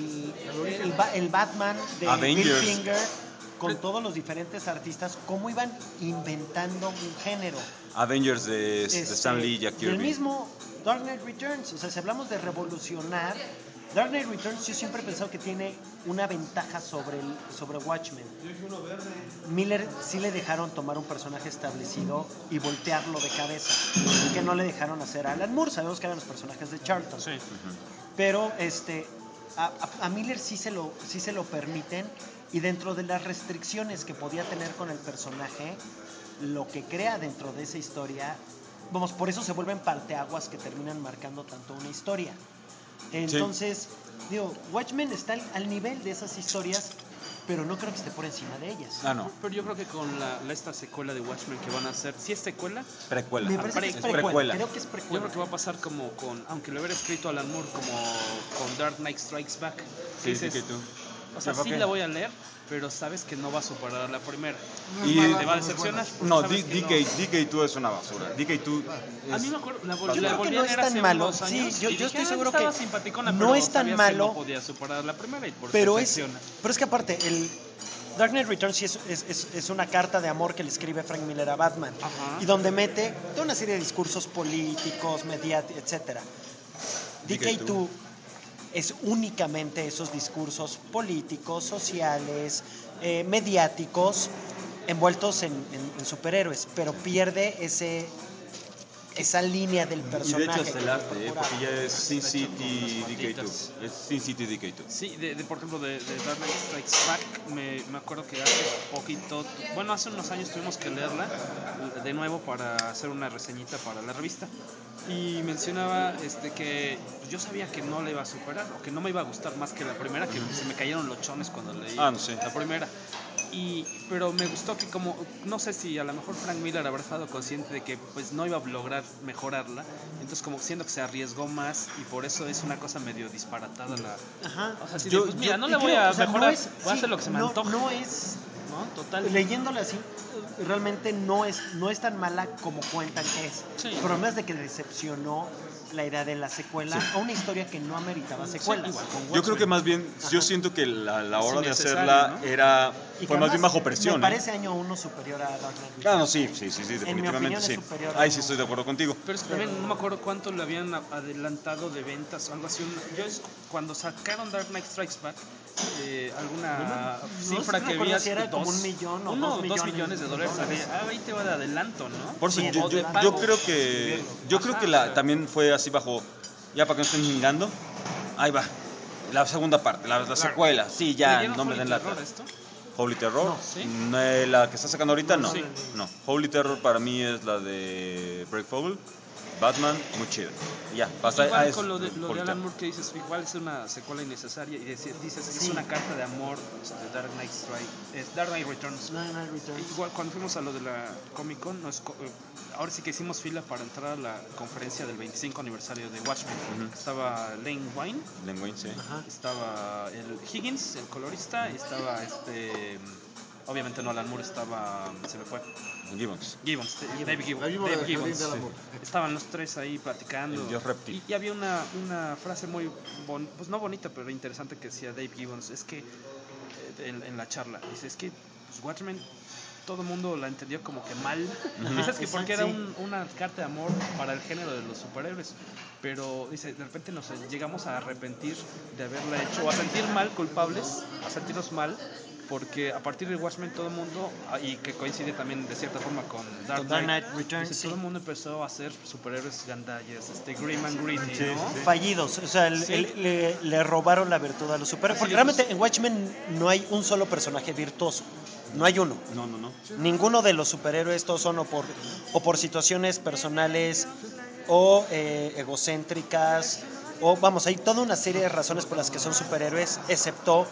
el Batman de Avengers. Bill Finger con todos los diferentes artistas, cómo iban inventando un género. Avengers de Stan Lee y Jack Y el Kirby. mismo Dark Knight Returns, o sea, si hablamos de revolucionar, Dark Knight Returns yo siempre he pensado que tiene una ventaja sobre Watchmen. Miller sí le dejaron tomar un personaje establecido y voltearlo de cabeza, que no le dejaron hacer a Alan Moore. Sabemos que eran los personajes de Charlton, Sí. pero a Miller sí se lo permiten, y dentro de las restricciones que podía tener con el personaje, lo que crea dentro de esa historia, vamos, por eso se vuelven parteaguas que terminan marcando tanto una historia. Entonces, digo, Watchmen está al nivel de esas historias, pero no creo que esté por encima de ellas. Ah, no, Pero yo creo que con esta secuela de Watchmen que van a hacer, si es secuela, precuela. Me parece que es precuela. Creo que es precuela. yo creo que va a pasar como con, aunque lo hubiera escrito Alan Moore, como con Dark Knight Strikes Back. Sí, Dices, sí, que tú. o sea, Yo sí creo la que- voy a leer, pero sabes que no va a superar la primera. Y- Te va a decepcionar. porque No, sabes que DK2 es una basura. DK2 A mí me acuerdo, la Yo volví creo que a no leer es tan hace malo. unos Sí, años yo y estoy dije, seguro estaba que simpaticona, no pero es tan sabías que malo. no podía superar la primera y por Pero eso te decepciona. es que aparte, el Dark Knight Returns sí es una carta de amor que le escribe Frank Miller a Batman. Ajá. Y donde mete toda una serie de discursos políticos, mediáticos, etcétera. DK2 es únicamente esos discursos políticos, sociales, mediáticos, envueltos en superhéroes, pero pierde esa línea del Y personaje. de hecho es el arte, corporal. porque ya es Sin City DK2. Es Sin City DK2. Sí, por ejemplo, de Dark Knight Strikes Back, me acuerdo que hace poquito, bueno, hace unos años tuvimos que leerla de nuevo para hacer una reseñita para la revista. Y mencionaba que yo sabía que no le iba a superar, o que no me iba a gustar más que la primera, que se me cayeron los chones cuando leí No sé. la primera. Pero me gustó que, como no sé si a lo mejor Frank Miller habrá estado consciente de que pues no iba a lograr mejorarla, entonces como siento que se arriesgó más y por eso es una cosa medio disparatada la. Ajá. O sea, así Yo- de, pues mira, no Y le voy creo, a o sea, mejorar, no es- voy a sí, hacer lo que se me no- antoja. No es, ¿No? Total. leyéndola así, realmente no es tan mala como cuentan que es. Sí. El problema es de que decepcionó la idea de la secuela a una historia que no ameritaba secuelas. igual con Yo creo Watchmen. que más bien, yo siento que la hora de innecesario, hacerla ¿no? era Y fue que más bien además bajo presión. Me parece año uno superior a Dark Knight. Ah, no, sí, definitivamente opinión es sí. superior Ahí a- sí estoy de acuerdo contigo. Pero es que también no me acuerdo cuánto le habían adelantado de ventas o algo así. Cuando sacaron Dark Knight Strikes Back, alguna cifra no que recuerdo había si era como 1 millón o 2 2 millones millones de dólares. Ahí te va de adelanto, ¿no? Por eso Sí, yo, de yo pago. creo que también fue así bajo, ya para que no estén chingando. Ahí va. La segunda parte, la secuela. Sí, ya, ¿Le dieron no me den Holy lata. Terror a esto? Holy Terror. No, ¿sí? La que está sacando ahorita, no. Sí. No. Holy Terror para mí es la de Breakfast, Batman, muy chida. Y ya, pasa Igual a eso. con lo de Holy Alan Terror. Moore que dices, igual es una secuela innecesaria y dices que Sí. es una carta de amor de Dark Knight Dark Knight Returns. Dark Knight Returns. Igual cuando fuimos a lo de la Comic Con, ahora sí que hicimos fila para entrar a la conferencia del 25 aniversario de Watchmen. Estaba Lane Wine, Len Wein, sí. Ajá. estaba el Higgins, el colorista, y estaba obviamente no Alan Moore, se me fue. Gibbons. Gibbons, David Gibbons. Ahí vivo Dave del Jardín Gibbons. del Amor. Estaban los tres ahí platicando. El dios reptil. Y había una frase muy, pues no bonita, pero interesante que decía Dave Gibbons. Es que en la charla, dice, es que pues, Watchmen todo el mundo la entendió como que mal. Dices que porque era una carta de amor para el género de los superhéroes. Pero dice, de repente nos llegamos a arrepentir de haberla hecho, o a sentir mal, culpables, a sentirnos mal, porque a partir de Watchmen todo el mundo, y que coincide también de cierta forma con Dark Knight Returns, dice, sí. todo el mundo empezó a hacer superhéroes gandallas, grim and gritty, Sí, ¿no? sí. Fallidos, o sea, Sí. le robaron la virtud a los superhéroes. Porque Sí, realmente en Watchmen no hay un solo personaje virtuoso, no hay uno. No. Ninguno de los superhéroes, todos son o por situaciones personales o egocéntricas, o vamos, hay toda una serie de razones por las que son superhéroes, excepto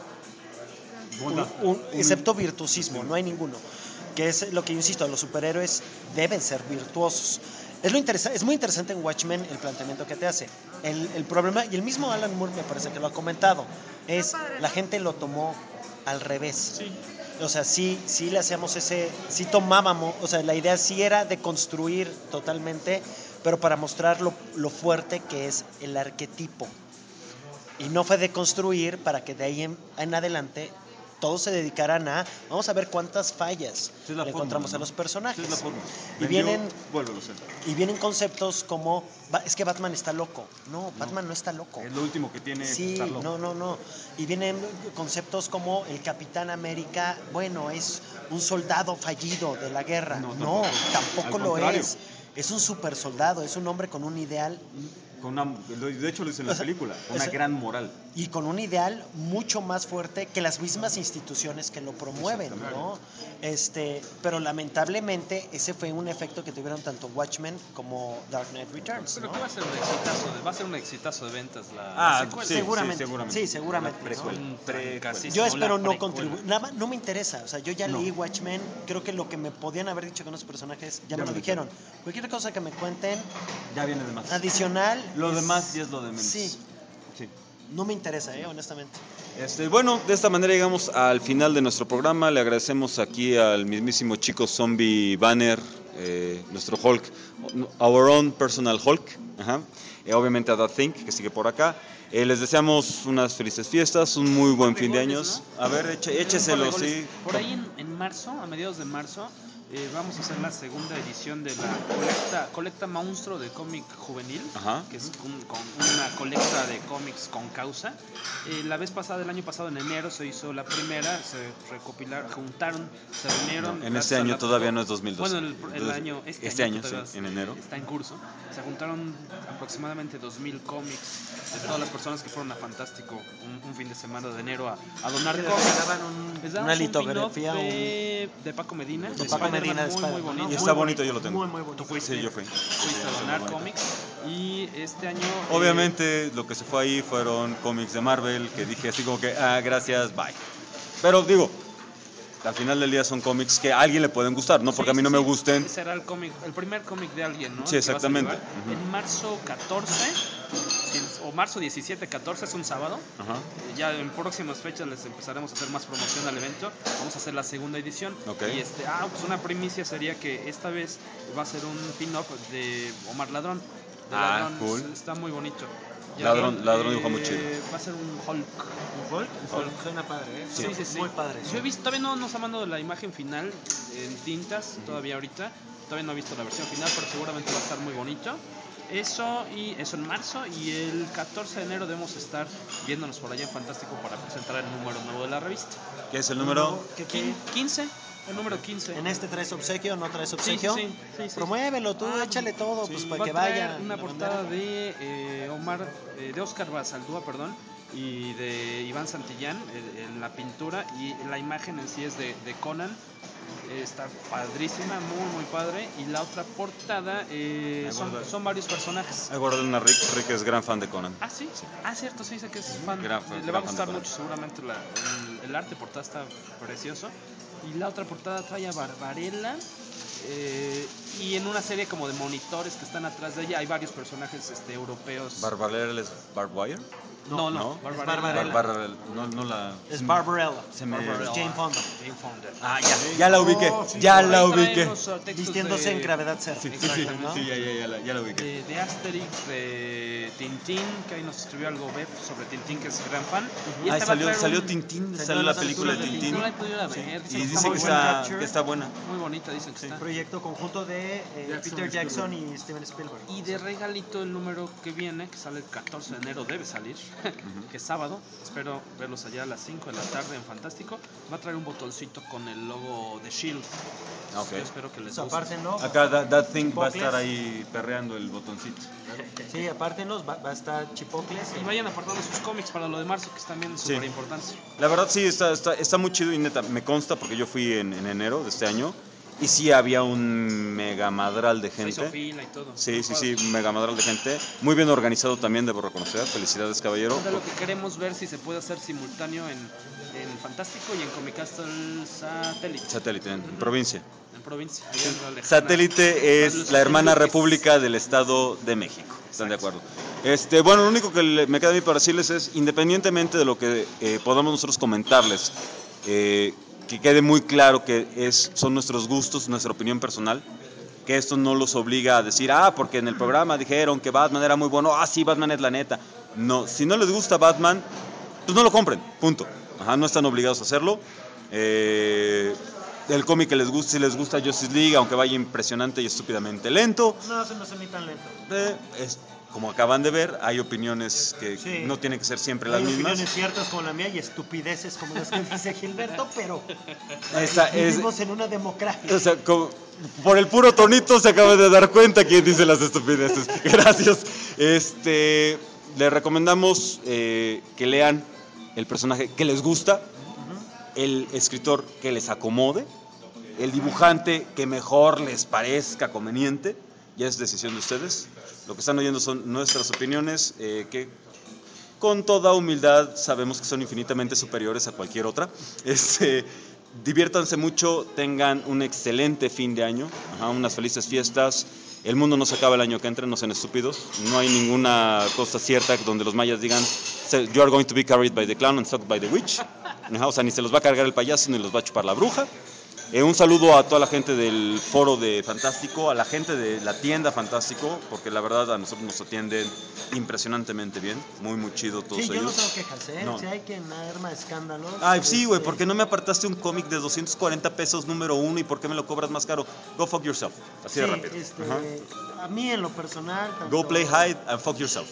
excepto virtuosismo, no hay ninguno. Que es lo que yo insisto, los superhéroes deben ser virtuosos. Es muy interesante en Watchmen el planteamiento que te hace. El problema, y el mismo Alan Moore me parece que lo ha comentado, es la gente lo tomó al revés. Sí. O sea, sí le hacíamos sí tomábamos, o sea, la idea sí era de construir totalmente, pero para mostrar lo fuerte que es el arquetipo. Y no fue de construir para que de ahí en adelante todos se dedicaran vamos a ver cuántas fallas Sí, es la le fórmula, encontramos ¿no? a los personajes. Sí, es la forma. Y vienen Vuélvelo a hacer. y vienen conceptos como es que Batman está loco. No, Batman no está loco. Es lo último que tiene Sí, estar loco. no. Y vienen conceptos como el Capitán América, bueno, es un soldado fallido de la guerra. No, tampoco Al lo contrario. es. Es un super soldado, es un hombre con un ideal De hecho lo dice en la O sea, película, o una sea, gran moral. y con un ideal mucho más fuerte que las mismas instituciones que lo promueven, ¿no? Pero lamentablemente ese fue un efecto que tuvieron tanto Watchmen como Dark Knight Returns, Pero ¿no? que va a ser un exitazo de ventas la Ah, secuela. sí, seguramente. seguramente. Sí, seguramente, Una precuela. Un Precuela. trancasísimo. Yo espero la no precuela. contribuir, nada más, no me interesa, o sea, yo ya leí Watchmen, creo que lo que me podían haber dicho con los personajes ya me lo dijeron. Cualquier cosa que me cuenten Ya viene de más. adicional, Lo demás ya es lo de menos. Sí, Sí. no me interesa, honestamente. Bueno, de esta manera llegamos al final de nuestro programa. Le agradecemos aquí al mismísimo Chico Zombie Banner, nuestro Hulk, our own personal Hulk. Ajá. Obviamente a That Think, que sigue por acá. Les deseamos unas felices fiestas, un muy buen fin de años. A ver, écheselo, sí. Por ahí en marzo, a mediados de marzo, vamos a hacer la segunda edición de la colecta monstruo de cómic juvenil, Ajá. que es con una colecta de cómics con causa. El año pasado en enero se hizo la primera, se reunieron. En este año todavía no es 2012. Bueno, este año sí, en enero. Está en curso. Se juntaron aproximadamente 2000 cómics de todas las personas que fueron a Fantástico un fin de semana de enero a donar cómics. Les damos una un litografía de Paco Medina. De Paco Medina de muy bonito. Y está bonito, yo lo tengo. Muy bonito. ¿Tú fuiste? Sí, yo fui. Fuiste a donar cómics. Y este año... Obviamente lo que se fue ahí fueron cómics de Marvel, que dije así como que, gracias, bye. Pero digo, al final del día son cómics que a alguien le pueden gustar, ¿no? Porque a mí no me gusten. Ese era el primer cómic de alguien, ¿no? Sí, exactamente. En marzo 14, o marzo 17, 14, es un sábado. Ajá. Ya en próximas fechas les empezaremos a hacer más promoción al evento. Vamos a hacer la segunda edición. Okay. Y pues una primicia sería que esta vez va a ser un pin-up de Omar Ladrón. Ladrón, cool. Está muy bonito. Ladrón dibuja muy chido. Va a ser un Hulk. ¿Un Hulk? Suena padre, ¿eh? Sí. Muy padre. Yo he visto, todavía no nos ha mandado la imagen final en tintas, todavía ahorita. Todavía no he visto la versión final, pero seguramente va a estar muy bonito. Eso en marzo, y el 14 de enero debemos estar viéndonos por allá en Fantástico para presentar el número nuevo de la revista. ¿Qué es el número? 15, el número 15. ¿En este traes obsequio o no traes obsequio? Sí. Promuévelo tú, échale todo, pues para Va que a traer vaya. una portada de Óscar Basaldúa, y de Iván Santillán en la pintura, y la imagen en sí es de Conan. Está padrísima, muy padre. Y la otra portada son varios personajes. Hay guardado una Rick es gran fan de Conan. Ah, sí. Cierto, sí, dice que es fan. Gran Le va a fan gustar de mucho seguramente el arte. Portada está precioso. Y la otra portada trae a Barbarella. Y en una serie como de monitores que están atrás de ella hay varios personajes europeos. ¿Barbarella es Barbed Wire? No. Barbarella. No la... Es Barbarella. Se me... Es Jane Fonda. Ya la ubiqué. Ya la ubiqué. Vistiéndose en gravedad cero. Sí, ¿no? ya la ubiqué. De Asterix, de Tintín, que ahí nos escribió algo Bev sobre Tintín, que es gran fan. Y Salió Tintín, salió la película de Tintín. No la he podido ver. Y dice que está buena. Muy bonita, dicen que está. Proyecto conjunto de Peter Jackson y Steven Spielberg. Y de regalito el número que viene, que sale el 14 de enero, debe salir, que es sábado. Espero verlos allá a las 5 de la tarde en Fantástico. Va a traer un botoncito con el logo de S.H.I.E.L.D. Okay. Espero que les guste. Apártenlo. Acá That Thing va a estar ahí perreando el botoncito. Sí, apártenlos, va a estar Chipocles. Y vayan apartando sus cómics para lo de marzo, que es también súper importante. La verdad sí, está muy chido y neta, me consta porque yo fui en enero de este año. Y sí había un mega madral de gente. Se hizo fila y todo. Sí, mega madral de gente. Muy bien organizado también, debo reconocer. Felicidades, caballero. Es lo que queremos ver, si se puede hacer simultáneo en Fantástico y en Comic Castle Satélite. En provincia. En provincia. Allá en la lejana. Satélite es la hermana república del Estado de México. ¿Están de acuerdo? Bueno, lo único que me queda a mí para decirles es, independientemente de lo que podamos nosotros comentarles, que quede muy claro que son nuestros gustos, nuestra opinión personal, que esto no los obliga a decir, porque en el programa dijeron que Batman era muy bueno, sí, Batman es la neta. No, si no les gusta Batman, pues no lo compren, punto. No están obligados a hacerlo. El cómic que les gusta, si les gusta Justice League, aunque vaya impresionante y estúpidamente lento. No, se me hace ni tan lento. Como acaban de ver, hay opiniones que no tienen que ser siempre las mismas. Hay opiniones ciertas como la mía y estupideces como las que dice Gilberto, pero vivimos en una democracia. O sea, por el puro tonito se acaba de dar cuenta quién dice las estupideces. Gracias. Les recomendamos que lean el personaje que les gusta, el escritor que les acomode, el dibujante que mejor les parezca conveniente. Ya es decisión de ustedes. Lo que están oyendo son nuestras opiniones, que con toda humildad sabemos que son infinitamente superiores a cualquier otra. Diviértanse mucho, tengan un excelente fin de año, unas felices fiestas. El mundo no se acaba el año que entra, no sean estúpidos. No hay ninguna cosa cierta donde los mayas digan "You are going to be carried by the clown and sucked by the witch". O sea, ni se los va a cargar el payaso ni los va a chupar la bruja. Un saludo a toda la gente del foro de Fantástico, a la gente de la tienda Fantástico, porque la verdad a nosotros nos atienden impresionantemente bien, muy chido todos Sí, ellos. yo no tengo quejas, ¿eh? No. Si hay quien arma escándalos. Ay, sí, güey, ¿por qué no me apartaste un cómic de 240 pesos número 1 y por qué me lo cobras más caro? Go fuck yourself, así de rápido. Ajá. A mí en lo personal... Go play hide and fuck yourself.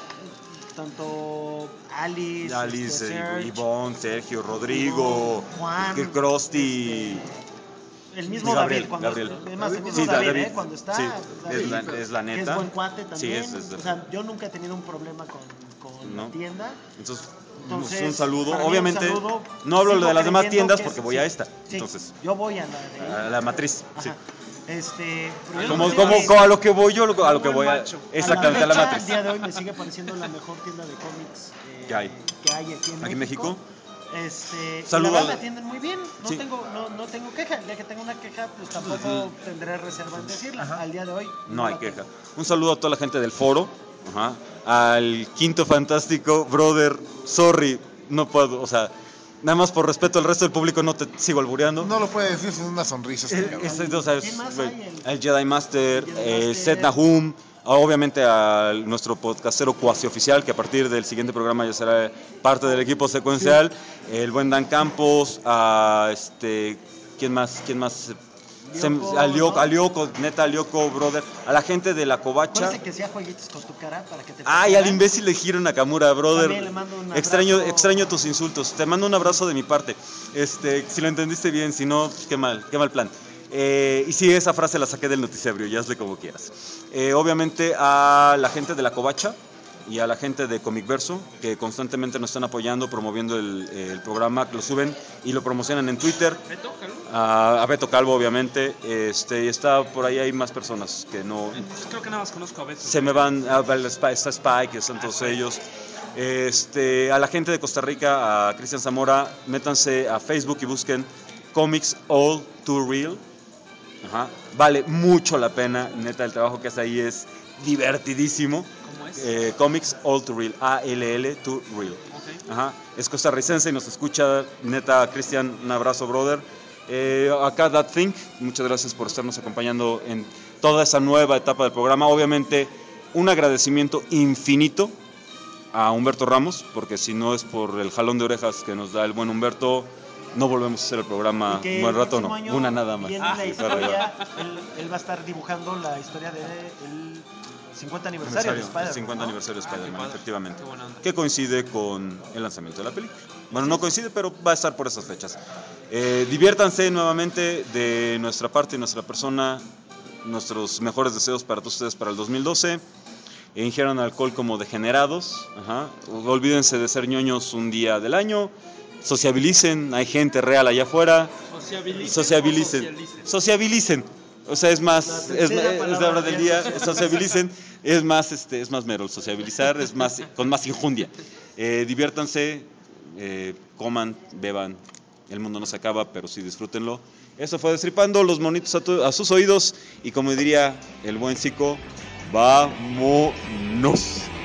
Tanto Alice, Serge, Ivonne, Sergio, Rodrigo, Juan, Krusty... el mismo Gabriel, David, Gabriel. el mismo Sí, David, David, cuando está, sí, David, es la neta. que es buen cuate también. Sí, es o sea, yo nunca he tenido un problema con ¿no? la tienda. Entonces, Entonces, un saludo. para mí Obviamente, un saludo. no hablo Sigo de las demás creyendo tiendas que porque es- voy a sí, esta. sí, Entonces, yo voy a la de ahí. a la matriz. Sí. Ajá. Pero yo Como, creo que como a lo que voy yo, a lo que Buen voy a. macho. Exactamente, a la fecha, matriz. al día de hoy me sigue pareciendo la mejor tienda de cómics Que hay. aquí en México. Saludo y la verdad a- me atienden muy bien, no, Sí. no tengo queja. El día que tengo una queja, pues tampoco tendré reserva en decirla. Al día de hoy No hay la queja. tengo. Un saludo a toda la gente del foro. Ajá. Al Quinto Fantástico, brother. Sorry, no puedo. O sea, nada más por respeto al resto del público no te sigo albureando. No lo puede decir sin una sonrisa. Este cabrón. O sea, ¿Quién más güey, hay? el Jedi Master, Jedi Master. Seth Nahum, obviamente a nuestro podcastero cuasi oficial, que a partir del siguiente programa ya será parte del equipo secuencial, el buen Dan Campos, a ¿quién más? Lyoko, A Lyoko, neta, a Lyoko, brother, a la gente de la Covacha. Acuérdate que hacía jueguitos con tu cara para que te Ay, pasaran. al imbécil de Hiro Nakamura, brother. También le mando un Extraño, abrazo. extraño tus insultos. Te mando un abrazo de mi parte. Si lo entendiste bien, si no, qué mal plan. Y sí, esa frase la saqué del noticiario, ya hazle como quieras. Obviamente a la gente de la Covacha y a la gente de Comic Verso, que constantemente nos están apoyando, promoviendo el programa, que lo suben y lo promocionan en Twitter. Beto, Calvo. A Beto Calvo, obviamente. Y está por ahí, hay más personas que no... Pues creo que nada más conozco a Beto. Se me van, está Spike, están todos ellos. A la gente de Costa Rica, a Cristian Zamora, métanse a Facebook y busquen Comics All Too Real. Ajá. Vale mucho la pena, neta, el trabajo que hace ahí es divertidísimo. ¿Cómo es? Comics All Too Real, ALL Too Real. Ok. Ajá. Es costarricense y nos escucha, neta, Cristian, un abrazo, brother. Acá That Thing, muchas gracias por estarnos acompañando en toda esa nueva etapa del programa. Obviamente, un agradecimiento infinito a Humberto Ramos, porque si no es por el jalón de orejas que nos da el buen Humberto, no volvemos a hacer el programa Y que un buen el rato, no, próximo año una nada más. viene la Sí, historia, él va a estar dibujando la historia del 50 aniversario de Spider-Man. 50 ¿no? aniversario de Ah, qué Spider-Man, padre, efectivamente. qué buena onda. Que coincide con el lanzamiento de la película. Bueno, no coincide, pero va a estar por esas fechas. Diviértanse nuevamente de nuestra parte y nuestra persona. Nuestros mejores deseos para todos ustedes para el 2012. Ingieran alcohol como degenerados. Ajá. Olvídense de ser ñoños un día del año. Sociabilicen, hay gente real allá afuera. Sociabilicen. O sea, es más, es la hora del día, sociabilicen, es más mero el sociabilizar, es más, con más injundia. Diviértanse, coman, beban, el mundo no se acaba, pero sí disfrútenlo. Eso fue Destripando los monitos a sus oídos y como diría el buen Zico, vámonos.